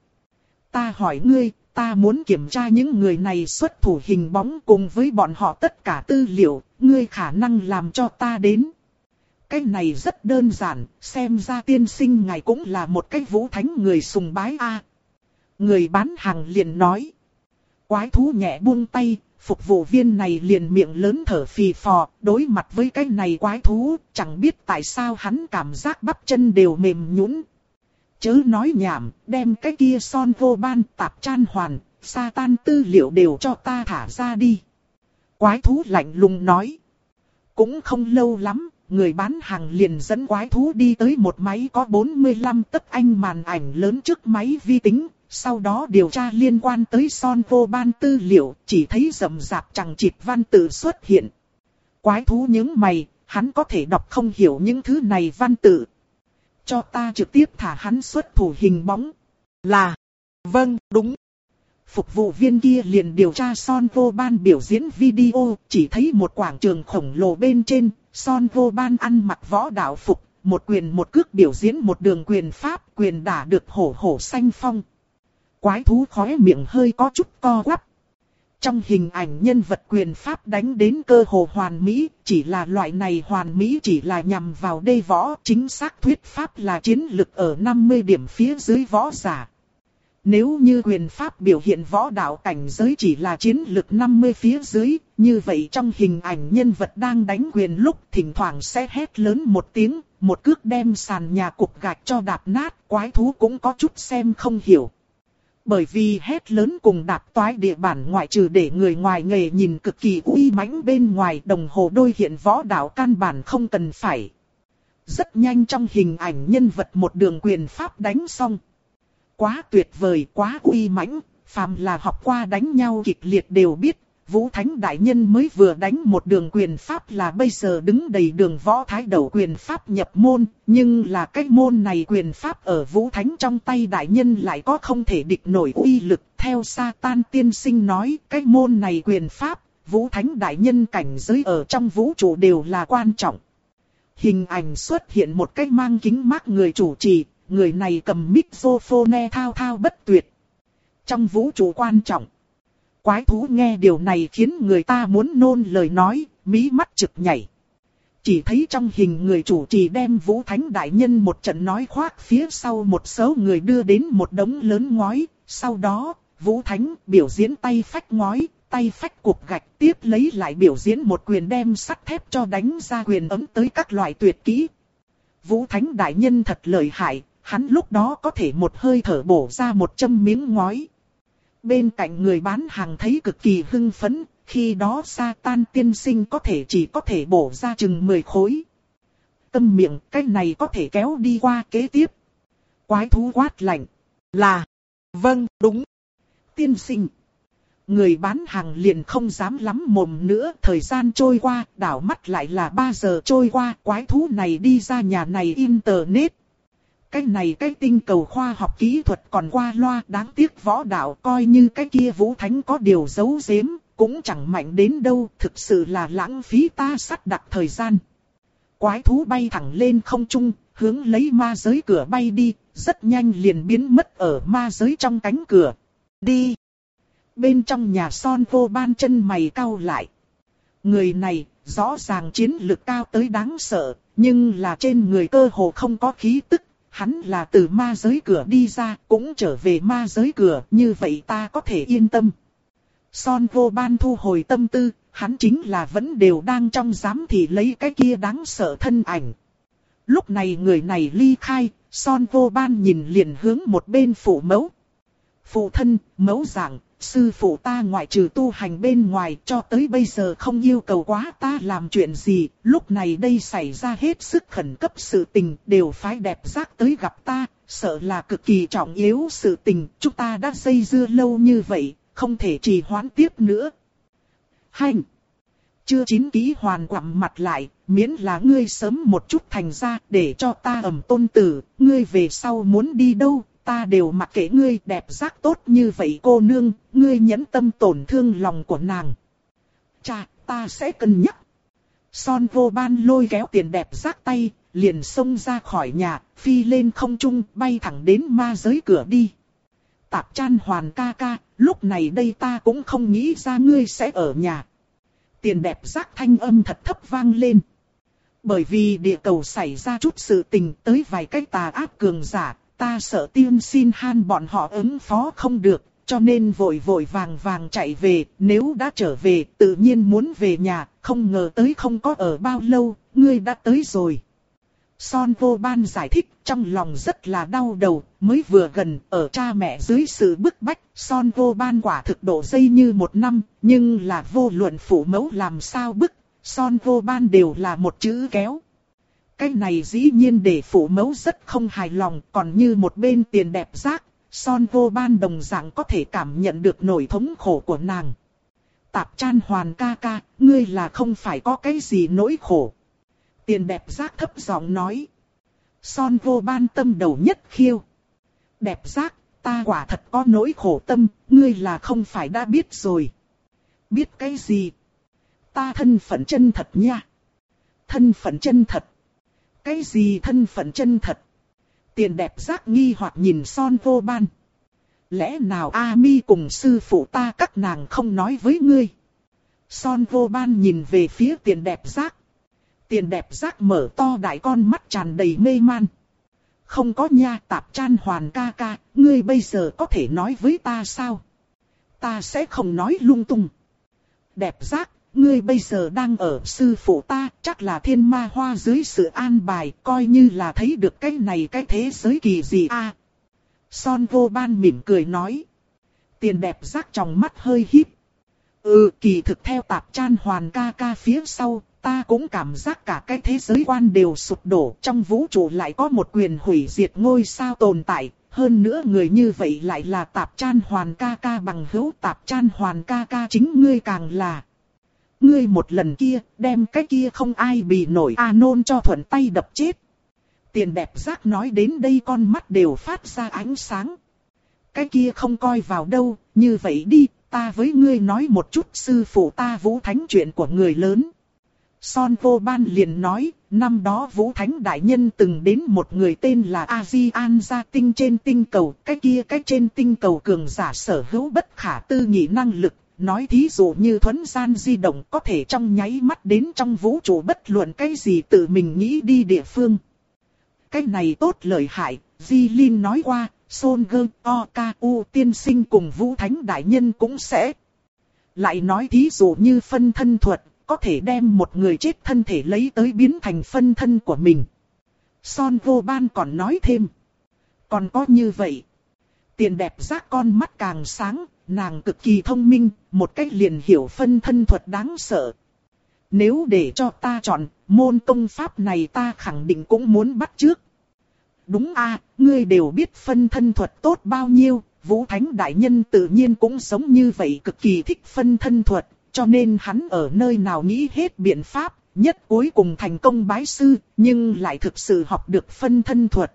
Ta hỏi ngươi, ta muốn kiểm tra những người này xuất thủ hình bóng cùng với bọn họ tất cả tư liệu, ngươi khả năng làm cho ta đến. Cái này rất đơn giản, xem ra tiên sinh ngài cũng là một cái Vũ Thánh người sùng bái a. À. Người bán hàng liền nói. Quái thú nhẹ buông tay, phục vụ viên này liền miệng lớn thở phì phò, đối mặt với cái này quái thú, chẳng biết tại sao hắn cảm giác bắp chân đều mềm nhũn. Chớ nói nhảm, đem cái kia Son Vô Ban, Tạp Chan Hoàn, Satan tư liệu đều cho ta thả ra đi. Quái thú lạnh lùng nói. Cũng không lâu lắm, người bán hàng liền dẫn quái thú đi tới một máy có bốn mươi lăm tấc anh màn ảnh lớn trước máy vi tính. Sau đó điều tra liên quan tới Son Vô Ban tư liệu, chỉ thấy rậm rạp chằng chịt văn tự xuất hiện. Quái thú nhướng mày, hắn có thể đọc không hiểu những thứ này văn tự. Cho ta trực tiếp thả hắn xuất thủ hình bóng. Là. Vâng, đúng. Phục vụ viên kia liền điều tra Son Vô Ban biểu diễn video, chỉ thấy một quảng trường khổng lồ bên trên, Son Vô Ban ăn mặc võ đạo phục, một quyền một cước biểu diễn một đường quyền pháp, quyền đả được hổ hổ xanh phong. Quái thú khóe miệng hơi có chút co quắp. Trong hình ảnh nhân vật quyền pháp đánh đến cơ hồ hoàn mỹ, chỉ là loại này hoàn mỹ chỉ là nhằm vào đê võ, chính xác thuyết pháp là chiến lực ở năm mươi điểm phía dưới võ giả. Nếu như quyền pháp biểu hiện võ đạo cảnh giới chỉ là chiến lực năm mươi phía dưới, như vậy trong hình ảnh nhân vật đang đánh quyền lúc thỉnh thoảng sẽ hét lớn một tiếng, một cước đem sàn nhà cục gạch cho đạp nát, quái thú cũng có chút xem không hiểu. Bởi vì hét lớn cùng đạp toái địa bản ngoại trừ để người ngoài nghề nhìn cực kỳ uy mãnh bên ngoài, đồng hồ đôi hiện võ đạo căn bản không cần phải. Rất nhanh trong hình ảnh nhân vật một đường quyền pháp đánh xong. Quá tuyệt vời, quá uy mãnh, phàm là học qua đánh nhau kịch liệt đều biết, Vũ Thánh đại nhân mới vừa đánh một đường quyền pháp là bây giờ đứng đầy đường võ thái đầu quyền pháp nhập môn, nhưng là cái môn này quyền pháp ở Vũ Thánh trong tay đại nhân lại có không thể địch nổi uy lực. Theo Satan tiên sinh nói, cái môn này quyền pháp, Vũ Thánh đại nhân cảnh giới ở trong vũ trụ đều là quan trọng. Hình ảnh xuất hiện một cái mang kính mác người chủ trì, người này cầm microphone thao thao bất tuyệt. Trong vũ trụ quan trọng. Quái thú nghe điều này khiến người ta muốn nôn lời nói, mí mắt trực nhảy. Chỉ thấy trong hình người chủ trì đem Vũ Thánh Đại Nhân một trận nói khoác phía sau một số người đưa đến một đống lớn ngói. Sau đó, Vũ Thánh biểu diễn tay phách ngói, tay phách cục gạch, tiếp lấy lại biểu diễn một quyền đem sắt thép cho đánh ra quyền ấm tới các loại tuyệt kỹ. Vũ Thánh Đại Nhân thật lợi hại, hắn lúc đó có thể một hơi thở bổ ra một châm miếng ngói. Bên cạnh người bán hàng thấy cực kỳ hưng phấn, khi đó Satan tiên sinh có thể chỉ có thể bổ ra chừng mười khối. Câm miệng, cái này có thể kéo đi qua kế tiếp. Quái thú quát lạnh. Là. Vâng, đúng. Tiên sinh. Người bán hàng liền không dám lắm mồm nữa. Thời gian trôi qua, đảo mắt lại là ba giờ trôi qua. Quái thú này đi ra nhà này internet. Cái này cái tinh cầu khoa học kỹ thuật còn qua loa, đáng tiếc võ đạo coi như cái kia Vũ Thánh có điều giấu giếm, cũng chẳng mạnh đến đâu, thực sự là lãng phí ta sắp đặt thời gian. Quái thú bay thẳng lên không trung, hướng lấy ma giới cửa bay đi, rất nhanh liền biến mất ở ma giới trong cánh cửa. Đi! Bên trong nhà Son Vô Ban chân mày cau lại. Người này, rõ ràng chiến lực cao tới đáng sợ, nhưng là trên người cơ hồ không có khí tức. Hắn là từ ma giới cửa đi ra, cũng trở về ma giới cửa, như vậy ta có thể yên tâm. Son Vô Ban thu hồi tâm tư, hắn chính là vẫn đều đang trong giám thị lấy cái kia đáng sợ thân ảnh. Lúc này người này ly khai, Son Vô Ban nhìn liền hướng một bên phụ mẫu. Phụ thân, mẫu giảng, sư phụ ta ngoại trừ tu hành bên ngoài cho tới bây giờ không yêu cầu quá ta làm chuyện gì, lúc này đây xảy ra hết sức khẩn cấp sự tình, đều phái đẹp giác tới gặp ta, sợ là cực kỳ trọng yếu sự tình, chúng ta đã dây dưa lâu như vậy, không thể trì hoãn tiếp nữa. Hành! Chưa chín ký hoàn quặm mặt lại, miễn là ngươi sớm một chút thành ra để cho ta ẩm tôn tử, ngươi về sau muốn đi đâu? Ta đều mặc kệ ngươi, đẹp giác tốt như vậy cô nương, ngươi nhẫn tâm tổn thương lòng của nàng. Chà, ta sẽ cân nhắc. Son Vô Ban lôi kéo Tiền Đẹp Giác tay, liền xông ra khỏi nhà, phi lên không trung, bay thẳng đến ma giới cửa đi. Tạp Chan Hoàn ca ca, lúc này đây ta cũng không nghĩ ra ngươi sẽ ở nhà. Tiền Đẹp Giác thanh âm thật thấp vang lên. Bởi vì địa cầu xảy ra chút sự tình tới vài cái tà ác cường giả. Ta sợ Tiên Xin Han bọn họ ứng phó không được, cho nên vội vội vàng vàng chạy về, nếu đã trở về tự nhiên muốn về nhà, không ngờ tới không có ở bao lâu, ngươi đã tới rồi. Son Vô Ban giải thích, trong lòng rất là đau đầu, mới vừa gần, ở cha mẹ dưới sự bức bách, Son Vô Ban quả thực độ dây như một năm, nhưng là vô luận phụ mẫu làm sao bức, Son Vô Ban đều là một chữ kéo. Cái này dĩ nhiên để phụ mẫu rất không hài lòng, còn như một bên Tiền Đẹp Giác, Son Vô Ban đồng dạng có thể cảm nhận được nỗi thống khổ của nàng. Tạp Chan Hoàn ca ca, ngươi là không phải có cái gì nỗi khổ. Tiền Đẹp Giác thấp giọng nói. Son Vô Ban tâm đầu nhất khiêu. Đẹp Giác, ta quả thật có nỗi khổ tâm, ngươi là không phải đã biết rồi. Biết cái gì? Ta thân phận chân thật nha. Thân phận chân thật. Cái gì thân phận chân thật? Tiền Đẹp Giác nghi hoặc nhìn Son Vô Ban. Lẽ nào A Mi cùng sư phụ ta các nàng không nói với ngươi? Son Vô Ban nhìn về phía Tiền Đẹp Giác. Tiền Đẹp Giác mở to đại con mắt tràn đầy mê man. Không có nha. Tạp Chan Hoàn ca ca, ngươi bây giờ có thể nói với ta sao? Ta sẽ không nói lung tung. Đẹp Giác, ngươi bây giờ đang ở sư phụ ta, chắc là thiên ma hoa dưới sự an bài, coi như là thấy được cái này cái thế giới kỳ gì a. À, Son Vô Ban mỉm cười nói. Tiền Đẹp Giác trong mắt hơi híp. Ừ, kỳ thực theo Tạp Chan Hoàn ca ca phía sau, ta cũng cảm giác cả cái thế giới quan đều sụp đổ, trong vũ trụ lại có một quyền hủy diệt ngôi sao tồn tại. Hơn nữa người như vậy lại là Tạp Chan Hoàn ca ca bằng hữu. Tạp Chan Hoàn ca ca chính ngươi càng là. Ngươi một lần kia, đem cái kia không ai bì nổi A Nôn cho thuận tay đập chết. Tiền Đẹp Giác nói đến đây con mắt đều phát ra ánh sáng. Cái kia không coi vào đâu, như vậy đi, ta với ngươi nói một chút sư phụ ta Vũ Thánh chuyện của người lớn. Son Vô Ban liền nói, năm đó Vũ Thánh Đại Nhân từng đến một người tên là A-di-an gia tinh trên tinh cầu, cái kia cái trên tinh cầu cường giả sở hữu bất khả tư nghị năng lực. nói thí dụ như thuấn gian di động có thể trong nháy mắt đến trong vũ trụ bất luận cái gì tự mình nghĩ đi địa phương. Cái này tốt lợi hại, Di Linh nói qua, Son Gơ O K U tiên sinh cùng Vũ Thánh Đại Nhân cũng sẽ. Lại nói thí dụ như phân thân thuật, có thể đem một người chết thân thể lấy tới biến thành phân thân của mình. Son Vô Ban còn nói thêm. Còn có như vậy. Tiền đẹp giác con mắt càng sáng, nàng cực kỳ thông minh, một cách liền hiểu phân thân thuật đáng sợ. Nếu để cho ta chọn, môn công pháp này ta khẳng định cũng muốn bắt chước. Đúng a, ngươi đều biết phân thân thuật tốt bao nhiêu, Vũ Thánh Đại Nhân tự nhiên cũng giống như vậy cực kỳ thích phân thân thuật, cho nên hắn ở nơi nào nghĩ hết biện pháp, nhất cuối cùng thành công bái sư, nhưng lại thực sự học được phân thân thuật.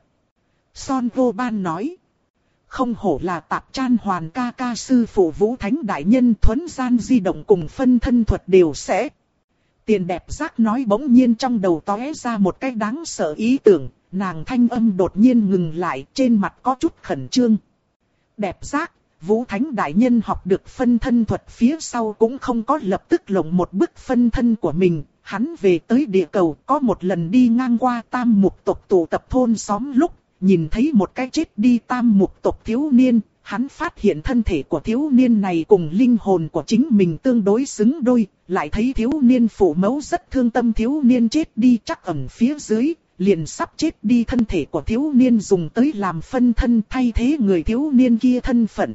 Son Vô Ban nói. Không hổ là Tạp Chan Hoàn ca ca sư phụ Vũ Thánh Đại Nhân thuấn gian di động cùng phân thân thuật đều sẽ. Tiền đẹp giác nói bỗng nhiên trong đầu tóe ra một cái đáng sợ ý tưởng, nàng thanh âm đột nhiên ngừng lại, trên mặt có chút khẩn trương. Đẹp giác, Vũ Thánh Đại Nhân học được phân thân thuật phía sau cũng không có lập tức lộng một bức phân thân của mình. Hắn về tới địa cầu có một lần đi ngang qua Tam Mục tộc tụ tập thôn xóm lúc, nhìn thấy một cái chết đi Tam Mục tộc thiếu niên, hắn phát hiện thân thể của thiếu niên này cùng linh hồn của chính mình tương đối xứng đôi, lại thấy thiếu niên phụ mẫu rất thương tâm thiếu niên chết đi chắc ẩn phía dưới, liền sắp chết đi thân thể của thiếu niên dùng tới làm phân thân thay thế người thiếu niên kia thân phận.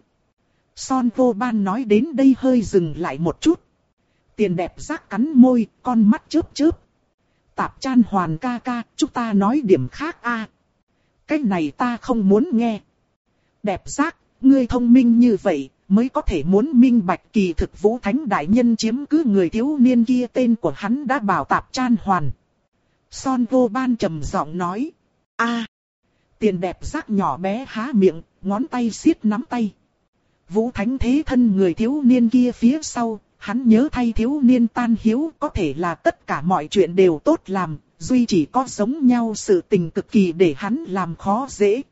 Son Vô Ban nói đến đây hơi dừng lại một chút. Tiền đẹp giác cắn môi, con mắt chớp chớp. Tạp Chan Hoàn ca ca, chúng ta nói điểm khác a. Cái này ta không muốn nghe. Đẹp giác, ngươi thông minh như vậy, mới có thể muốn minh bạch kỳ thực Vũ Thánh Đại Nhân chiếm cứ người thiếu niên kia tên của hắn đã bảo Tạp Chan Hoàn. Son Vô Ban trầm giọng nói. A. Tiền đẹp giác nhỏ bé há miệng, ngón tay siết nắm tay. Vũ Thánh thế thân người thiếu niên kia phía sau, hắn nhớ thay thiếu niên tan hiếu có thể là tất cả mọi chuyện đều tốt làm, duy chỉ có giống nhau sự tình cực kỳ để hắn làm khó dễ.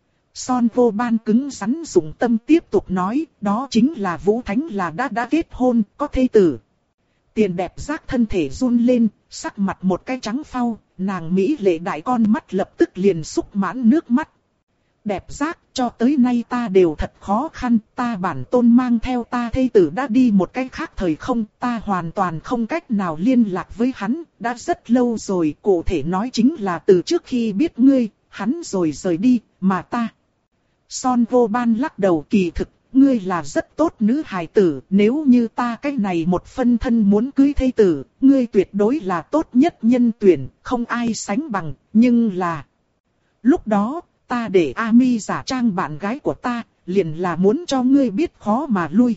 Son Vô Ban cứng rắn dùng tâm tiếp tục nói, đó chính là Vũ Thánh là đã đã kết hôn, có thê tử. Tiền đẹp giác thân thể run lên, sắc mặt một cái trắng phau, nàng mỹ lệ đại con mắt lập tức liền xúc mãn nước mắt. Đẹp giác, cho tới nay ta đều thật khó khăn, ta bản tôn mang theo ta thê tử đã đi một cách khác thời không, ta hoàn toàn không cách nào liên lạc với hắn, đã rất lâu rồi, cụ thể nói chính là từ trước khi biết ngươi, hắn rồi rời đi, mà ta. Son Vô Ban lắc đầu kỳ thực, ngươi là rất tốt nữ hài tử, nếu như ta cái này một phân thân muốn cưới thê tử, ngươi tuyệt đối là tốt nhất nhân tuyển, không ai sánh bằng, nhưng là... Lúc đó, ta để Ami giả trang bạn gái của ta, liền là muốn cho ngươi biết khó mà lui.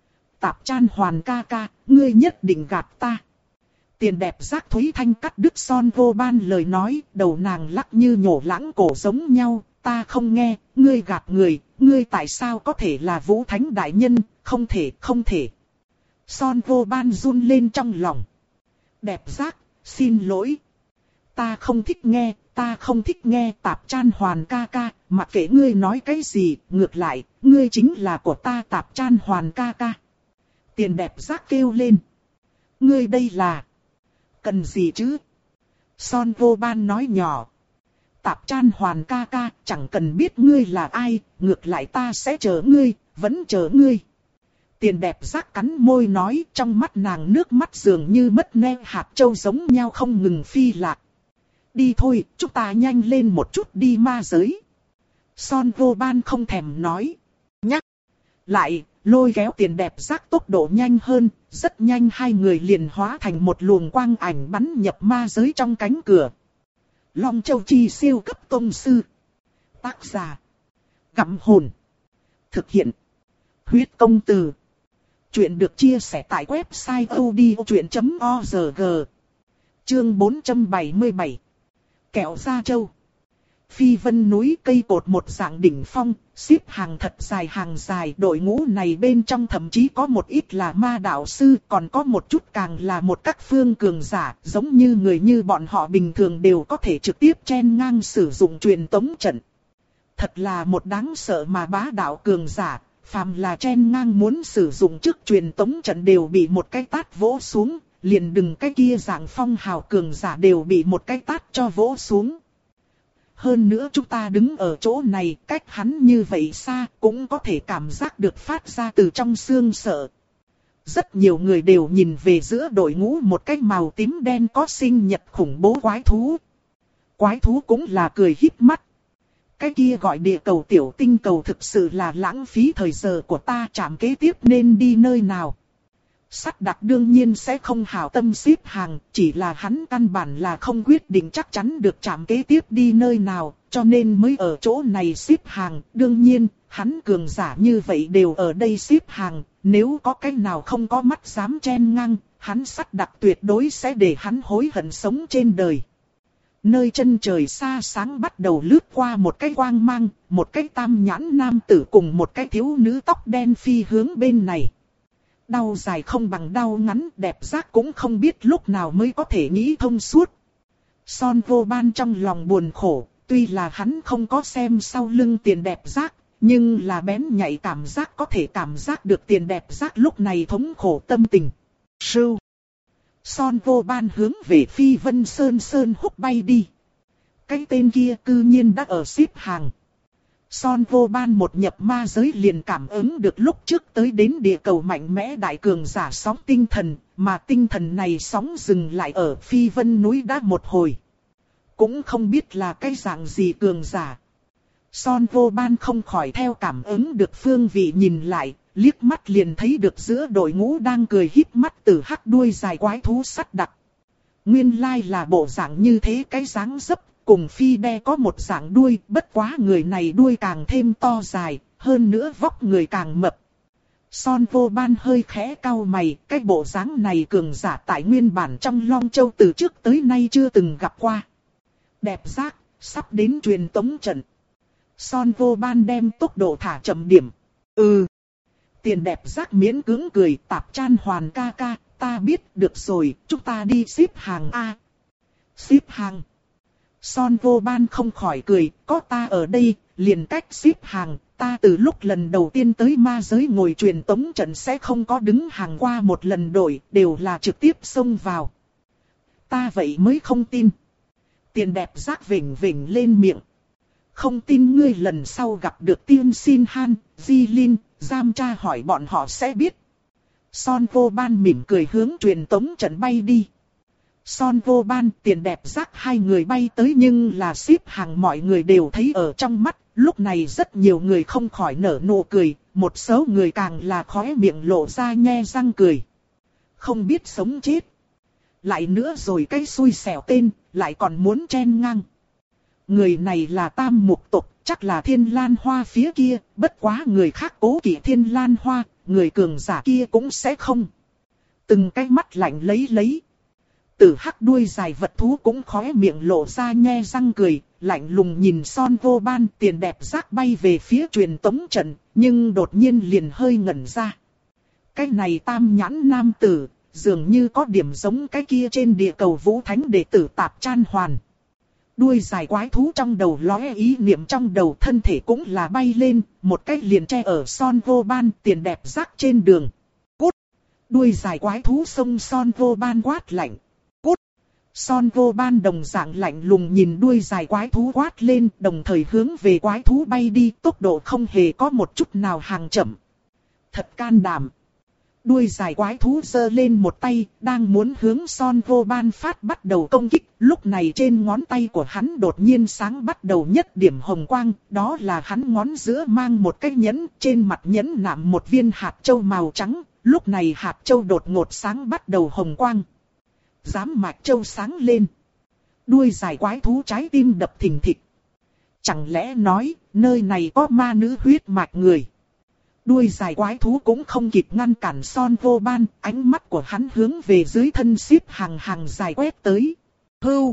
Tạp Chan Hoàn ca ca, ngươi nhất định gạt ta. Tiền đẹp giác Thúy Thanh cắt đứt Son Vô Ban lời nói, đầu nàng lắc như nhổ lãng cổ giống nhau, ta không nghe, ngươi gạt người, ngươi tại sao có thể là Vũ Thánh Đại Nhân, không thể, không thể. Son Vô Ban run lên trong lòng. Đẹp giác, xin lỗi. Ta không thích nghe, ta không thích nghe Tạp Chan Hoàn ca ca, mặc kệ ngươi nói cái gì, ngược lại, ngươi chính là của ta Tạp Chan Hoàn ca ca. Tiền đẹp giác kêu lên. Ngươi đây là... Cần gì chứ? Son Vô Ban nói nhỏ. Tạp Chan Hoàn ca ca, chẳng cần biết ngươi là ai, ngược lại ta sẽ chờ ngươi, vẫn chờ ngươi. Tiền đẹp giác cắn môi nói, trong mắt nàng nước mắt dường như mất ne hạt châu giống nhau không ngừng phi lạc. Đi thôi, chúng ta nhanh lên một chút đi ma giới. Son Vô Ban không thèm nói. Nhắc lại, lôi kéo tiền đẹp giác tốc độ nhanh hơn, rất nhanh hai người liền hóa thành một luồng quang ảnh bắn nhập ma giới trong cánh cửa. Long Châu Chi siêu cấp tông sư. Tác giả. Gặm hồn. Thực hiện. Huyết công từ. Chuyện được chia sẻ tại website odchuyện chấm org. Chương bốn trăm bảy mươi bảy. Kẹo Gia Châu. Phi vân núi cây cột một dạng đỉnh phong, xếp hàng thật dài hàng dài, đội ngũ này bên trong thậm chí có một ít là ma đạo sư, còn có một chút càng là một các phương cường giả, giống như người như bọn họ bình thường đều có thể trực tiếp chen ngang sử dụng truyền tống trận. Thật là một đáng sợ mà bá đạo cường giả, phàm là chen ngang muốn sử dụng trước truyền tống trận đều bị một cái tát vỗ xuống, liền đừng cái kia dạng phong hào cường giả đều bị một cái tát cho vỗ xuống. Hơn nữa chúng ta đứng ở chỗ này, cách hắn như vậy xa, cũng có thể cảm giác được phát ra từ trong xương sợ. Rất nhiều người đều nhìn về giữa đội ngũ một cái màu tím đen có sinh nhật khủng bố quái thú. Quái thú cũng là cười híp mắt. Cái kia gọi địa cầu tiểu tinh cầu thực sự là lãng phí thời giờ của ta, chạm kế tiếp nên đi nơi nào. Sắt đặc đương nhiên sẽ không hảo tâm xếp hàng, chỉ là hắn căn bản là không quyết định chắc chắn được chạm kế tiếp đi nơi nào, cho nên mới ở chỗ này xếp hàng. Đương nhiên, hắn cường giả như vậy đều ở đây xếp hàng, nếu có cái nào không có mắt dám chen ngang, hắn sắt đặc tuyệt đối sẽ để hắn hối hận sống trên đời. Nơi chân trời xa sáng bắt đầu lướt qua một cái quang mang, một cái tam nhãn nam tử cùng một cái thiếu nữ tóc đen phi hướng bên này. Đau dài không bằng đau ngắn, đẹp giác cũng không biết lúc nào mới có thể nghĩ thông suốt. Son Vô Ban trong lòng buồn khổ, tuy là hắn không có xem sau lưng tiền đẹp giác, nhưng là bén nhạy cảm giác có thể cảm giác được tiền đẹp giác lúc này thống khổ tâm tình. Sưu. Son Vô Ban hướng về Phi Vân Sơn Sơn húc bay đi. Cái tên kia cư nhiên đã ở xếp hàng. Son Vô Ban một nhập ma giới liền cảm ứng được lúc trước tới đến địa cầu mạnh mẽ đại cường giả sóng tinh thần, mà tinh thần này sóng dừng lại ở Phi Vân núi đã một hồi. Cũng không biết là cái dạng gì cường giả. Son Vô Ban không khỏi theo cảm ứng được phương vị nhìn lại, liếc mắt liền thấy được giữa đội ngũ đang cười híp mắt từ hắc đuôi dài quái thú sắt đặc. Nguyên lai là bộ dạng như thế, cái dáng dấp cùng phi đe có một dạng đuôi, bất quá người này đuôi càng thêm to dài, hơn nữa vóc người càng mập. Son Vô Ban hơi khẽ cau mày, cái bộ dáng này cường giả tại nguyên bản trong Long Châu từ trước tới nay chưa từng gặp qua. Đẹp giác, sắp đến truyền tống trận. Son Vô Ban đem tốc độ thả chậm điểm. Ừ. Tiền đẹp giác miễn cưỡng cười, Tạp Chan Hoàn ca ca, ta biết, được rồi, chúng ta đi xếp hàng A. Xếp hàng. Son Vô Ban không khỏi cười, có ta ở đây, liền cách xếp hàng, ta từ lúc lần đầu tiên tới ma giới ngồi truyền tống trận sẽ không có đứng hàng qua một lần đổi, đều là trực tiếp xông vào. Ta vậy mới không tin. Tiền đẹp giác vỉnh vỉnh lên miệng. Không tin ngươi lần sau gặp được Tiên Xin Han, Di Linh, Giam Cha hỏi bọn họ sẽ biết. Son Vô Ban mỉm cười hướng truyền tống trận bay đi. Son Vô Ban, tiền đẹp giác hai người bay tới nhưng là xếp hàng mọi người đều thấy ở trong mắt. Lúc này rất nhiều người không khỏi nở nụ cười, một số người càng là khóe miệng lộ ra nhe răng cười. Không biết sống chết. Lại nữa rồi cái xui xẻo tên, lại còn muốn chen ngang. Người này là Tam Mục Tộc, chắc là Thiên Lan Hoa phía kia, bất quá người khác cố kỵ Thiên Lan Hoa, người cường giả kia cũng sẽ không. Từng cái mắt lạnh lấy lấy. Tử hắc đuôi dài vật thú cũng khóe miệng lộ ra nhe răng cười, lạnh lùng nhìn Son Vô Ban, tiền đẹp giác bay về phía truyền tống trận, nhưng đột nhiên liền hơi ngẩn ra. Cái này tam nhãn nam tử, dường như có điểm giống cái kia trên địa cầu Vũ Thánh đệ tử Tạp Chan Hoàn. Đuôi dài quái thú trong đầu lóe ý niệm trong đầu, thân thể cũng là bay lên, một cái liền che ở Son Vô Ban, tiền đẹp giác trên đường. Cút! Đuôi dài quái thú xông Son Vô Ban quát lạnh. Cút! Son Vô Ban đồng dạng lạnh lùng nhìn đuôi dài quái thú quát lên, đồng thời hướng về quái thú bay đi, tốc độ không hề có một chút nào hàng chậm. Thật can đảm! Đuôi dài quái thú giơ lên một tay, đang muốn hướng Son Vô Ban phát bắt đầu công kích, lúc này trên ngón tay của hắn đột nhiên sáng bắt đầu nhất điểm hồng quang, đó là hắn ngón giữa mang một cái nhẫn, trên mặt nhẫn nạm một viên hạt châu màu trắng, lúc này hạt châu đột ngột sáng bắt đầu hồng quang. Giám mạch châu sáng lên. Đuôi dài quái thú trái tim đập thình thịch. Chẳng lẽ nói, nơi này có ma nữ huyết mạch người? Đuôi dài quái thú cũng không kịp ngăn cản Son Vô Ban, ánh mắt của hắn hướng về dưới thân xếp hàng hàng dài quét tới. Hưu!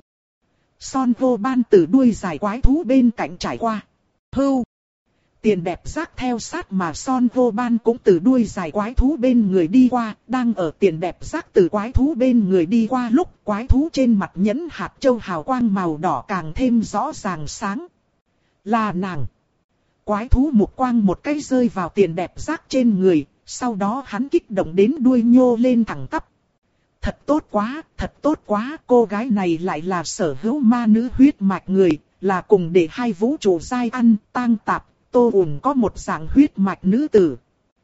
Son Vô Ban từ đuôi dài quái thú bên cạnh trải qua. Hưu! Tiền đẹp giác theo sát mà Son Vô Ban cũng từ đuôi dài quái thú bên người đi qua, đang ở tiền đẹp giác từ quái thú bên người đi qua lúc quái thú trên mặt nhẫn hạt châu hào quang màu đỏ càng thêm rõ ràng sáng. Là nàng! Quái thú mục quang một cái rơi vào tiền đẹp giác trên người, sau đó hắn kích động đến đuôi nhô lên thẳng tắp. Thật tốt quá, thật tốt quá, cô gái này lại là sở hữu ma nữ huyết mạch người, là cùng để hai vũ trụ giai ăn, tang tạp, tô ùn có một dạng huyết mạch nữ tử.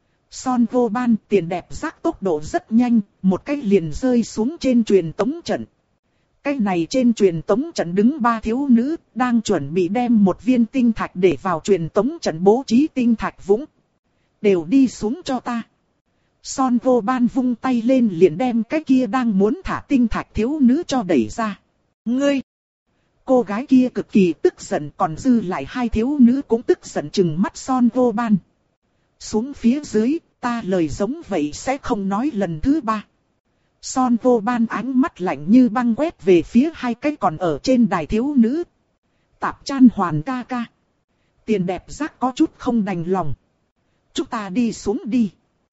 Son vô ban tiền đẹp giác tốc độ rất nhanh, một cái liền rơi xuống trên truyền tống trận. Cái này trên truyền tống trận đứng ba thiếu nữ, đang chuẩn bị đem một viên tinh thạch để vào truyền tống trận bố trí tinh thạch vũng. Đều đi xuống cho ta. Son vô ban vung tay lên liền đem cái kia đang muốn thả tinh thạch thiếu nữ cho đẩy ra. Ngươi! Cô gái kia cực kỳ tức giận, còn dư lại hai thiếu nữ cũng tức giận chừng mắt son vô ban. Xuống phía dưới, ta lời giống vậy sẽ không nói lần thứ ba. Son vô ban ánh mắt lạnh như băng quét về phía hai cái còn ở trên đài thiếu nữ. Tạp Chan Hoàn ca ca. Tiền đẹp giác có chút không đành lòng. Chúng ta đi xuống đi.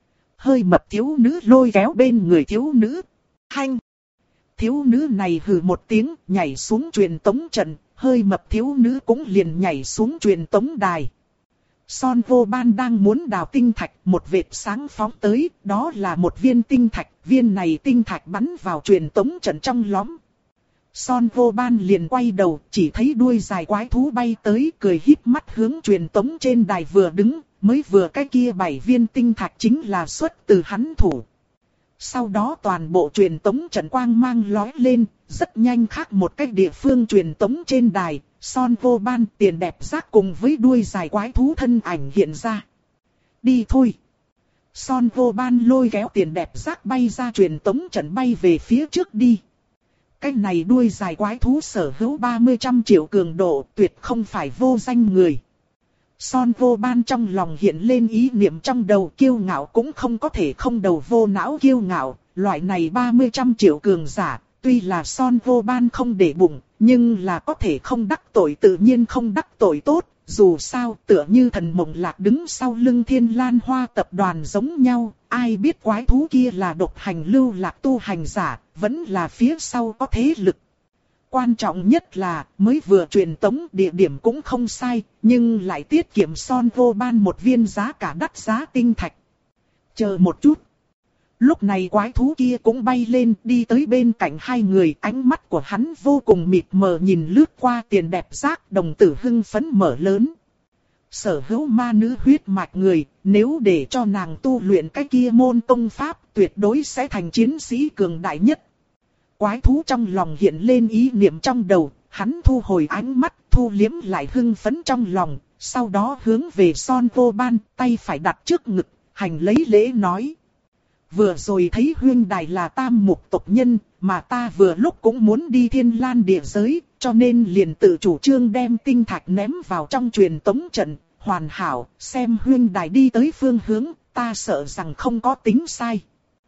Hơi mập thiếu nữ lôi kéo bên người thiếu nữ. Hanh. Thiếu nữ này hừ một tiếng nhảy xuống truyền tống trận. Hơi mập thiếu nữ cũng liền nhảy xuống truyền tống đài. Son vô ban đang muốn đào tinh thạch, một vệt sáng phóng tới, đó là một viên tinh thạch, viên này tinh thạch bắn vào truyền tống trận trong lõm. Son vô ban liền quay đầu, chỉ thấy đuôi dài quái thú bay tới, cười híp mắt hướng truyền tống trên đài vừa đứng, mới vừa cái kia bảy viên tinh thạch chính là xuất từ hắn thủ. Sau đó toàn bộ truyền tống trận quang mang lóe lên, rất nhanh khác một cái địa phương truyền tống trên đài. Son vô ban tiền đẹp giác cùng với đuôi dài quái thú thân ảnh hiện ra. Đi thôi. Son vô ban lôi kéo tiền đẹp giác bay ra truyền tống trận bay về phía trước đi. Cái này đuôi dài quái thú sở hữu ba mươi trăm triệu cường độ, tuyệt không phải vô danh người. Son vô ban trong lòng hiện lên ý niệm trong đầu, kiêu ngạo cũng không có thể không đầu vô não kiêu ngạo. Loại này ba mươi trăm triệu cường giả, tuy là son vô ban không để bụng, nhưng là có thể không đắc tội tự nhiên không đắc tội tốt. Dù sao tựa như thần mộng lạc đứng sau lưng Thiên Lan Hoa tập đoàn giống nhau, ai biết quái thú kia là độc hành lưu lạc tu hành giả, vẫn là phía sau có thế lực. Quan trọng nhất là mới vừa truyền tống địa điểm cũng không sai, nhưng lại tiết kiệm son vô ban một viên giá cả đắt giá tinh thạch. Chờ một chút. Lúc này quái thú kia cũng bay lên đi tới bên cạnh hai người, ánh mắt của hắn vô cùng mịt mờ nhìn lướt qua tiền đẹp giác, đồng tử hưng phấn mở lớn. Sở hữu ma nữ huyết mạch người, nếu để cho nàng tu luyện cái kia môn công pháp, tuyệt đối sẽ thành chiến sĩ cường đại nhất. Quái thú trong lòng hiện lên ý niệm trong đầu, hắn thu hồi ánh mắt, thu liếm lại hưng phấn trong lòng, sau đó hướng về son vô ban, tay phải đặt trước ngực, hành lấy lễ nói. Vừa rồi thấy huyên đài là tam mục tộc nhân, mà ta vừa lúc cũng muốn đi Thiên Lan địa giới, cho nên liền tự chủ trương đem tinh thạch ném vào trong truyền tống trận, hoàn hảo, xem huyên đài đi tới phương hướng, ta sợ rằng không có tính sai.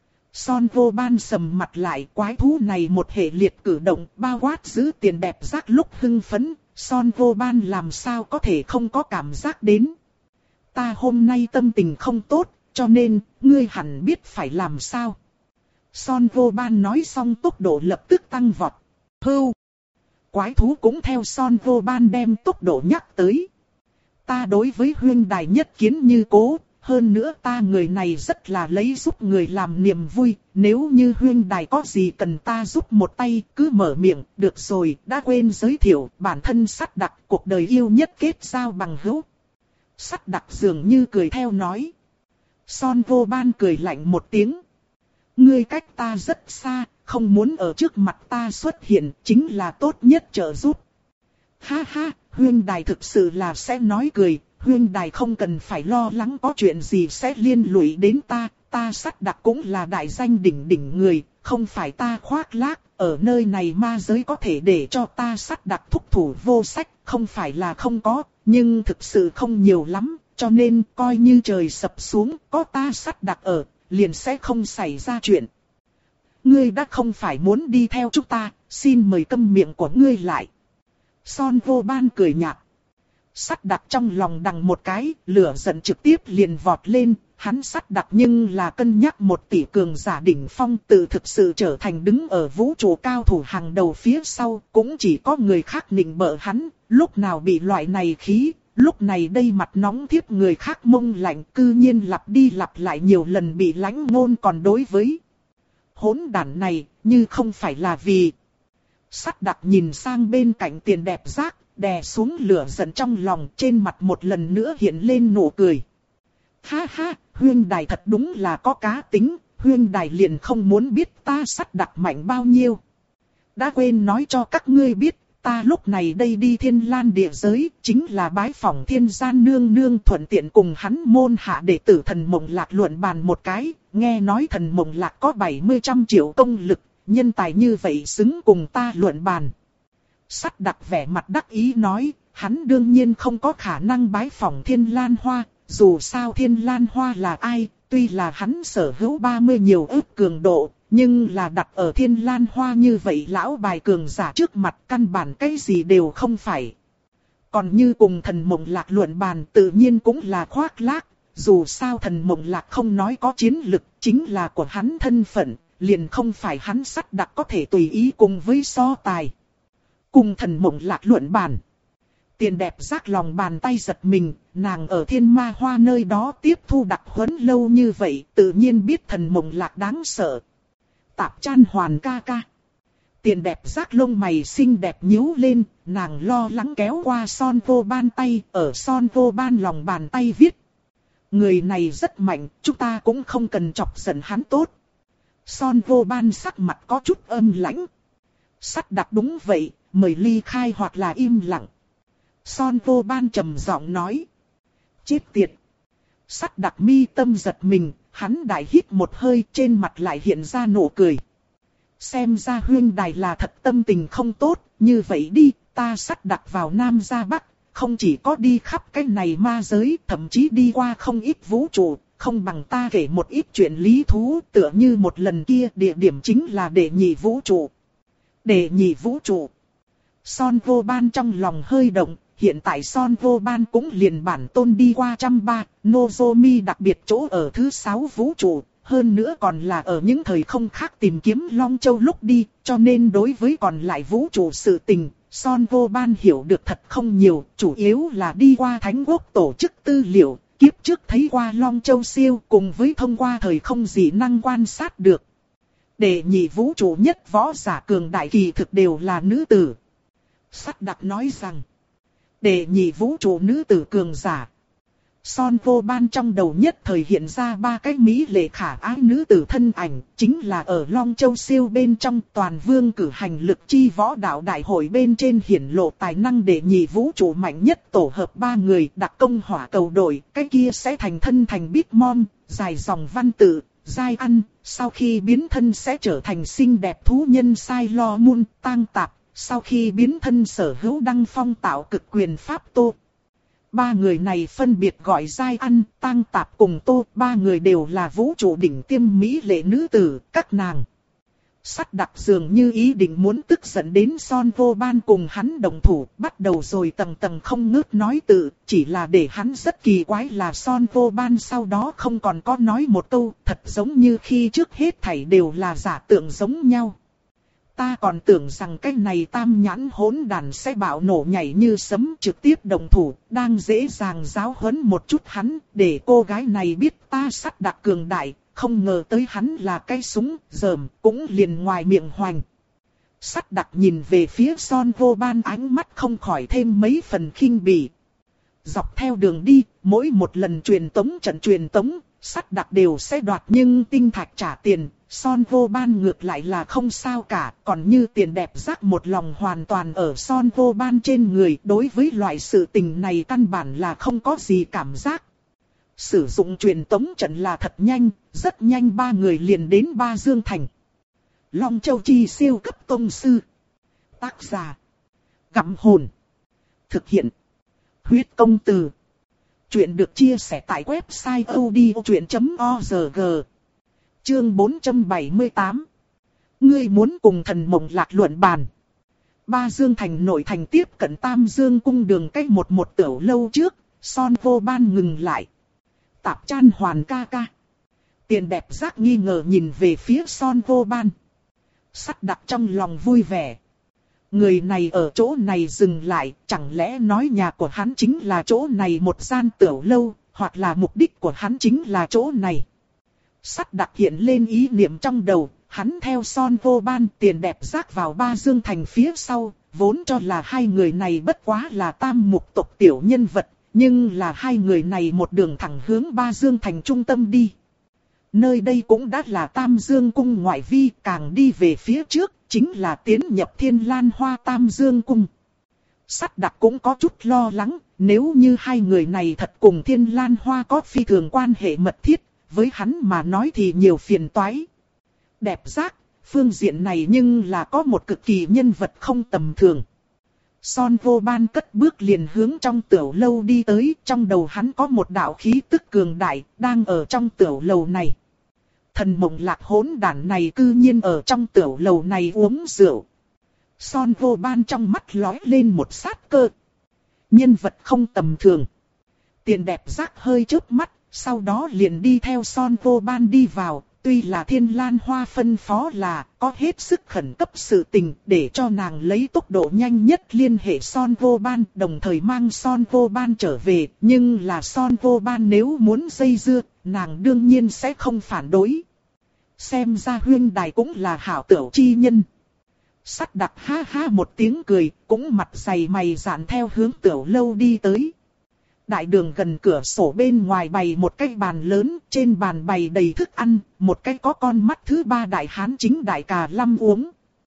Son vô ban sầm mặt lại, quái thú này một hệ liệt cử động, bao quát giữ tiền đẹp giác lúc hưng phấn, son vô ban làm sao có thể không có cảm giác đến. Ta hôm nay tâm tình không tốt, cho nên, ngươi hẳn biết phải làm sao. Son vô ban nói xong tốc độ lập tức tăng vọt. Hưu! Quái thú cũng theo son vô ban đem tốc độ nhắc tới. Ta đối với huyên đài nhất kiến như cố, hơn nữa ta người này rất là lấy giúp người làm niềm vui. Nếu như huyên đài có gì cần ta giúp một tay, cứ mở miệng, được rồi, đã quên giới thiệu, bản thân sắt đặc cuộc đời yêu nhất kết giao bằng hữu. Sắt đặc dường như cười theo nói. Son vô ban cười lạnh một tiếng. Ngươi cách ta rất xa, không muốn ở trước mặt ta xuất hiện, chính là tốt nhất trợ giúp. Ha ha, huyên đài thực sự là sẽ nói cười, huyên đài không cần phải lo lắng có chuyện gì sẽ liên lụy đến ta, ta sắt đặc cũng là đại danh đỉnh đỉnh người, không phải ta khoác lác, ở nơi này ma giới có thể để cho ta sắt đặc thúc thủ vô sách, không phải là không có, nhưng thực sự không nhiều lắm. Cho nên coi như trời sập xuống, có ta sắt đặc ở, liền sẽ không xảy ra chuyện. Ngươi đã không phải muốn đi theo chúng ta, xin mời câm miệng của ngươi lại. Son vô ban cười nhạt. Sắt đặc trong lòng đằng một cái, lửa giận trực tiếp liền vọt lên. Hắn sắt đặc nhưng là cân nhắc một tỷ cường giả đỉnh phong, tự thực sự trở thành đứng ở vũ trụ cao thủ hàng đầu phía sau. Cũng chỉ có người khác nịnh bợ hắn, lúc nào bị loại này khí, lúc này đây mặt nóng thiếp người khác mông lạnh, cư nhiên lặp đi lặp lại nhiều lần bị lãnh ngôn còn đối với. Hỗn đản này, như không phải là vì. Sắt đặc nhìn sang bên cạnh Tiền Đẹp Giác, đè xuống lửa giận trong lòng, trên mặt một lần nữa hiện lên nụ cười. Ha ha, Huyên Đài thật đúng là có cá tính, Huyên Đài liền không muốn biết ta sắt đặc mạnh bao nhiêu. Đã quên nói cho các ngươi biết, ta lúc này đây đi Thiên Lan địa giới, chính là bái phỏng Thiên Gian nương nương, thuận tiện cùng hắn môn hạ đệ tử Thần Mộng Lạc luận bàn một cái, nghe nói Thần Mộng Lạc có bảy mươi trăm triệu công lực, nhân tài như vậy xứng cùng ta luận bàn. Sắt đặc vẻ mặt đắc ý nói, hắn đương nhiên không có khả năng bái phỏng Thiên Lan Hoa, dù sao Thiên Lan Hoa là ai, tuy là hắn sở hữu ba mươi nhiều ức cường độ, nhưng là đặt ở Thiên Lan Hoa như vậy lão bài cường giả trước mặt căn bản cái gì đều không phải. Còn như cùng Thần Mộng Lạc luận bàn tự nhiên cũng là khoác lác, dù sao Thần Mộng Lạc không nói có chiến lực, chính là của hắn thân phận, liền không phải hắn sắt đặc có thể tùy ý cùng với so tài. Cùng Thần Mộng Lạc luận bàn. Tiền Đẹp Giác lòng bàn tay giật mình, nàng ở Thiên Ma Hoa nơi đó tiếp thu đặc huấn lâu như vậy, tự nhiên biết Thần Mộng Lạc đáng sợ. Tạp Chan Hoàn ca ca. Tiền Đẹp Giác lông mày xinh đẹp nhíu lên, nàng lo lắng kéo qua Son Vô Ban tay, ở Son Vô Ban lòng bàn tay viết. Người này rất mạnh, chúng ta cũng không cần chọc giận hắn tốt. Son Vô Ban sắc mặt có chút âm lãnh. Sắt đặc đúng vậy, mời ly khai hoặc là im lặng. Son Vô Ban trầm giọng nói. Chết tiệt. Sắt đặc mi tâm giật mình, hắn đại hít một hơi, trên mặt lại hiện ra nụ cười. Xem ra Huyên Đài là thật tâm tình không tốt, như vậy đi, ta sắt đặc vào Nam ra Bắc, không chỉ có đi khắp cái này ma giới, thậm chí đi qua không ít vũ trụ, không bằng ta kể một ít chuyện lý thú, tựa như một lần kia địa điểm chính là đệ nhị vũ trụ. Đệ nhị vũ trụ. Son Vô Ban trong lòng hơi động, hiện tại Son Vô Ban cũng liền bản tôn đi qua trăm ba, Nozomi đặc biệt chỗ ở thứ sáu vũ trụ, hơn nữa còn là ở những thời không khác tìm kiếm Long Châu lúc đi, cho nên đối với còn lại vũ trụ sự tình, Son Vô Ban hiểu được thật không nhiều, chủ yếu là đi qua Thánh Quốc tổ chức tư liệu, kiếp trước thấy qua Long Châu siêu cùng với thông qua thời không dị năng quan sát được. Đệ nhị vũ trụ nhất võ giả cường đại kỳ thực đều là nữ tử. Sắt đặc nói rằng, đệ nhị vũ trụ nữ tử cường giả. Son Vô Ban trong đầu nhất thời hiện ra ba cái mỹ lệ khả ái nữ tử thân ảnh, chính là ở Long Châu siêu bên trong toàn vương cử hành lực chi võ đạo đại hội bên trên hiển lộ tài năng đệ nhị vũ trụ mạnh nhất tổ hợp ba người đặc công hỏa cầu đội, cái kia sẽ thành thân thành Big Mom, dài dòng văn tự, Giai Ăn, sau khi biến thân sẽ trở thành xinh đẹp thú nhân Sai Lo Mun, Tang Tạp, sau khi biến thân sở hữu Đăng Phong tạo cực quyền pháp Tô. Ba người này phân biệt gọi Giai Ăn, Tang Tạp cùng Tô, ba người đều là vũ trụ đỉnh tiêm mỹ lệ nữ tử, các nàng. Sắt đặc dường như ý định muốn tức giận đến Son Vô Ban cùng hắn đồng thủ, bắt đầu rồi tầng tầng không ngớt nói tự, chỉ là để hắn rất kỳ quái là Son Vô Ban sau đó không còn có nói một câu, thật giống như khi trước hết thảy đều là giả tượng giống nhau. Ta còn tưởng rằng cái này tam nhãn hỗn đàn sẽ bạo nổ nhảy như sấm trực tiếp đồng thủ, đang dễ dàng giáo huấn một chút hắn, để cô gái này biết ta sắt đặc cường đại, không ngờ tới hắn là cái súng, dởm, cũng liền ngoài miệng hoành. Sắt đặc nhìn về phía Son Vô Ban ánh mắt không khỏi thêm mấy phần khinh bỉ. Dọc theo đường đi, mỗi một lần truyền tống trận truyền tống, sắt đặc đều sẽ đoạt nhưng tinh thạch trả tiền. Son Vô Ban ngược lại là không sao cả, còn như Tiền Đẹp Giác một lòng hoàn toàn ở Son Vô Ban trên người, đối với loại sự tình này căn bản là không có gì cảm giác. Sử dụng truyền tống trận là thật nhanh, rất nhanh ba người liền đến Ba Dương Thành. Long Châu Chi siêu cấp tông sư. Tác giả. Gặm hồn. Thực hiện. Huyết công từ. Chuyện được chia sẻ tại website odchuyện chấm org. Chương bốn trăm bảy mươi tám. Ngươi muốn cùng Thần Mộng Lạc luận bàn. Ba Dương Thành nội thành tiếp cận Tam Dương cung đường cách một một tiểu lâu trước, Son Vô Ban ngừng lại. Tạp Chan Hoàn ca ca. Tiền Đẹp Giác nghi ngờ nhìn về phía Son Vô Ban. Sắt đặc trong lòng vui vẻ. Người này ở chỗ này dừng lại, chẳng lẽ nói nhà của hắn chính là chỗ này một gian tiểu lâu, hoặc là mục đích của hắn chính là chỗ này. Sắt đặc hiện lên ý niệm trong đầu, hắn theo Son Vô Ban Tiền Đẹp Giác vào Ba Dương Thành phía sau, vốn cho là hai người này bất quá là tam mục tộc tiểu nhân vật, nhưng là hai người này một đường thẳng hướng Ba Dương Thành trung tâm đi. Nơi đây cũng đã là Tam Dương Cung ngoại vi, càng đi về phía trước, chính là tiến nhập Thiên Lan Hoa Tam Dương Cung. Sắt đặc cũng có chút lo lắng, nếu như hai người này thật cùng Thiên Lan Hoa có phi thường quan hệ mật thiết, với hắn mà nói thì nhiều phiền toái. Đẹp Giác, phương diện này nhưng là có một cực kỳ nhân vật không tầm thường. Son Vô Ban cất bước liền hướng trong tiểu lâu đi tới, trong đầu hắn có một đạo khí tức cường đại, đang ở trong tiểu lầu này. Thần Mộng Lạc hỗn đản này cư nhiên ở trong tiểu lầu này uống rượu. Son Vô Ban trong mắt lóe lên một sát cơ. Nhân vật không tầm thường. Tiền Đẹp Giác hơi chớp mắt, sau đó liền đi theo Son Vô Ban đi vào. Tuy là Thiên Lan Hoa phân phó là có hết sức khẩn cấp sự tình để cho nàng lấy tốc độ nhanh nhất liên hệ Son Vô Ban, đồng thời mang Son Vô Ban trở về, nhưng là Son Vô Ban nếu muốn dây dưa, nàng đương nhiên sẽ không phản đối. Xem ra huyên đài cũng là hảo tửu chi nhân. Sắt đặc ha ha một tiếng cười, cũng mặt dày mày dạn theo hướng tiểu lâu đi tới. Đại đường gần cửa sổ bên ngoài bày một cái bàn lớn, trên bàn bày đầy thức ăn, một cái có con mắt thứ ba đại hán chính đại cà lâm uống.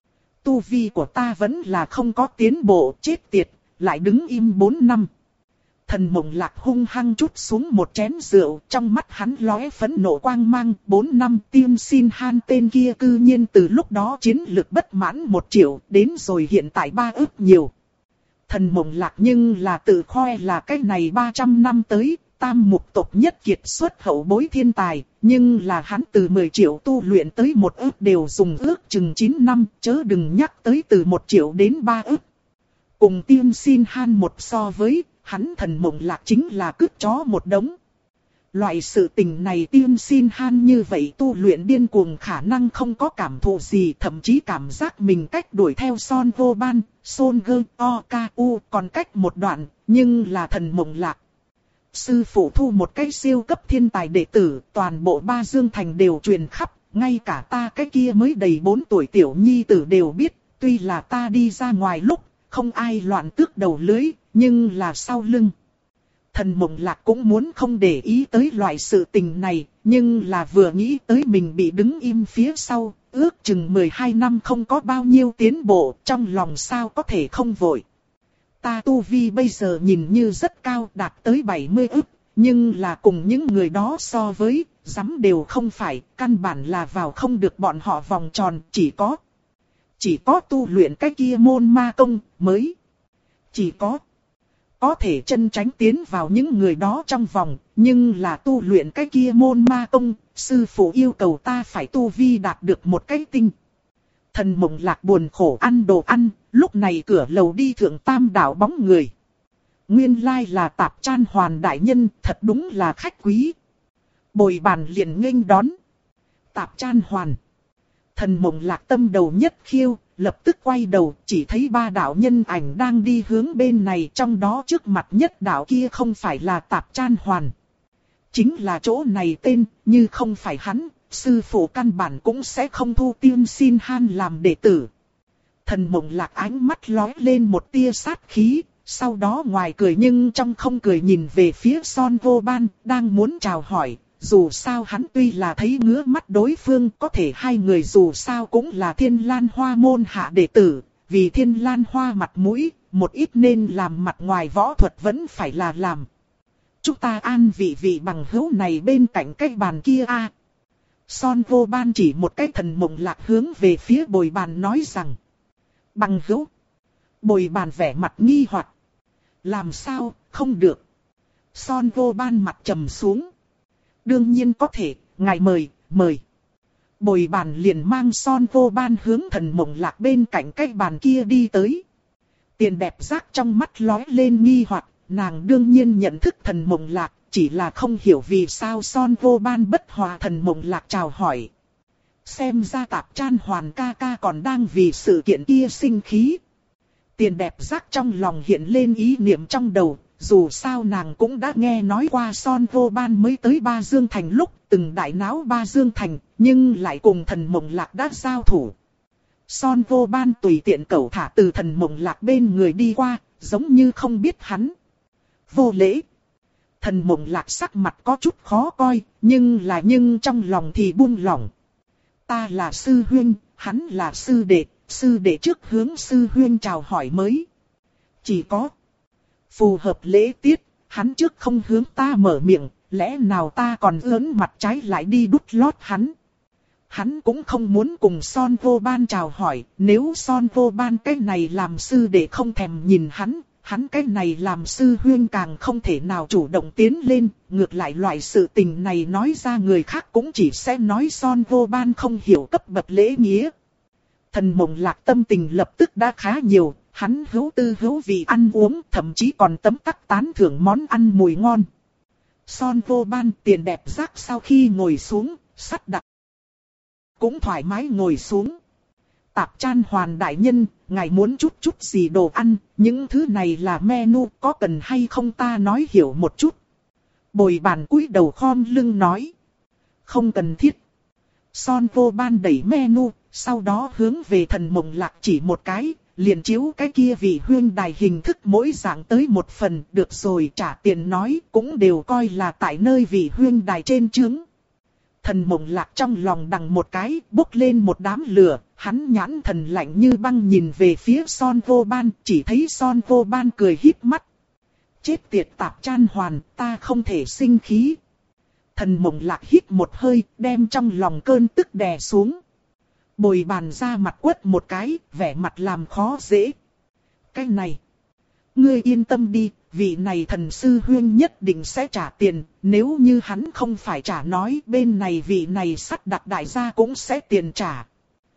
Tu vi của ta vẫn là không có tiến bộ, chết tiệt, lại đứng im bốn năm. Thần Mộng Lạc hung hăng chút xuống một chén rượu, trong mắt hắn lóe phẫn nộ quang mang, bốn năm Tiêm Xin Han tên kia cư nhiên từ lúc đó chiến lực bất mãn một triệu, đến rồi hiện tại ba ức nhiều. Thần Mộng Lạc nhưng là tự khoe là cái này ba trăm năm tới, tam mục tộc nhất kiệt xuất hậu bối thiên tài, nhưng là hắn từ mười triệu tu luyện tới một ức đều dùng ước chừng chín năm, chớ đừng nhắc tới từ một triệu đến ba ức. Cùng Tiêm Xin Han một so với, hắn Thần Mộng Lạc chính là cứt chó một đống. Loại sự tình này Tiêm Xin Han như vậy tu luyện điên cuồng khả năng không có cảm thụ gì, thậm chí cảm giác mình cách đuổi theo Son Vô Ban, Son Gơ, O K U còn cách một đoạn, nhưng là Thần Mộng Lạc. Sư phụ thu một cái siêu cấp thiên tài đệ tử, toàn bộ Ba Dương Thành đều truyền khắp, ngay cả ta cái kia mới đầy bốn tuổi tiểu nhi tử đều biết, tuy là ta đi ra ngoài lúc, không ai loạn tước đầu lưới, nhưng là sau lưng. Thần Mộng Lạc cũng muốn không để ý tới loại sự tình này, nhưng là vừa nghĩ tới mình bị đứng im phía sau, ước chừng mười hai năm không có bao nhiêu tiến bộ, trong lòng sao có thể không vội. Ta tu vi bây giờ nhìn như rất cao, đạt tới bảy mươi ức, nhưng là cùng những người đó so với, dám đều không phải, căn bản là vào không được bọn họ vòng tròn, chỉ có. Chỉ có tu luyện cái kia môn ma công, mới. Chỉ có. Có thể chân tránh tiến vào những người đó trong vòng, nhưng là tu luyện cái kia môn ma công, sư phụ yêu cầu ta phải tu vi đạt được một cái tinh. Thần Mộng Lạc buồn khổ ăn đồ ăn, lúc này cửa lầu đi thượng tam đạo bóng người. Nguyên lai là Tạp Chan Hoàn đại nhân, thật đúng là khách quý. Bồi bàn liền nghênh đón. Tạp Chan Hoàn. Thần Mộng Lạc tâm đầu nhất khiêu, lập tức quay đầu, chỉ thấy ba đạo nhân ảnh đang đi hướng bên này, trong đó trước mặt nhất đạo kia không phải là Tạp Chan Hoàn. Chính là chỗ này tên, như không phải hắn, sư phụ căn bản cũng sẽ không thu Tiêm Xin Han làm đệ tử. Thần Mộng Lạc ánh mắt lóe lên một tia sát khí, sau đó ngoài cười nhưng trong không cười nhìn về phía Son Vô Ban, đang muốn chào hỏi. Dù sao hắn tuy là thấy ngứa mắt đối phương, có thể hai người dù sao cũng là Thiên Lan Hoa môn hạ đệ tử, vì Thiên Lan Hoa mặt mũi, một ít nên làm mặt ngoài võ thuật vẫn phải là làm. Chúng ta an vị vị bằng hữu này bên cạnh cái bàn kia a. Son Vô Ban chỉ một cái Thần Mộng Lạc hướng về phía bồi bàn nói rằng. Bằng hữu. Bồi bàn vẻ mặt nghi hoặc. Làm sao, không được. Son Vô Ban mặt trầm xuống. Đương nhiên có thể, ngài mời, mời. Bồi bàn liền mang Son Vô Ban hướng Thần Mộng Lạc bên cạnh cái bàn kia đi tới. Tiền Đẹp Giác trong mắt lóe lên nghi hoặc, nàng đương nhiên nhận thức Thần Mộng Lạc, chỉ là không hiểu vì sao Son Vô Ban bất hòa Thần Mộng Lạc chào hỏi. Xem ra Tạp Chan Hoàn ca ca còn đang vì sự kiện kia sinh khí. Tiền đẹp giác trong lòng hiện lên ý niệm trong đầu, dù sao nàng cũng đã nghe nói qua Son Vô Ban mới tới Ba Dương Thành lúc từng đại náo Ba Dương Thành, nhưng lại cùng Thần Mộng Lạc đã giao thủ. Son Vô Ban tùy tiện cẩu thả từ Thần Mộng Lạc bên người đi qua, giống như không biết hắn. Vô lễ. Thần Mộng Lạc sắc mặt có chút khó coi, nhưng là nhưng trong lòng thì buông lỏng. Ta là sư huynh, hắn là sư đệ, sư đệ trước hướng sư huynh chào hỏi mới. Chỉ có phù hợp lễ tiết, hắn trước không hướng ta mở miệng, lẽ nào ta còn ớn mặt trái lại đi đút lót hắn. Hắn cũng không muốn cùng Son Vô Ban chào hỏi, nếu Son Vô Ban cái này làm sư đệ không thèm nhìn hắn, hắn cái này làm sư huynh càng không thể nào chủ động tiến lên, ngược lại loại sự tình này nói ra người khác cũng chỉ sẽ nói Son Vô Ban không hiểu cấp bậc lễ nghĩa. Thần Mộng Lạc tâm tình lập tức đã khá nhiều, hắn hữu tư hữu vị ăn uống, thậm chí còn tấm tắc tán thưởng món ăn mùi ngon. Son Vô Ban tiền đẹp giác sau khi ngồi xuống, sắt đặc cũng thoải mái ngồi xuống. Tạp Chan Hoàn đại nhân, ngài muốn chút chút gì đồ ăn, những thứ này là menu, có cần hay không ta nói hiểu một chút. Bồi bàn cúi đầu khom lưng nói. Không cần thiết. Son Vô Ban đẩy menu, sau đó hướng về Thần Mộng Lạc chỉ một cái, liền chiếu cái kia vị huyên đài hình thức mỗi dạng tới một phần, được rồi trả tiền nói, cũng đều coi là tại nơi vị huyên đài trên trướng. Thần Mộng Lạc trong lòng đằng một cái, bốc lên một đám lửa, hắn nhãn thần lạnh như băng nhìn về phía Son Vô Ban, chỉ thấy Son Vô Ban cười híp mắt. Chết tiệt Tạp Chan Hoàn, ta không thể sinh khí. Thần Mộng Lạc hít một hơi, đem trong lòng cơn tức đè xuống. Bồi bàn ra mặt quất một cái, vẻ mặt làm khó dễ. Cái này, ngươi yên tâm đi, vị này thần sư huyên nhất định sẽ trả tiền, nếu như hắn không phải trả nói bên này vị này sắt đặc đại gia cũng sẽ tiền trả.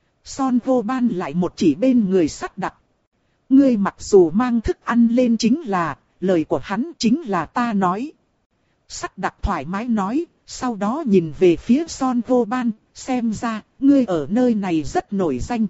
Son Vô Ban lại một chỉ bên người sắt đặc. Ngươi mặc dù mang thức ăn lên chính là, lời của hắn chính là ta nói. Sắt đặc thoải mái nói, sau đó nhìn về phía Son Vô Ban, xem ra, ngươi ở nơi này rất nổi danh.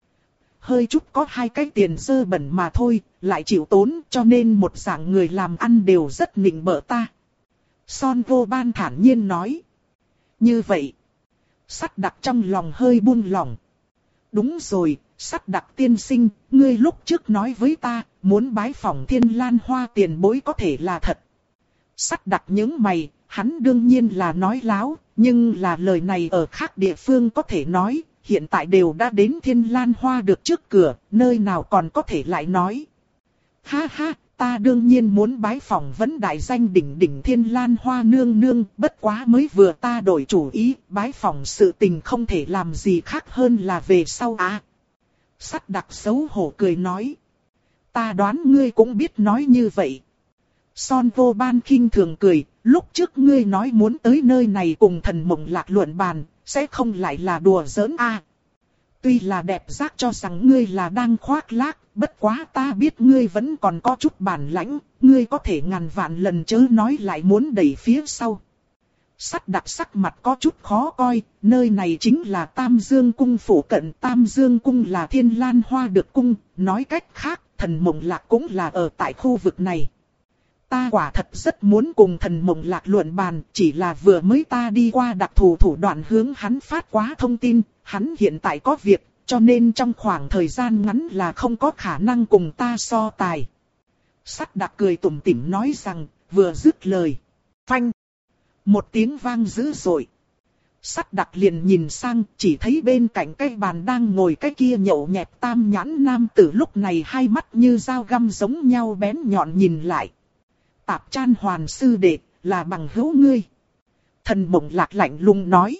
Hơi chút có hai cái tiền dơ bẩn mà thôi, lại chịu tốn cho nên một dạng người làm ăn đều rất nịnh bợ ta. Son Vô Ban thản nhiên nói. Như vậy, sắt đặc trong lòng hơi buông lỏng. Đúng rồi, sắt đặc tiên sinh, ngươi lúc trước nói với ta, muốn bái phỏng Thiên Lan Hoa tiền bối có thể là thật. Sắt đặc những mày, hắn đương nhiên là nói láo, nhưng là lời này ở khác địa phương có thể nói, hiện tại đều đã đến Thiên Lan Hoa được trước cửa, nơi nào còn có thể lại nói. Ha ha, ta đương nhiên muốn bái phỏng vấn đại danh đỉnh đỉnh Thiên Lan Hoa nương nương, bất quá mới vừa ta đổi chủ ý, bái phỏng sự tình không thể làm gì khác hơn là về sau à. Sắt đặc xấu hổ cười nói. Ta đoán ngươi cũng biết nói như vậy. Son Vô Ban khinh thường cười, lúc trước ngươi nói muốn tới nơi này cùng Thần Mộng Lạc luận bàn, sẽ không lại là đùa giỡn à. Tuy là đẹp giác cho rằng ngươi là đang khoác lác, bất quá ta biết ngươi vẫn còn có chút bản lãnh, ngươi có thể ngàn vạn lần chớ nói lại muốn đẩy phía sau. Sắt đặc sắc mặt có chút khó coi, nơi này chính là Tam Dương Cung phủ cận, Tam Dương Cung là Thiên Lan Hoa được cung, nói cách khác, Thần Mộng Lạc cũng là ở tại khu vực này. Ta quả thật rất muốn cùng Thần Mộng Lạc luận bàn, chỉ là vừa mới ta đi qua đặc thù thủ đoạn hướng hắn phát quá thông tin, hắn hiện tại có việc, cho nên trong khoảng thời gian ngắn là không có khả năng cùng ta so tài. Sắt đặc cười tủm tỉm nói rằng, vừa dứt lời. Phanh! Một tiếng vang dữ dội. Sắt đặc liền nhìn sang, chỉ thấy bên cạnh cái bàn đang ngồi cái kia nhậu nhẹt tam nhãn nam tử lúc này hai mắt như dao găm giống nhau bén nhọn nhìn lại. Tạp Chan Hoàn sư đệ, là bằng hữu ngươi. Thần Mộng Lạc lạnh lùng nói.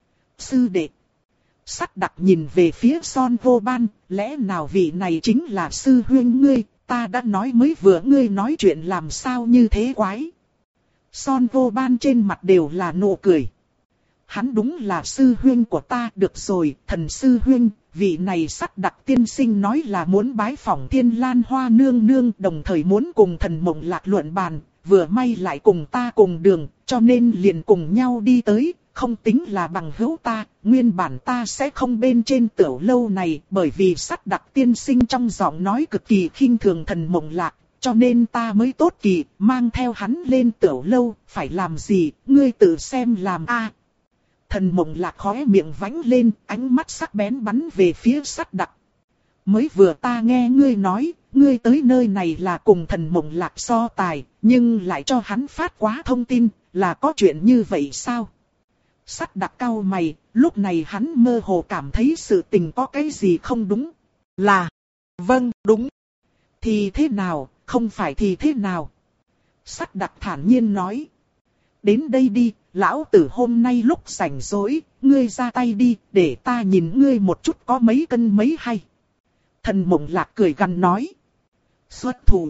Sư đệ. Sắt đặc nhìn về phía Son Vô Ban, lẽ nào vị này chính là sư huynh ngươi, ta đã nói mới vừa ngươi nói chuyện làm sao như thế quái. Son Vô Ban trên mặt đều là nụ cười. Hắn đúng là sư huynh của ta, được rồi, thần sư huynh, vị này sắt đặc tiên sinh nói là muốn bái phỏng Thiên Lan Hoa nương nương, đồng thời muốn cùng Thần Mộng Lạc luận bàn, vừa may lại cùng ta cùng đường, cho nên liền cùng nhau đi tới, không tính là bằng hữu ta, nguyên bản ta sẽ không bên trên tiểu lâu này, bởi vì Sắt Đặc tiên sinh trong giọng nói cực kỳ khinh thường Thần Mộng Lạc, cho nên ta mới tốt kỳ, mang theo hắn lên tiểu lâu, phải làm gì, ngươi tự xem làm a. Thần Mộng Lạc khóe miệng vánh lên, ánh mắt sắc bén bắn về phía Sắt Đặc. Mới vừa ta nghe ngươi nói, ngươi tới nơi này là cùng Thần Mộng Lạc so tài, nhưng lại cho hắn phát quá thông tin, là có chuyện như vậy sao? Sắt Đặc cau mày, lúc này hắn mơ hồ cảm thấy sự tình có cái gì không đúng. Là, vâng, đúng. Thì thế nào, không phải thì thế nào? Sắt Đặc thản nhiên nói. Đến đây đi, lão tử hôm nay lúc rảnh rỗi, ngươi ra tay đi, để ta nhìn ngươi một chút có mấy cân mấy hay. Thần Mộng Lạc cười gằn nói. Xuất thủ.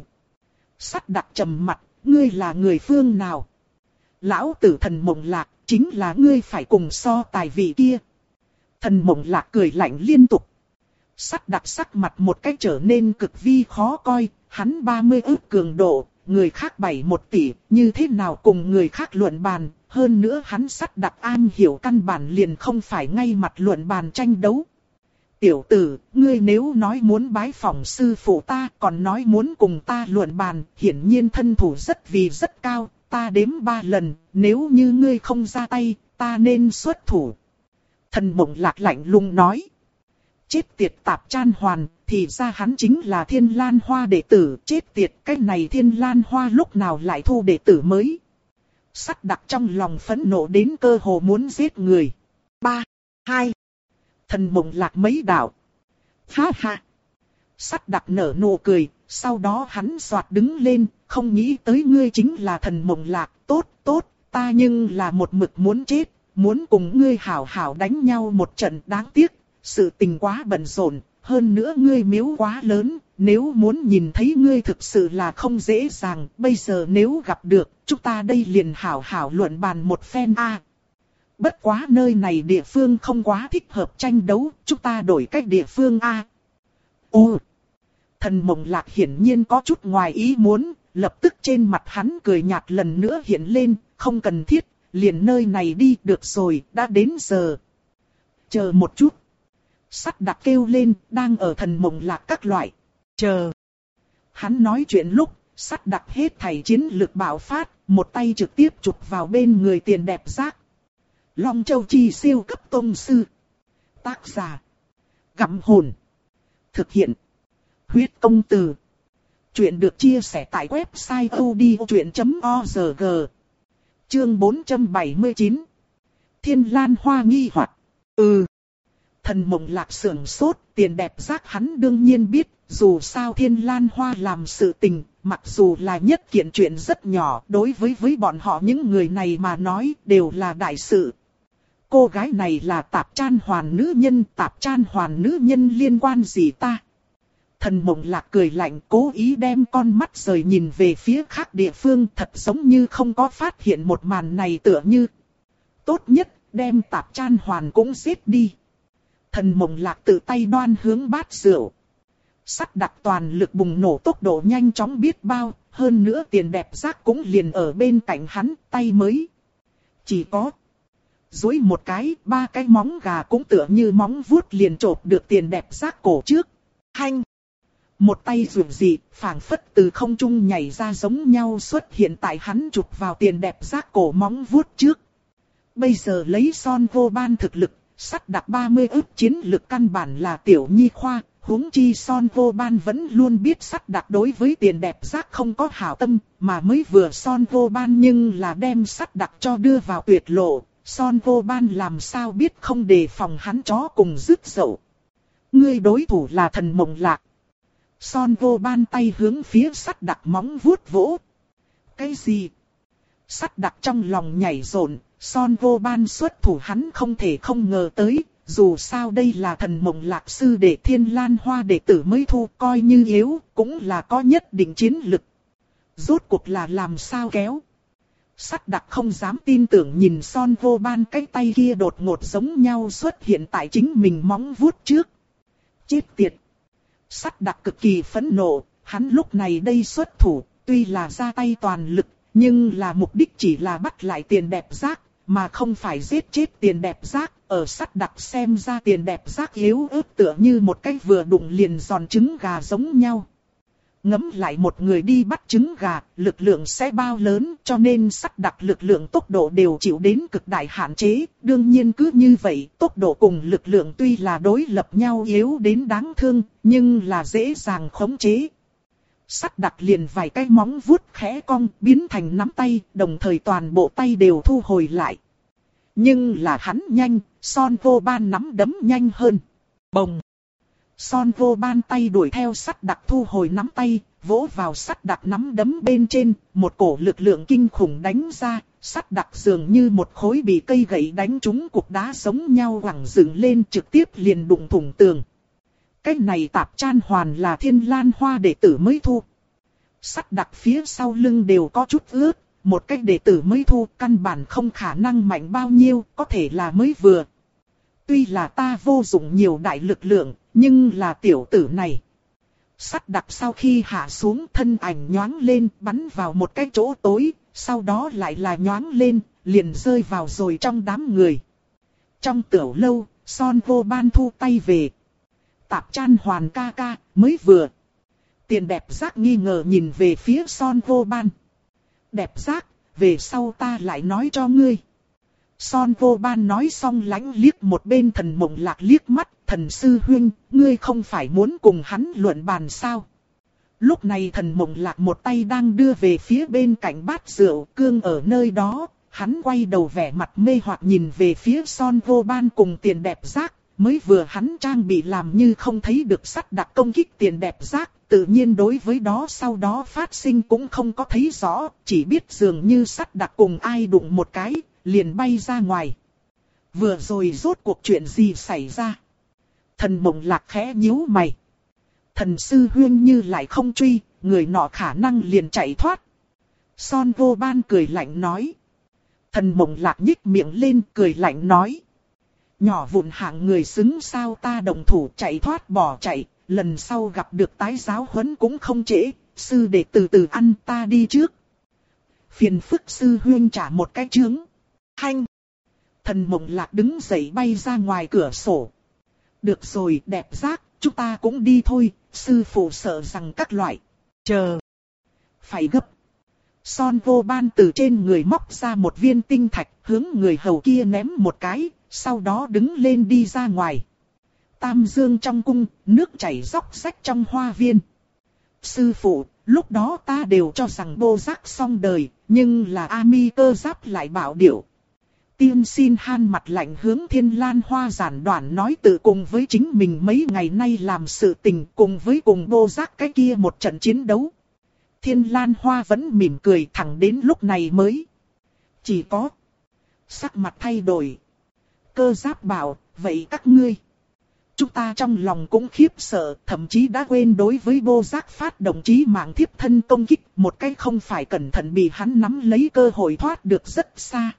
Sắt Đặc trầm mặt, ngươi là người phương nào? Lão tử Thần Mộng Lạc, chính là ngươi phải cùng so tài vị kia. Thần Mộng Lạc cười lạnh liên tục. Sắt Đặc sắc mặt một cách trở nên cực vi khó coi, hắn ba mươi ức cường độ, người khác bảy một tỷ, như thế nào cùng người khác luận bàn, hơn nữa hắn Sắt Đặc an hiểu căn bản liền không phải ngay mặt luận bàn tranh đấu. Tiểu tử, ngươi nếu nói muốn bái phỏng sư phụ ta, còn nói muốn cùng ta luận bàn, hiển nhiên thân thủ rất vì rất cao, ta đếm ba lần, nếu như ngươi không ra tay, ta nên xuất thủ. Thần Mộng Lạc lạnh lùng nói. Chết tiệt Tạp Chan Hoàn, thì ra hắn chính là Thiên Lan Hoa đệ tử, chết tiệt cái này Thiên Lan Hoa lúc nào lại thu đệ tử mới. Sắt Đặc trong lòng phẫn nộ đến cơ hồ muốn giết người. Ba, hai. Thần Mộng Lạc mấy đạo. Ha ha. Sắt Đặc nở nụ cười, sau đó hắn xoạt đứng lên, không nghĩ tới ngươi chính là Thần Mộng Lạc, tốt tốt, ta nhưng là một mực muốn chết, muốn cùng ngươi hảo hảo đánh nhau một trận, đáng tiếc, sự tình quá bận rộn, hơn nữa ngươi miếu quá lớn, nếu muốn nhìn thấy ngươi thực sự là không dễ dàng, bây giờ nếu gặp được, chúng ta đây liền hảo hảo luận bàn một phen a. Bất quá nơi này địa phương không quá thích hợp tranh đấu, chúng ta đổi cách địa phương a. Ô! Thần Mộng Lạc hiển nhiên có chút ngoài ý muốn, lập tức trên mặt hắn cười nhạt lần nữa hiện lên, không cần thiết, liền nơi này đi được rồi, đã đến giờ. Chờ một chút. Sắt Đặc kêu lên, đang ở Thần Mộng Lạc các loại. Chờ. Hắn nói chuyện lúc, Sắt Đặc hết thảy chiến lực bạo phát, một tay trực tiếp chụp vào bên người Tiền Đẹp Giác. Long Châu Chi siêu cấp tông sư. Tác giả. Gặm hồn. Thực hiện. Huyết công từ. Chuyện được chia sẻ tại website odchuyện chấm org. Chương bốn trăm bảy mươi chín. Thiên Lan Hoa nghi hoặc. Ừ. Thần Mộng Lạc sưởng sốt, Tiền Đẹp Giác hắn đương nhiên biết, dù sao Thiên Lan Hoa làm sự tình, mặc dù là nhất kiện chuyện rất nhỏ, đối với với bọn họ những người này mà nói đều là đại sự. Cô gái này là Tạp Chan Hoàn nữ nhân, Tạp Chan Hoàn nữ nhân liên quan gì ta? Thần Mộng Lạc cười lạnh, cố ý đem con mắt rời nhìn về phía khác địa phương, thật giống như không có phát hiện một màn này tựa như. Tốt nhất, đem Tạp Chan Hoàn cũng giết đi. Thần Mộng Lạc tự tay đoan hướng bát rượu. Sắt Đặc toàn lực bùng nổ tốc độ nhanh chóng biết bao, hơn nữa Tiền Đẹp Giác cũng liền ở bên cạnh hắn, tay mới. Chỉ có duỗi một cái, ba cái móng gà cũng tựa như móng vuốt liền chộp được Tiền Đẹp Giác cổ trước. Hanh! Một tay rủi dị, phảng phất từ không trung nhảy ra giống nhau xuất hiện tại hắn chụp vào Tiền Đẹp Giác cổ móng vuốt trước. Bây giờ lấy Son Vô Ban thực lực, Sắt Đặc ba mươi ức chiến lực căn bản là tiểu nhi khoa, huống chi Son Vô Ban vẫn luôn biết Sắt Đặc đối với Tiền Đẹp Giác không có hảo tâm, mà mới vừa Son Vô Ban nhưng là đem Sắt Đặc cho đưa vào tuyệt lộ, Son Vô Ban làm sao biết không đề phòng hắn chó cùng rứt dậu. Ngươi đối thủ là Thần Mộng Lạc. Son Vô Ban tay hướng phía Sắt Đặc móng vuốt vỗ. Cái gì? Sắt Đặc trong lòng nhảy rộn, Son Vô Ban xuất thủ hắn không thể không ngờ tới, dù sao đây là Thần Mộng Lạc sư đệ Thiên Lan Hoa đệ tử mới thu, coi như yếu, cũng là có nhất định chiến lực. Rốt cuộc là làm sao kéo? Sắt Đặc không dám tin tưởng nhìn Son Vô Ban cái tay kia đột ngột giống nhau xuất hiện tại chính mình móng vuốt trước. Chết tiệt! Sắt Đặc cực kỳ phẫn nộ, hắn lúc này đây xuất thủ, tuy là ra tay toàn lực, nhưng là mục đích chỉ là bắt lại Tiền Đẹp Giác, mà không phải giết chết Tiền Đẹp Giác. Ở Sắt Đặc xem ra Tiền Đẹp Giác yếu ớt tựa như một cái vừa đụng liền giòn trứng gà giống nhau. Ngẫm lại một người đi bắt trứng gà, lực lượng sẽ bao lớn, cho nên Sắt Đặc lực lượng tốc độ đều chịu đến cực đại hạn chế. Đương nhiên cứ như vậy, tốc độ cùng lực lượng tuy là đối lập nhau yếu đến đáng thương, nhưng là dễ dàng khống chế. Sắt Đặc liền vài cái móng vuốt khẽ cong, biến thành nắm tay, đồng thời toàn bộ tay đều thu hồi lại. Nhưng là hắn nhanh, Son Vô Ban nắm đấm nhanh hơn. Bồng! Son Vô Ban tay đuổi theo Sắt Đặc thu hồi nắm tay, vỗ vào Sắt Đặc nắm đấm bên trên, một cổ lực lượng kinh khủng đánh ra, Sắt Đặc dường như một khối bị cây gậy đánh trúng cục đá giống nhau quẳng dựng lên, trực tiếp liền đụng thủng tường. Cái này Tạp Chan Hoàn là Thiên Lan Hoa đệ tử mới thu. Sắt Đặc phía sau lưng đều có chút ướt, một cái đệ tử mới thu căn bản không khả năng mạnh bao nhiêu, có thể là mới vừa. Tuy là ta vô dụng nhiều đại lực lượng, nhưng là tiểu tử này. Sắt Đặc sau khi hạ xuống thân ảnh nhoáng lên, bắn vào một cái chỗ tối, sau đó lại là nhoáng lên, liền rơi vào rồi trong đám người. Trong tiểu lâu, Son Vô Ban thu tay về. Tạp Chan Hoàn ca ca, mới vừa. Tiền Đẹp Giác nghi ngờ nhìn về phía Son Vô Ban. Đẹp Giác, về sau ta lại nói cho ngươi. Son Vô Ban nói xong lãnh liếc một bên Thần Mộng Lạc liếc mắt. Thần sư huynh, ngươi không phải muốn cùng hắn luận bàn sao? Lúc này Thần Mộng Lạc một tay đang đưa về phía bên cạnh bát rượu cương ở nơi đó. Hắn quay đầu vẻ mặt mê hoặc nhìn về phía Son Vô Ban cùng Tiền Đẹp Giác. Mới vừa hắn trang bị làm như không thấy được Sắt Đặc công kích Tiền Đẹp Giác. Tự nhiên đối với đó sau đó phát sinh cũng không có thấy rõ. Chỉ biết dường như Sắt Đặc cùng ai đụng một cái, liền bay ra ngoài. Vừa rồi rốt cuộc chuyện gì xảy ra? Thần Mộng Lạc khẽ nhíu mày. Thần sư huyên như lại không truy, người nọ khả năng liền chạy thoát. Son Vô Ban cười lạnh nói. Thần Mộng Lạc nhích miệng lên cười lạnh nói. Nhỏ vụn hạng người xứng sao ta đồng thủ chạy thoát bỏ chạy, lần sau gặp được tái giáo huấn cũng không trễ, sư để từ từ ăn ta đi trước. Phiền phức sư huyên trả một cái chướng. Hanh! Thần Mộng Lạc đứng dậy bay ra ngoài cửa sổ. Được rồi, Đẹp Giác, chúng ta cũng đi thôi, sư phụ sợ rằng các loại. Chờ! Phải gấp! Son Vô Ban từ trên người móc ra một viên tinh thạch, hướng người hầu kia ném một cái, sau đó đứng lên đi ra ngoài. Tam Dương trong cung, nước chảy róc rách trong hoa viên. Sư phụ, lúc đó ta đều cho rằng Bô Giác xong đời, nhưng là A Mi Cơ Giáp lại bảo điệu. Tiên Xin Han mặt lạnh hướng Thiên Lan Hoa giản đoạn nói tự cùng với chính mình mấy ngày nay làm sự tình cùng với cùng Bô Giác cái kia một trận chiến đấu. Thiên Lan Hoa vẫn mỉm cười thẳng đến lúc này mới. Chỉ có sắc mặt thay đổi. Cơ Giáp bảo, vậy các ngươi. Chúng ta trong lòng cũng khiếp sợ, thậm chí đã quên đối với Bô Giác phát động chí mạng thiếp thân công kích. Một cái không phải cẩn thận bị hắn nắm lấy cơ hội thoát được rất xa.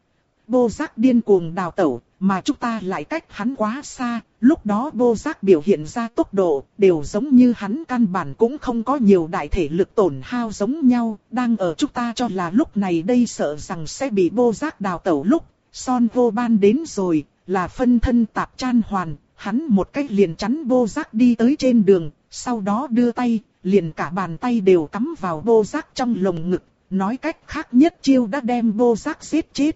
Bô Giác điên cuồng đào tẩu, mà chúng ta lại cách hắn quá xa. Lúc đó Bô Giác biểu hiện ra tốc độ, đều giống như hắn căn bản cũng không có nhiều đại thể lực tổn hao giống nhau. Đang ở chúng ta cho là lúc này đây sợ rằng sẽ bị Bô Giác đào tẩu lúc. Son Vô Ban đến rồi, là phân thân Tạp Chan Hoàn. Hắn một cách liền chắn Bô Giác đi tới trên đường, sau đó đưa tay, liền cả bàn tay đều cắm vào Bô Giác trong lồng ngực. Nói cách khác nhất chiêu đã đem Bô Giác giết chết.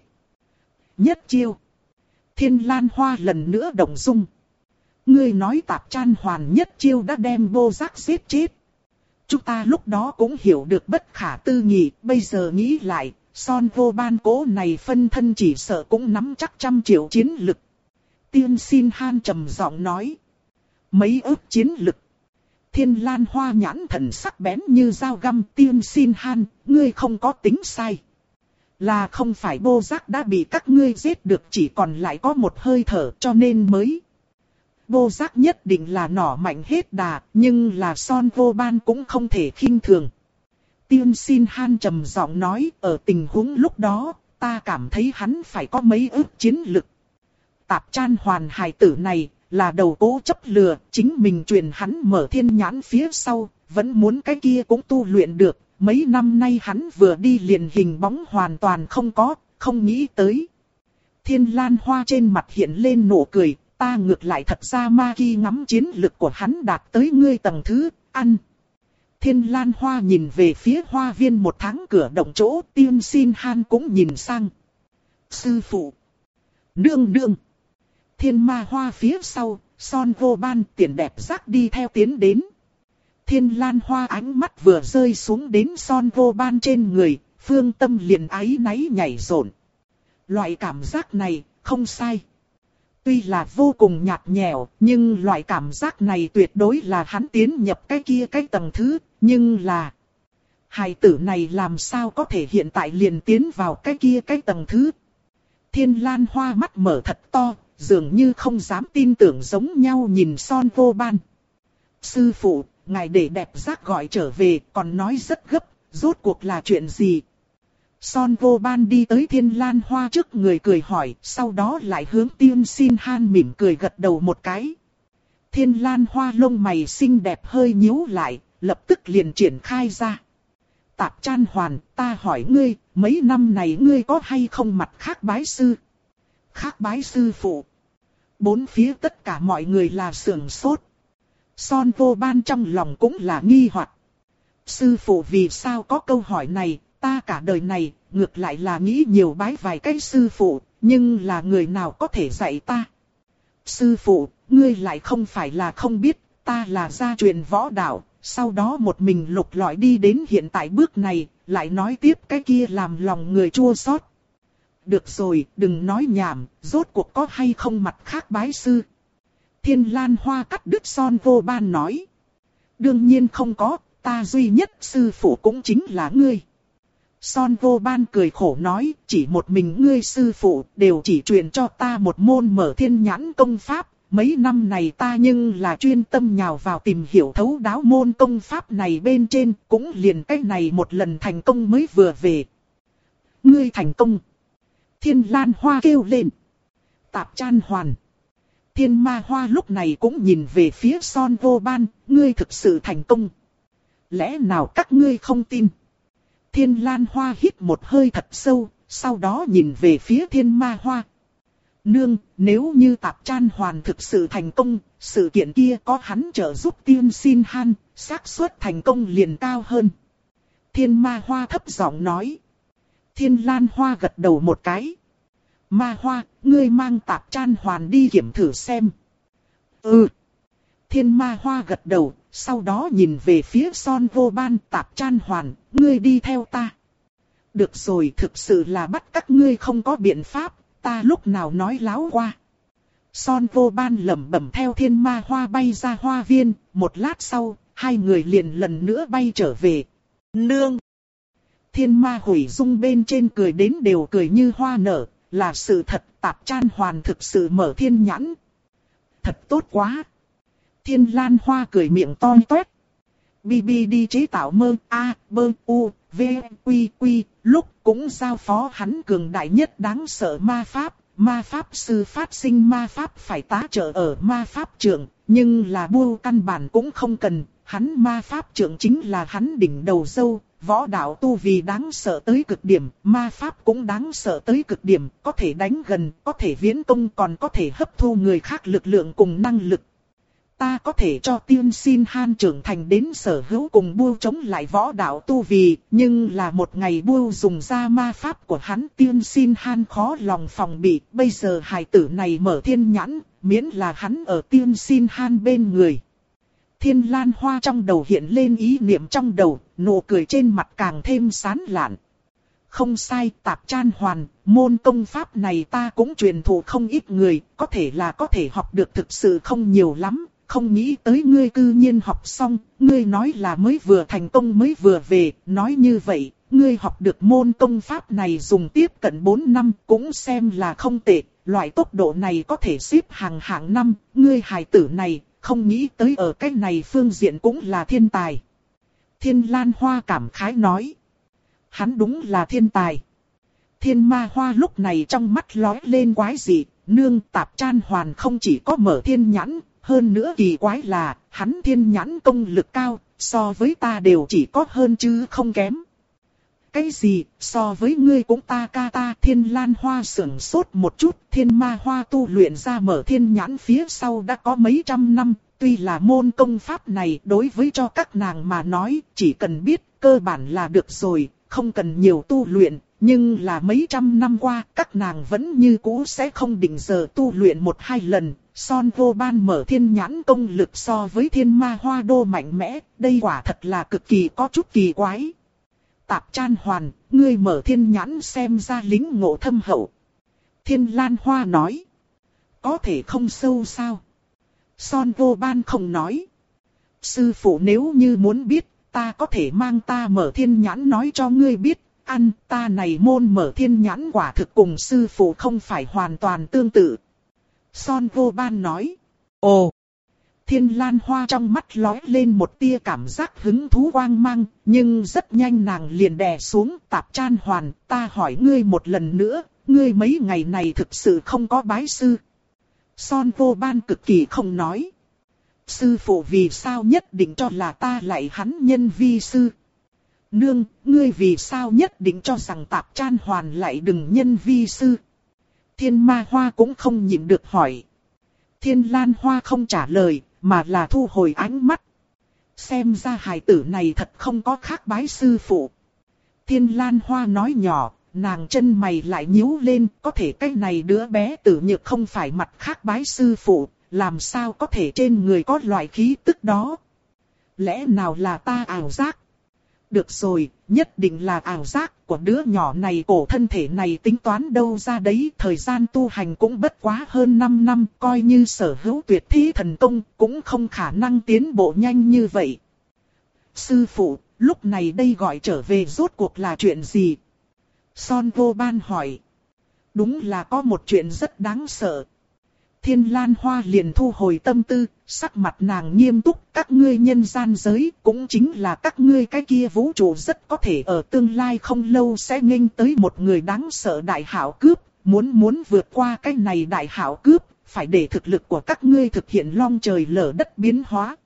Nhất chiêu. Thiên Lan Hoa lần nữa động dung. Ngươi nói Tạp Chan Hoàn nhất chiêu đã đem Bô Giác giết chết. Chúng ta lúc đó cũng hiểu được bất khả tư nghị, bây giờ nghĩ lại, Son Vô Ban cố này phân thân chỉ sợ cũng nắm chắc trăm triệu chiến lực. Tiên Xin Han trầm giọng nói. Mấy ức chiến lực. Thiên Lan Hoa nhãn thần sắc bén như dao găm. Tiên Xin Han, ngươi không có tính sai. Là không phải Bô Giác đã bị các ngươi giết được, chỉ còn lại có một hơi thở cho nên mới. Bô Giác nhất định là nỏ mạnh hết đà, nhưng là Son Vô Ban cũng không thể khinh thường. Tiên Xin Han trầm giọng nói, ở tình huống lúc đó, ta cảm thấy hắn phải có mấy ức chiến lực. Tạp Chan Hoàn hài tử này, là đầu cố chấp lừa, chính mình truyền hắn mở thiên nhãn phía sau, vẫn muốn cái kia cũng tu luyện được. Mấy năm nay hắn vừa đi liền hình bóng hoàn toàn không có, không nghĩ tới. Thiên Lan Hoa trên mặt hiện lên nụ cười, ta ngược lại thật ra ma ki ngắm chiến lực của hắn đạt tới ngươi tầng thứ, ăn. Thiên Lan Hoa nhìn về phía hoa viên một tháng cửa động chỗ, Tiên Xin Han cũng nhìn sang. Sư phụ. Nương nương. Thiên Ma Hoa phía sau, Son Vô Ban tiền đẹp giác đi theo tiến đến. Thiên Lan Hoa ánh mắt vừa rơi xuống đến Son Vô Ban trên người, phương tâm liền áy náy nhảy rộn. Loại cảm giác này, không sai. Tuy là vô cùng nhạt nhẽo, nhưng loại cảm giác này tuyệt đối là hắn tiến nhập cái kia cái tầng thứ, nhưng là... hài tử này làm sao có thể hiện tại liền tiến vào cái kia cái tầng thứ. Thiên Lan Hoa mắt mở thật to, dường như không dám tin tưởng giống nhau nhìn Son Vô Ban. Sư phụ, ngài để đẹp giác gọi trở về, còn nói rất gấp, rốt cuộc là chuyện gì? Son Vô Ban đi tới Thiên Lan Hoa trước người cười hỏi, sau đó lại hướng Tiên Xin Han mỉm cười gật đầu một cái. Thiên Lan Hoa lông mày xinh đẹp hơi nhíu lại, lập tức liền triển khai ra. Tạp Chan Hoàn, ta hỏi ngươi, mấy năm này ngươi có hay không mặt khác bái sư? Khác bái sư phụ. Bốn phía tất cả mọi người là sưởng sốt. Son Vô Ban trong lòng cũng là nghi hoặc. Sư phụ vì sao có câu hỏi này? Ta cả đời này, ngược lại là nghĩ nhiều bái vài cái sư phụ, nhưng là người nào có thể dạy ta? Sư phụ, ngươi lại không phải là không biết, ta là gia truyền võ đạo, sau đó một mình lục lọi đi đến hiện tại bước này, lại nói tiếp cái kia làm lòng người chua xót. Được rồi, đừng nói nhảm, rốt cuộc có hay không mặt khác bái sư? Thiên Lan Hoa cắt đứt Son Vô Ban nói. Đương nhiên không có, ta duy nhất sư phụ cũng chính là ngươi. Son Vô Ban cười khổ nói, chỉ một mình ngươi sư phụ, đều chỉ truyền cho ta một môn mở thiên nhãn công pháp. Mấy năm này ta nhưng là chuyên tâm nhào vào tìm hiểu thấu đáo môn công pháp này bên trên, cũng liền cách này một lần thành công mới vừa về. Ngươi thành công. Thiên Lan Hoa kêu lên. Tạp Chan Hoàn. Thiên Ma Hoa lúc này cũng nhìn về phía Son Vô Ban, ngươi thực sự thành công. Lẽ nào các ngươi không tin? Thiên Lan Hoa hít một hơi thật sâu, sau đó nhìn về phía Thiên Ma Hoa. Nương, nếu như Tạp Chan Hoàn thực sự thành công, sự kiện kia có hắn trợ giúp Tiên Xin Han, xác suất thành công liền cao hơn. Thiên Ma Hoa thấp giọng nói. Thiên Lan Hoa gật đầu một cái. Ma Hoa, ngươi mang Tạp Chan Hoàn đi kiểm thử xem. Ừ. Thiên Ma Hoa gật đầu, sau đó nhìn về phía Son Vô Ban. Tạp Chan Hoàn, ngươi đi theo ta. Được rồi, thực sự là bắt các ngươi không có biện pháp, ta lúc nào nói láo qua. Son Vô Ban lẩm bẩm theo Thiên Ma Hoa bay ra hoa viên, một lát sau, hai người liền lần nữa bay trở về. Nương! Thiên Ma Hủy Dung bên trên cười đến đều cười như hoa nở, là sự thật. Tạp Chan Hoàn thực sự mở thiên nhãn. Thật tốt quá! Thiên Lan Hoa cười miệng to toét. bê bê đi chế tạo mơ A, bơ, u, v, quy, quy, lúc cũng giao phó hắn cường đại nhất đáng sợ ma pháp. Ma pháp sư phát sinh ma pháp phải tá trợ ở ma pháp trưởng, nhưng là bua căn bản cũng không cần. Hắn ma pháp trưởng chính là hắn đỉnh đầu dâu. Võ đạo tu vì đáng sợ tới cực điểm, ma pháp cũng đáng sợ tới cực điểm, có thể đánh gần, có thể viễn công, còn có thể hấp thu người khác lực lượng cùng năng lực. Ta có thể cho Tiên Xin Han trưởng thành đến sở hữu cùng bua chống lại võ đạo tu vì, nhưng là một ngày bua dùng ra ma pháp của hắn, Tiên Xin Han khó lòng phòng bị. Bây giờ hài tử này mở thiên nhãn, miễn là hắn ở Tiên Xin Han bên người. Thiên Lan Hoa trong đầu hiện lên ý niệm trong đầu, nụ cười trên mặt càng thêm sán lạn. Không sai, Tạp Chan Hoàn, môn công pháp này ta cũng truyền thụ không ít người, có thể là có thể học được thực sự không nhiều lắm. Không nghĩ tới ngươi cư nhiên học xong, ngươi nói là mới vừa thành công mới vừa về, nói như vậy, ngươi học được môn công pháp này dùng tiếp cận bốn năm cũng xem là không tệ, loại tốc độ này có thể xếp hàng hạng năm, ngươi hài tử này, không nghĩ tới ở cái này phương diện cũng là thiên tài. Thiên Lan Hoa cảm khái nói, hắn đúng là thiên tài. Thiên Ma Hoa lúc này trong mắt lóe lên quái dị, nương Tạp Chan Hoàn không chỉ có mở thiên nhãn, hơn nữa kỳ quái là, hắn thiên nhãn công lực cao, so với ta đều chỉ có hơn chứ không kém. Cái gì, so với ngươi cũng ta ca ta. Thiên Lan Hoa sưởng sốt một chút, Thiên Ma Hoa tu luyện ra Mở Thiên Nhãn phía sau đã có mấy trăm năm. Tuy là môn công pháp này đối với cho các nàng mà nói, chỉ cần biết cơ bản là được rồi, không cần nhiều tu luyện. Nhưng là mấy trăm năm qua, các nàng vẫn như cũ sẽ không định giờ tu luyện một hai lần. Son vô ban Mở Thiên Nhãn công lực so với Thiên Ma Hoa đô mạnh mẽ, đây quả thật là cực kỳ có chút kỳ quái. Tạp Chan Hoàn, ngươi Mở Thiên Nhãn xem ra lính ngộ thâm hậu. Thiên Lan Hoa nói. Có thể không sâu sao? Son vô ban không nói. Sư phụ nếu như muốn biết, ta có thể mang ta Mở Thiên Nhãn nói cho ngươi biết. Ăn ta này môn Mở Thiên Nhãn quả thực cùng sư phụ không phải hoàn toàn tương tự. Son vô ban nói. Ồ! Thiên Lan Hoa trong mắt lóe lên một tia cảm giác hứng thú quang mang, nhưng rất nhanh nàng liền đè xuống. Tạp Chan Hoàn, ta hỏi ngươi một lần nữa, ngươi mấy ngày này thực sự không có bái sư. Son vô ban cực kỳ không nói. Sư phụ vì sao nhất định cho là ta lại hắn nhân vi sư? Nương, ngươi vì sao nhất định cho rằng Tạp Chan Hoàn lại đừng nhân vi sư? Thiên Ma Hoa cũng không nhịn được hỏi. Thiên Lan Hoa không trả lời, mà là thu hồi ánh mắt. Xem ra hài tử này thật không có khác bái sư phụ. Thiên Lan Hoa nói nhỏ, nàng chân mày lại nhíu lên, có thể cái này đứa bé tử nhược không phải mặt khác bái sư phụ, làm sao có thể trên người có loại khí tức đó. Lẽ nào là ta ảo giác? Được rồi, nhất định là ảo giác của đứa nhỏ này, cổ thân thể này tính toán đâu ra đấy, thời gian tu hành cũng bất quá hơn năm năm, coi như sở hữu tuyệt thế thần công, cũng không khả năng tiến bộ nhanh như vậy. Sư phụ, lúc này đây gọi trở về rốt cuộc là chuyện gì? Son vô ban hỏi. Đúng là có một chuyện rất đáng sợ. Thiên Lan Hoa liền thu hồi tâm tư, sắc mặt nàng nghiêm túc. Các ngươi nhân gian giới cũng chính là các ngươi cái kia vũ trụ rất có thể ở tương lai không lâu sẽ nghênh tới một người đáng sợ đại hảo cướp. Muốn muốn vượt qua cái này đại hảo cướp, phải để thực lực của các ngươi thực hiện long trời lở đất biến hóa.